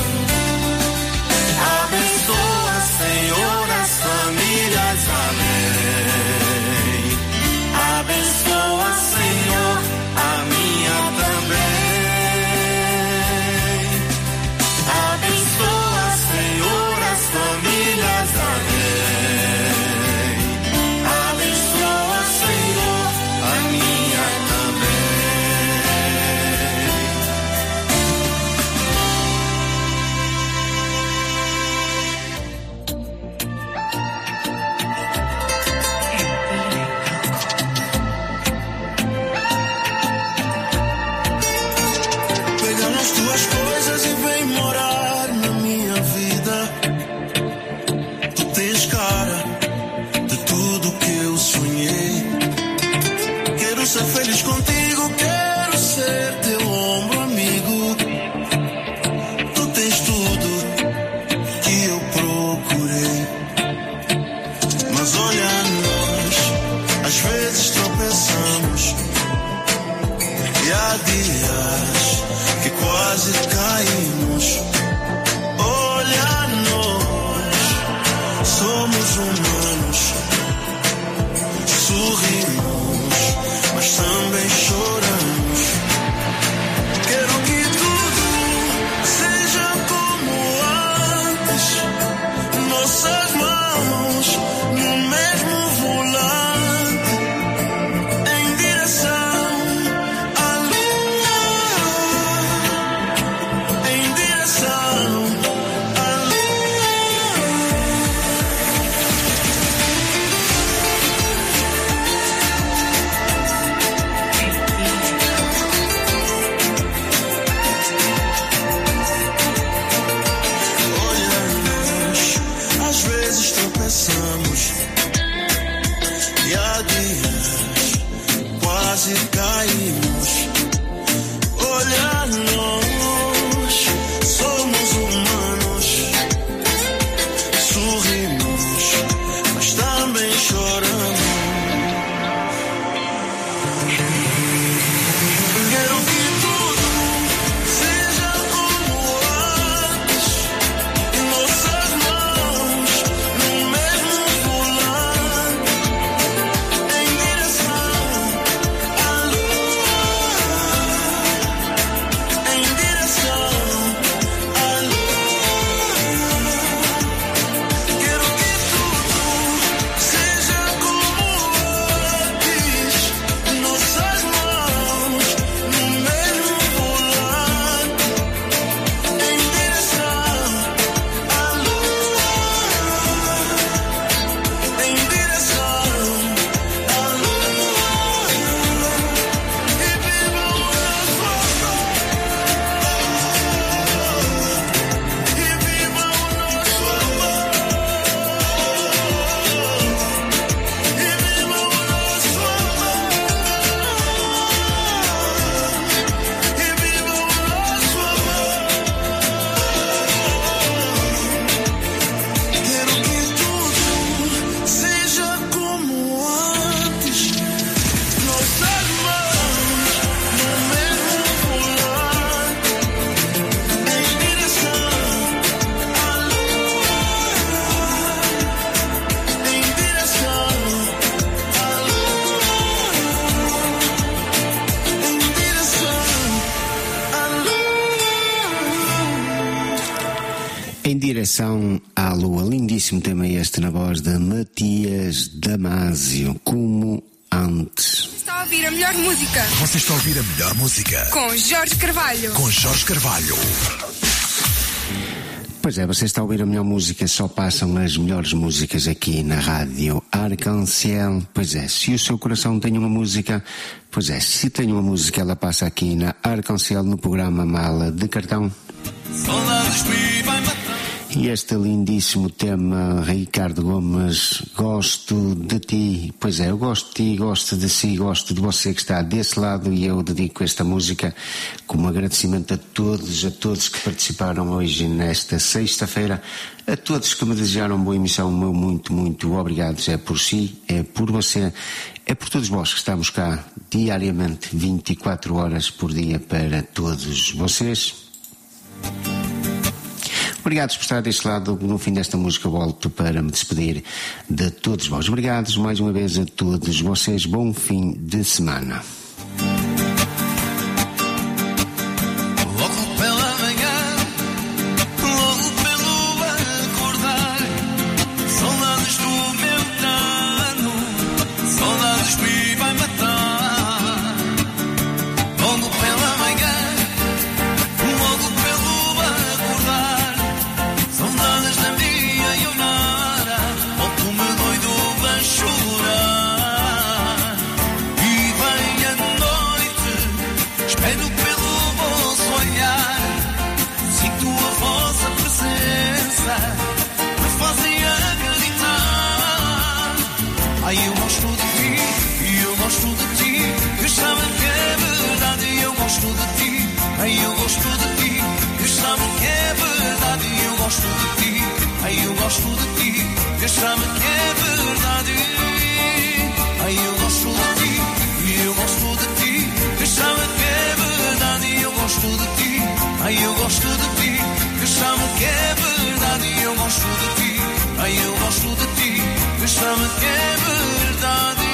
Abençoa, Senhor, as famílias, amém. Abençoa, Senhor, a minha também. Abençoa, Senhor, as famílias, amém. Abençoa, Senhor, a minha também. Pega nas tuas coisas e vem morar na minha vida. Tu tens cara de tudo que eu sonhei. Quero ser feliz contigo, quero ser teu ombro amigo. Tu tens tudo que eu procurei. Mas olha nós, às vezes tropeçamos. E há dias que quase caímos. Olha nós, somos humanos. Sorrimos, mas também choramos. Quero que tudo seja como antes. Nossas mãos no mesmo volante, em direção à lua, em direção Em direção à lua, lindíssimo tema este na voz de Matias Damasio, como antes. Está a ouvir a melhor música. Você está a ouvir a melhor música. Com Jorge Carvalho. Com Jorge Carvalho. Pois é, você está a ouvir a melhor música, só passam as melhores músicas aqui na rádio Arc-en-Ciel. Pois é, se o seu coração tem uma música, pois é, se tem uma música, ela passa aqui na Arc-en-Ciel no programa Mala de Cartão. E este lindíssimo tema, Ricardo Gomes, Gosto de Ti. Pois é, eu gosto de ti, gosto de si, gosto de você que está desse lado, e eu dedico esta música como agradecimento a todos que participaram hoje nesta sexta-feira, a todos que me desejaram boa emissão. Meu muito obrigado. É por si, é por você, é por todos vós que estamos cá diariamente, 24 horas por dia, para todos vocês. Obrigados por estar deste lado. No fim desta música volto para me despedir de todos vós. Obrigados mais uma vez a todos vocês. Bom fim de semana. Logo pela manhã, logo pelo acordar, saudades do meu dano, saudades me vai matar. Logo pela manhã, logo pelo acordar, saudades da minha Ionara, oh como doido vai chorar. E vem a noite, espero pelo vosso olhar, sinto a vossa presença, me fazem acreditar. Ai, eu gosto de ti, eu gosto de ti, eu sabe que é verdade, eu gosto de ti. Ai, eu gosto de ti, eu sabe que é verdade, eu gosto de ti. Ai, eu gosto de ti, eu sabe que é verdade. Ai, eu gosto de ti, eu gosto de ti, eu sabe que é verdade, eu gosto de ti. Ai, eu gosto de ti, eu sabe que é verdade, eu gosto de ti. Ai, eu gosto de ti, eu sabe que é verdade.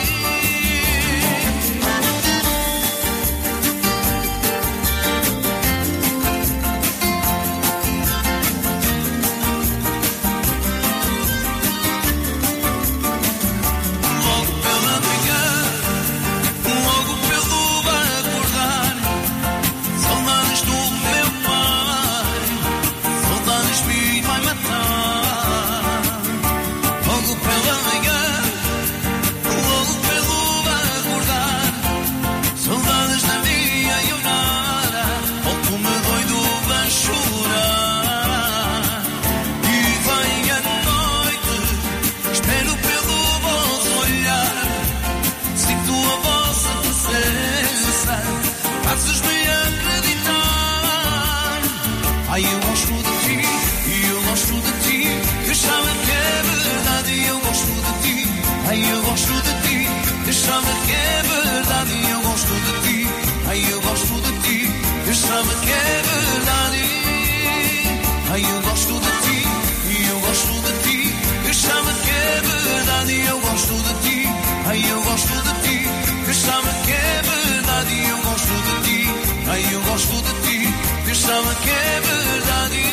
Logo pela manhã, logo pelo acordar, saudades do meu pai, saudades me vai matar. Logo pela manhã, logo pelo acordar, saudades da minha Ionara, oh como doido vai chorar. E vem a noite, espero pelo vosso olhar, sinto a vossa presença, fazes-me acreditar. Ai, eu gosto de ti, eu gosto de ti, eu sabe que é verdade, eu gosto de ti. Ai, eu gosto de ti, eu sabe que é verdade, eu gosto de ti. Ai, eu gosto de ti, eu sabe que é verdade. Ai, eu gosto de ti, eu gosto de ti, eu sabe que é verdade, eu gosto de ti. Ai, eu gosto de ti, eu sabe que é verdade, eu gosto de ti. Ai, eu gosto de ti, eu sabe que é verdade.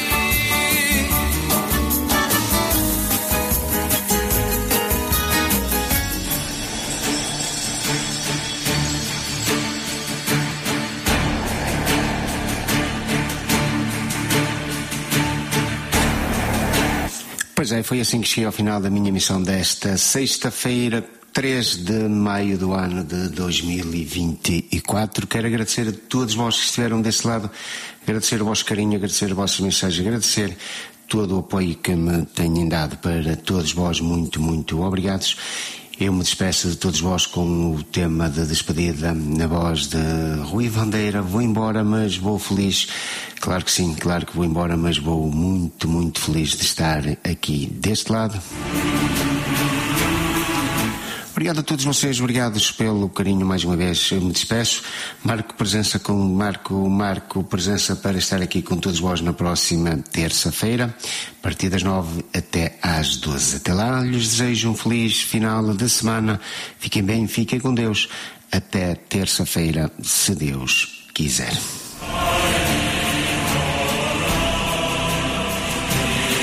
Pois é, foi assim que cheguei ao final da minha missão desta sexta-feira, 3 de maio do ano de 2024. Quero agradecer a todos vós que estiveram desse lado, agradecer o vosso carinho, agradecer a vossa mensagem, agradecer todo o apoio que me têm dado. Para todos vós, muito obrigados. Eu me despeço de todos vós com o tema de despedida na voz de Rui Bandeira. Vou embora, mas vou feliz. Claro que sim, claro que vou embora, mas vou muito feliz de estar aqui deste lado. Obrigado a todos vocês, obrigados pelo carinho mais uma vez. Eu me despeço, marco presença para estar aqui com todos vós na próxima terça-feira, a partir das 9 até às 12. Até lá, lhes desejo um feliz final de semana. Fiquem bem, fiquem com Deus. Até terça-feira, se Deus quiser.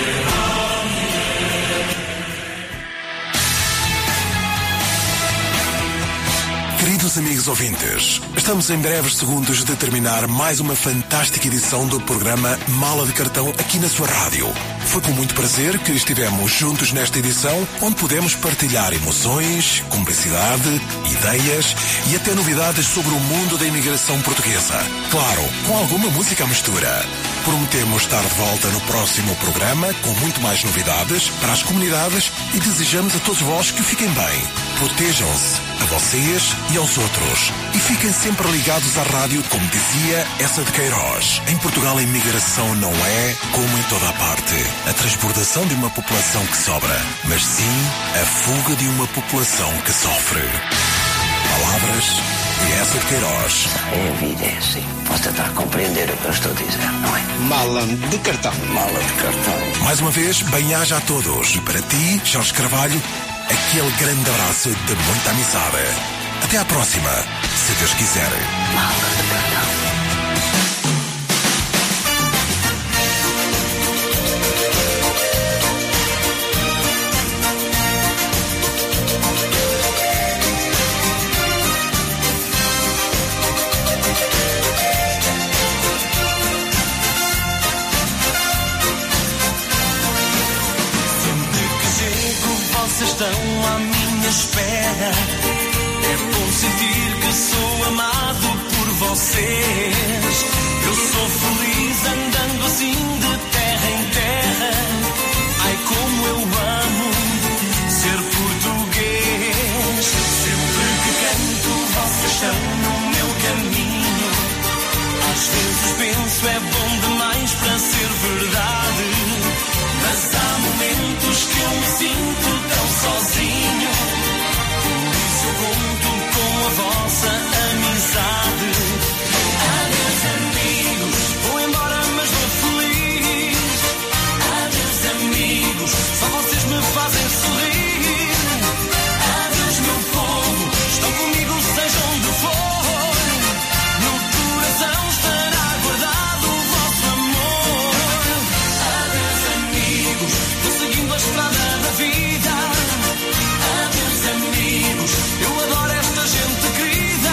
caros ouvintes, estamos em breves segundos de terminar mais uma fantástica edição do programa Mala de Cartão aqui na sua rádio. Foi com muito prazer que estivemos juntos nesta edição, onde pudemos partilhar emoções, cumplicidade, ideias e até novidades sobre o mundo da imigração portuguesa. Claro, com alguma música à mistura. Prometemos estar de volta no próximo programa com muito mais novidades para as comunidades e desejamos a todos vós que fiquem bem. Protejam-se a vocês e aos outros. E fiquem sempre ligados à rádio, como dizia essa de Queiroz. Em Portugal a imigração não é, como em toda a parte, a transbordação de uma população que sobra, mas sim a fuga de uma população que sofre. Palavras de essa de Queiroz. É a vida, é assim. Posso tentar compreender o que eu estou a dizer, não é? Mala de cartão. Mala de cartão. Mais uma vez, bem-aja a todos. E para ti, Jorge Carvalho, aquele grande abraço de muita amizade. Até à próxima, se Deus quiser. Mala de cartão. Estão à minha espera. É bom sentir que sou amado por vocês. Eu sou feliz andando assim de terra em terra. Ai, como eu amo ser português. Sempre que canto, vocês estão no meu caminho. Às vezes penso é bom demais para ser verdade, mas há momentos que eu me sinto tão sozinho. Por isso eu conto com a vossa amizade. Adeus amigos, vou embora mas vou feliz. Adeus amigos, só vocês me fazem sorrir. Adeus meu povo, estão comigo seja onde for. No coração estará guardado o vosso amor. Adeus amigos, vou seguindo a estrada da vida. Adeus amigos, eu adoro esta gente querida.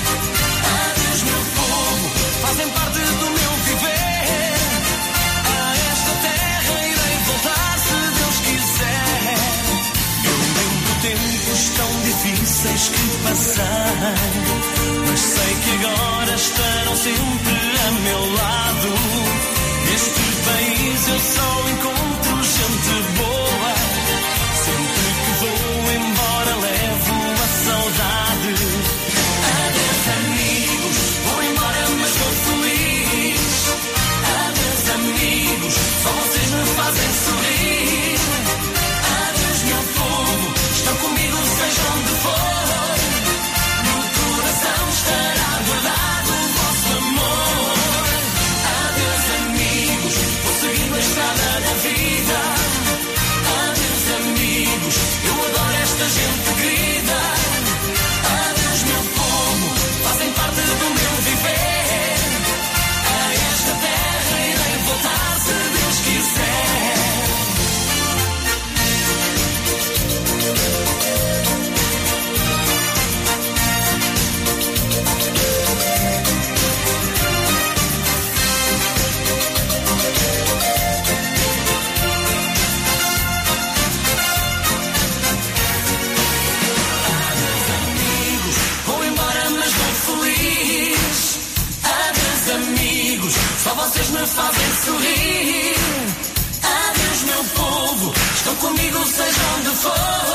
Adeus meu povo, fazem parte do meu viver. A esta terra irei voltar se Deus quiser. Eu lembro tempos tão difíceis que passei, mas sei que agora estarão sempre a meu lado. Neste país eu só encontro gente boa. Sempre que vou embora levo a saudade. Adeus amigos, vou embora mas vou feliz. Adeus amigos, só vocês me fazem sorrir. Adeus meu povo, estão comigo seja onde for. No coração estará guardado o vosso amor. Adeus amigos, vou seguindo a estrada da vida. Adeus amigos, eu adoro esta gente querida. Adeus meu povo, fazem parte do meu viver. A esta terra irei voltar se Deus quiser. Vou embora mas vou feliz. Adeus amigos, só vocês me fazem sorrir. Adeus meu povo, estão comigo seja onde for.